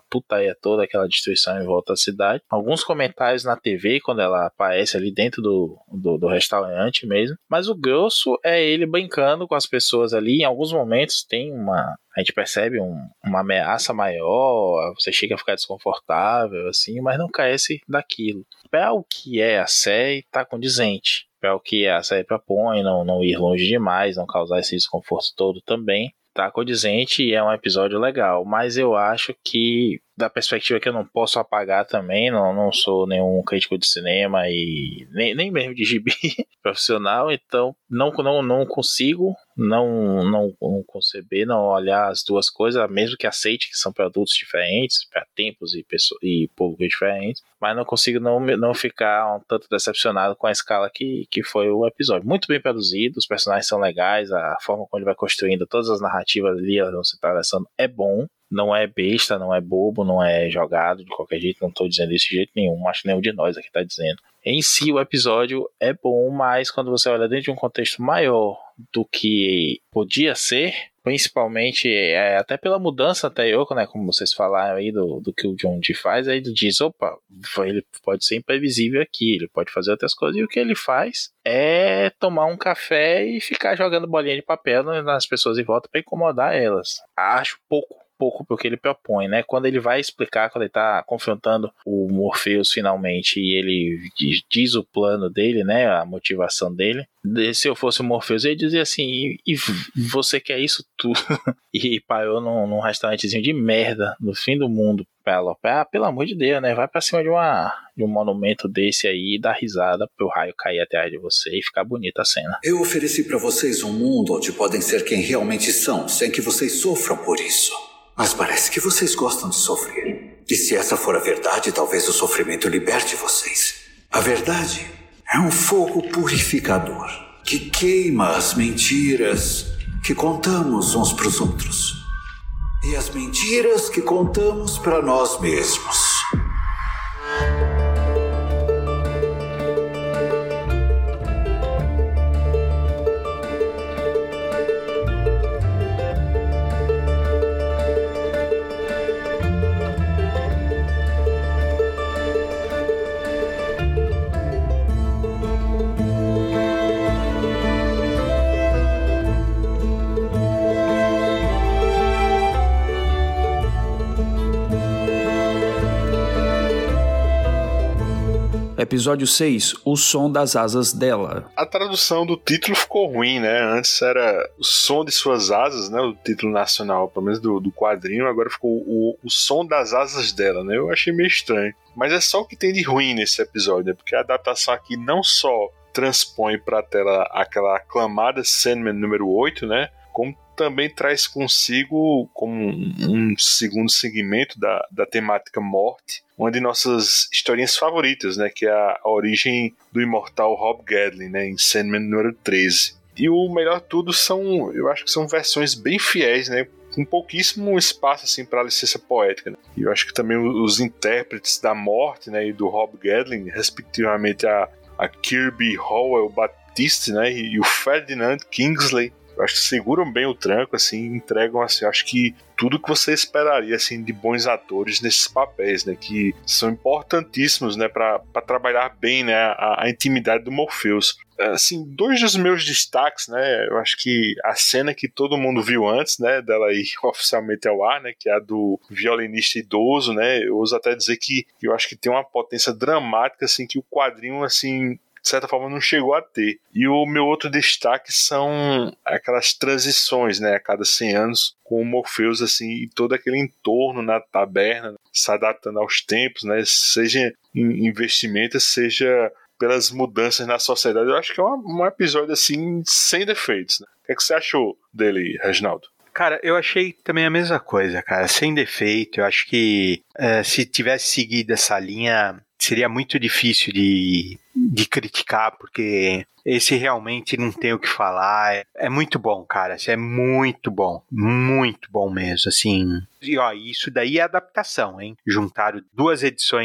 putaria toda, aquela destruição em volta da cidade. Alguns comentários na T V, quando ela aparece ali dentro do, do, do restaurante mesmo. Mas o grosso é ele brincando com as pessoas ali. Em alguns momentos tem uma... A gente percebe um, uma ameaça maior, você chega a ficar desconfortável, assim, mas não carece daquilo. Para o que é a série, tá condizente. Para o que a série propõe, não, não ir longe demais, não causar esse desconforto todo também. Tá condizente e é um episódio legal, mas eu acho que, da perspectiva que eu não posso apagar também, não, não sou nenhum crítico de cinema e nem, nem mesmo de gibi profissional, então não, não, não consigo não, não, não conceber, não olhar as duas coisas, mesmo que aceite que são produtos diferentes, para tempos e, pessoas, e públicos diferentes, mas não consigo não, não ficar um tanto decepcionado com a escala que, que foi o episódio. Muito bem produzido, os personagens são legais, a forma como ele vai construindo todas as narrativas ali, elas vão se atravessando, é bom. Não é besta, não é bobo, não é jogado de qualquer jeito, não estou dizendo isso de jeito nenhum, acho que nenhum de nós aqui está dizendo. Em si o episódio é bom, mas quando você olha dentro de um contexto maior do que podia ser, principalmente é, até pela mudança anterior, né, como vocês falaram aí do, do que o John Dee faz, aí ele diz, opa, ele pode ser imprevisível aqui, ele pode fazer outras coisas, e o que ele faz é tomar um café e ficar jogando bolinha de papel nas pessoas em volta para incomodar elas. Acho pouco. pouco porque ele propõe, né? Quando ele vai explicar, quando ele tá confrontando o Morpheus finalmente e ele diz, diz o plano dele, né? A motivação dele. Se eu fosse o Morpheus, eu ia dizer assim, e, e você quer isso tudo? E parou num, num restaurantezinho de merda no fim do mundo pra aloprar, ah, pelo amor de Deus, né? Vai pra cima de, uma, de um monumento desse aí e dar risada pro raio cair atrás de você e ficar bonita a cena. Eu ofereci pra vocês um mundo onde podem ser quem realmente são, sem que vocês sofram por isso. Mas parece que vocês gostam de sofrer. E se essa for a verdade, talvez o sofrimento liberte vocês. A verdade é um fogo purificador que queima as mentiras que contamos uns para os outros. E as mentiras que contamos para nós mesmos. Episódio seis, O Som das Asas Dela. A tradução do título ficou ruim, né? Antes era O Som de Suas Asas, né? O título nacional, pelo menos do, do quadrinho. Agora ficou o, o Som das Asas Dela, né? Eu achei meio estranho. Mas é só o que tem de ruim nesse episódio, né? Porque a adaptação aqui não só transpõe pra tela aquela aclamada Sandman número oito, né? Como também traz consigo como um, um segundo segmento da, da temática morte, uma de nossas historinhas favoritas, né, que é a, a origem do imortal Rob Gadlin, né, em Sandman número treze. E o melhor de tudo são, eu acho que são versões bem fiéis, né, com pouquíssimo espaço assim, para a licença poética. Né. E eu acho que também os intérpretes da morte, né, e do Rob Gadlin, respectivamente a, a Kirby Howell Batiste, né, e o Ferdinand Kingsley, eu acho que seguram bem o tranco, assim, entregam, assim, acho que tudo que você esperaria, assim, de bons atores nesses papéis, né, que são importantíssimos, né, para trabalhar bem, né, a, a intimidade do Morpheus. Assim, dois dos meus destaques, né, eu acho que a cena que todo mundo viu antes, né, dela ir oficialmente ao ar, né, que é a do violinista idoso, né, eu ouso até dizer que eu acho que tem uma potência dramática, assim, que o quadrinho, assim, de certa forma não chegou a ter. E o meu outro destaque são aquelas transições, né, a cada cem anos, com o Morpheus, assim, e todo aquele entorno na taberna, se adaptando aos tempos, né, seja em investimentos, seja pelas mudanças na sociedade. Eu acho que é um, um episódio, assim, sem defeitos, né? O que é que você achou dele, Reginaldo? Cara, eu achei também a mesma coisa, cara, sem defeito. Eu acho que uh, se tivesse seguido essa linha, seria muito difícil de, de criticar, porque esse realmente não tem o que falar. É, é muito bom, cara, é muito bom, muito bom mesmo, assim. E ó, isso daí é adaptação, hein? Juntaram duas edições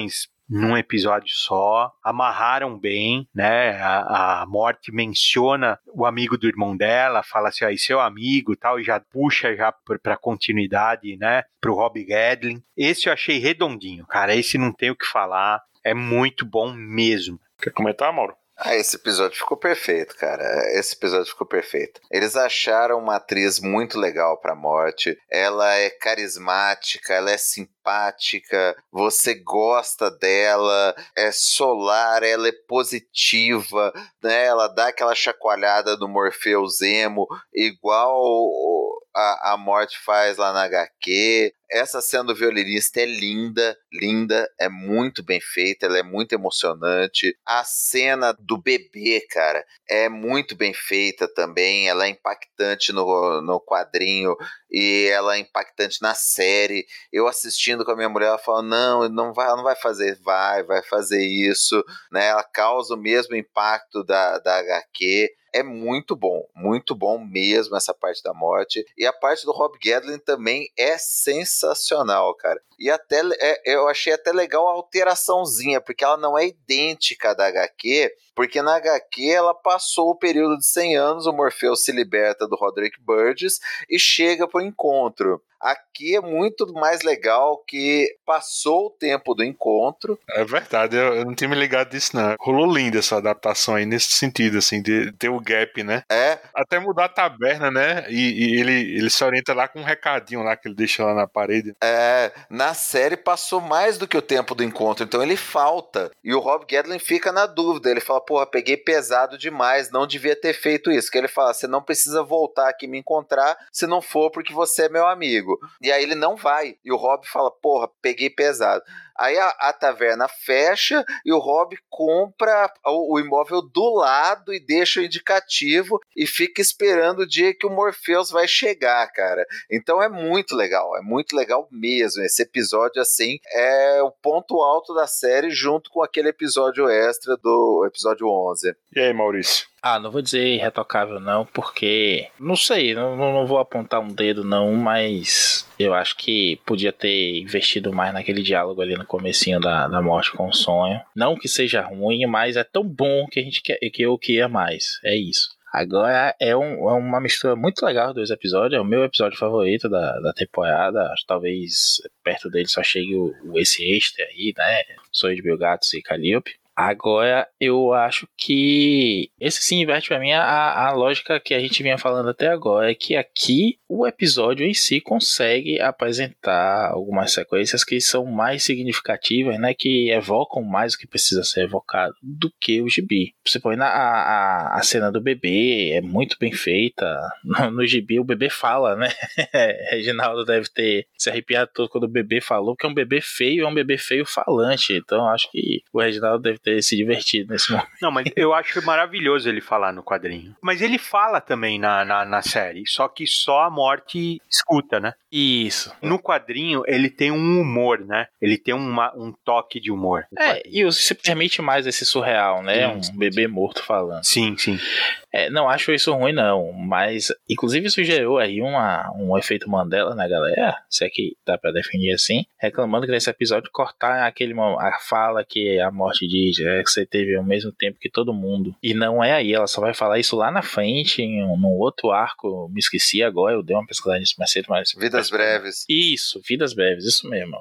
num episódio só, amarraram bem, né? A, a Morte menciona o amigo do irmão dela, fala assim, aí seu amigo e tal, e já puxa já pra continuidade, né? Pro Rob Gadlin. Esse eu achei redondinho, cara, esse não tem o que falar, é muito bom mesmo. Quer comentar, Mauro? Ah, esse episódio ficou perfeito, cara. Esse episódio ficou perfeito. Eles acharam uma atriz muito legal pra Morte. Ela é carismática, ela é simpática, você gosta dela, é solar, ela é positiva, né? Ela dá aquela chacoalhada no Morpheus emo, igual a, a Morte faz lá na agá quê. Essa cena do violinista é linda, linda, é muito bem feita, ela é muito emocionante. A cena do bebê, cara, é muito bem feita também, ela é impactante no, no quadrinho e ela é impactante na série. Eu assistindo com a minha mulher, ela fala, não, não vai, ela não vai fazer, vai, vai fazer isso, né? Ela causa o mesmo impacto da, da agá quê. É muito bom, muito bom mesmo essa parte da Morte. E a parte do Rob Gadlin também é sensacional, cara. E até é, eu achei até legal a alteraçãozinha, porque ela não é idêntica da agá quê, porque na agá quê ela passou o período de cem anos, o Morpheus se liberta do Roderick Burgess e chega pro encontro. Aqui é muito mais legal que passou o tempo do encontro. É verdade, eu, eu não tinha me ligado disso, não. Rolou linda essa adaptação aí, nesse sentido, assim, de ter o gap, né? É. Até mudar a taberna, né? E, e ele, ele se orienta lá com um recadinho lá que ele deixa lá na parede. É, na série passou mais do que o tempo do encontro, então ele falta. E o Rob Gadlin fica na dúvida. Ele fala, porra, peguei pesado demais, não devia ter feito isso. Que ele fala, você não precisa voltar aqui me encontrar se não for porque você é meu amigo. E aí ele não vai. E o Rob fala, porra, peguei pesado. Aí a, a taverna fecha e o Rob compra o, o imóvel do lado e deixa o indicativo e fica esperando o dia que o Morpheus vai chegar, cara. Então é muito legal, é muito legal mesmo. Esse episódio, assim, é o ponto alto da série junto com aquele episódio extra do episódio onze. E aí, Maurício? Ah, não vou dizer irretocável não, porque, não sei, não, não vou apontar um dedo não, mas eu acho que podia ter investido mais naquele diálogo ali no comecinho da, da Morte com o Sonho. Não que seja ruim, mas é tão bom que a gente quer, que eu queria mais, é isso. Agora é, um, é uma mistura muito legal dos dois episódios, é o meu episódio favorito da, da temporada, acho que talvez perto dele só chegue o, o esse extra aí, né, Sonho de Bill Gatos e Calliope. Agora, eu acho que esse sim inverte pra mim a, a lógica que a gente vinha falando até agora, é que aqui o episódio em si consegue apresentar algumas sequências que são mais significativas, né, que evocam mais o que precisa ser evocado do que o gibi. Você põe na a, a cena do bebê, é muito bem feita, no, no gibi o bebê fala, né, Reginaldo deve ter se arrepiado todo quando o bebê falou, porque é um bebê feio, é um bebê feio falante, então acho que o Reginaldo deve ter se divertido nesse momento. Não, mas eu acho maravilhoso ele falar no quadrinho. Mas ele fala também na, na, na série, só que só a Morte escuta, né? Isso. No quadrinho, ele tem um humor, né? Ele tem uma, um toque de humor. É, e você permite mais esse surreal, né? Sim, um bebê morto falando. Sim, sim. É, não acho isso ruim, não. Mas, inclusive, isso gerou aí uma, um efeito Mandela na galera, se é que dá pra definir assim, reclamando que nesse episódio cortar aquele, a fala que a Morte diz, é que você teve ao mesmo tempo que todo mundo. E não é aí, ela só vai falar isso lá na frente, em um, num outro arco. Me esqueci agora, eu dei uma pesquisada nisso mais cedo, mas... Vidas Breves. Isso, Vidas Breves, isso mesmo.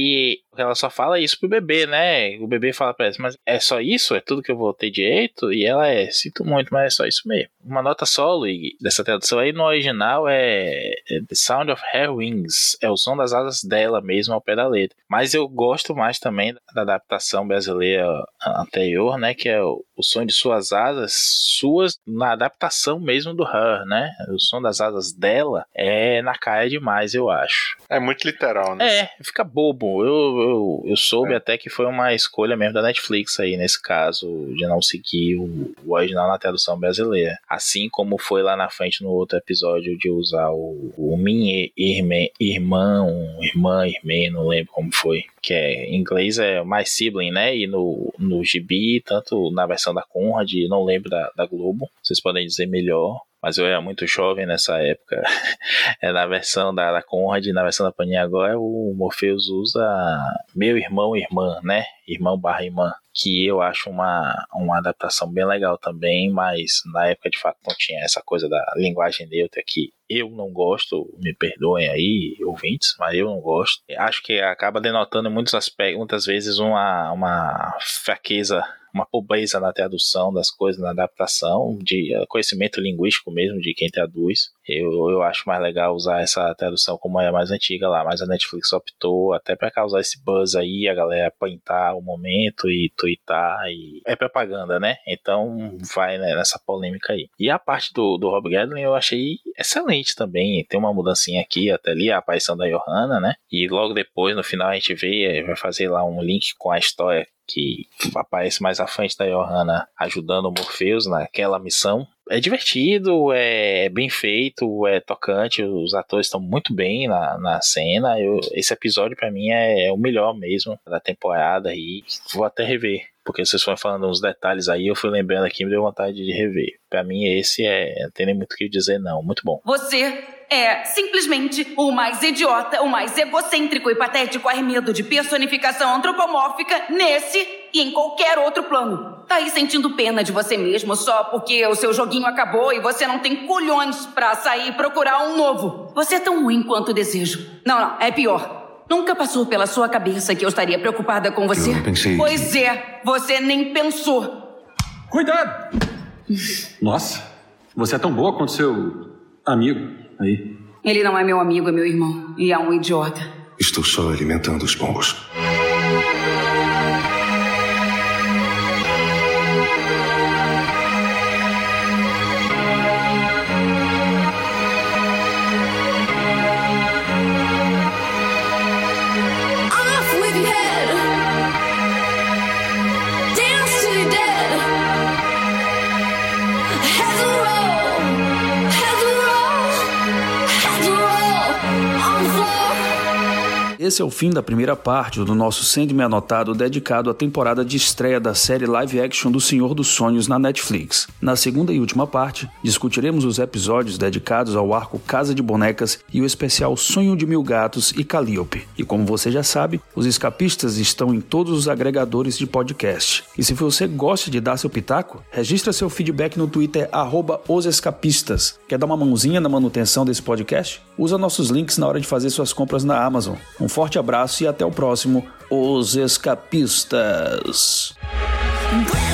E ela só fala isso pro bebê, né? O bebê fala pra ela, mas é só isso? É tudo que eu vou ter direito? E ela é, sinto muito, mas é só isso mesmo. Uma nota solo dessa tradução aí no original é The Sound of Her Wings, é o som das asas dela mesmo ao pé da letra. Mas eu gosto mais também da adaptação brasileira anterior, né? Que é o, o som de suas asas, suas na adaptação mesmo do Her, né? O som das asas dela é na cara demais, eu acho. É muito literal, né? É, fica bobo. Eu, eu, eu soube é. até que foi uma escolha mesmo da Netflix aí, nesse caso, de não seguir o, o original na tradução brasileira. Assim como foi lá na frente no outro episódio de usar o, o minha irmã, irmão, irmã, irmã, não lembro como foi. Que é, em inglês é My Sibling, né? E no, no gibi, tanto na versão da Conrad, não lembro da, da Globo, vocês podem dizer melhor. mas eu era muito jovem nessa época. É na versão da, da Conrad, na versão da Panini agora, o Morpheus usa meu irmão e irmã, né? Irmão barra irmã, que eu acho uma, uma adaptação bem legal também, mas na época de fato não tinha essa coisa da linguagem neutra que eu não gosto, me perdoem aí, ouvintes, mas eu não gosto. Acho que acaba denotando em muitos aspectos, muitas vezes uma, uma fraqueza, uma pobreza na tradução das coisas, na adaptação, de conhecimento linguístico mesmo de quem traduz. Eu, eu acho mais legal usar essa tradução como é a mais antiga lá, mas a Netflix optou até para causar esse buzz aí, a galera printar o momento e twittar, e é propaganda, né? Então vai, né, nessa polêmica aí. E a parte do, do Rob Gadlin eu achei excelente também, tem uma mudancinha aqui até ali, a aparição da Johanna, né? E logo depois, no final, a gente vê, vai fazer lá um link com a história que aparece mais à frente da Johanna ajudando o Morpheus naquela missão. É divertido, é bem feito, é tocante, os atores estão muito bem na, na cena. Eu, esse episódio pra mim é, é o melhor mesmo da temporada e vou até rever, porque vocês foram falando uns detalhes aí, eu fui lembrando aqui e me deu vontade de rever. Pra mim esse é, não tem nem muito o que dizer não, muito bom. Você é simplesmente o mais idiota, o mais egocêntrico e patético arremedo de personificação antropomórfica nesse e em qualquer outro plano. Tá aí sentindo pena de você mesmo só porque o seu joguinho acabou e você não tem culhões pra sair e procurar um novo. Você é tão ruim quanto o desejo. Não, não, é pior. Nunca passou pela sua cabeça que eu estaria preocupada com você? Eu não pensei. Pois é, você nem pensou. Cuidado! Nossa, você é tão boa quanto seu amigo aí. Ele não é meu amigo, é meu irmão. E é um idiota. Estou só alimentando os pombos. Esse é o fim da primeira parte do nosso Sandman Anotado dedicado à temporada de estreia da série live action do Senhor dos Sonhos na Netflix. Na segunda e última parte, discutiremos os episódios dedicados ao arco Casa de Bonecas e o especial Sonho de Mil Gatos e Calliope. E como você já sabe, os escapistas estão em todos os agregadores de podcast. E se você gosta de dar seu pitaco, registra seu feedback no Twitter arroba os escapistas. Quer dar uma mãozinha na manutenção desse podcast? Usa nossos links na hora de fazer suas compras na Amazon. Um forte abraço e até o próximo Os Escapistas.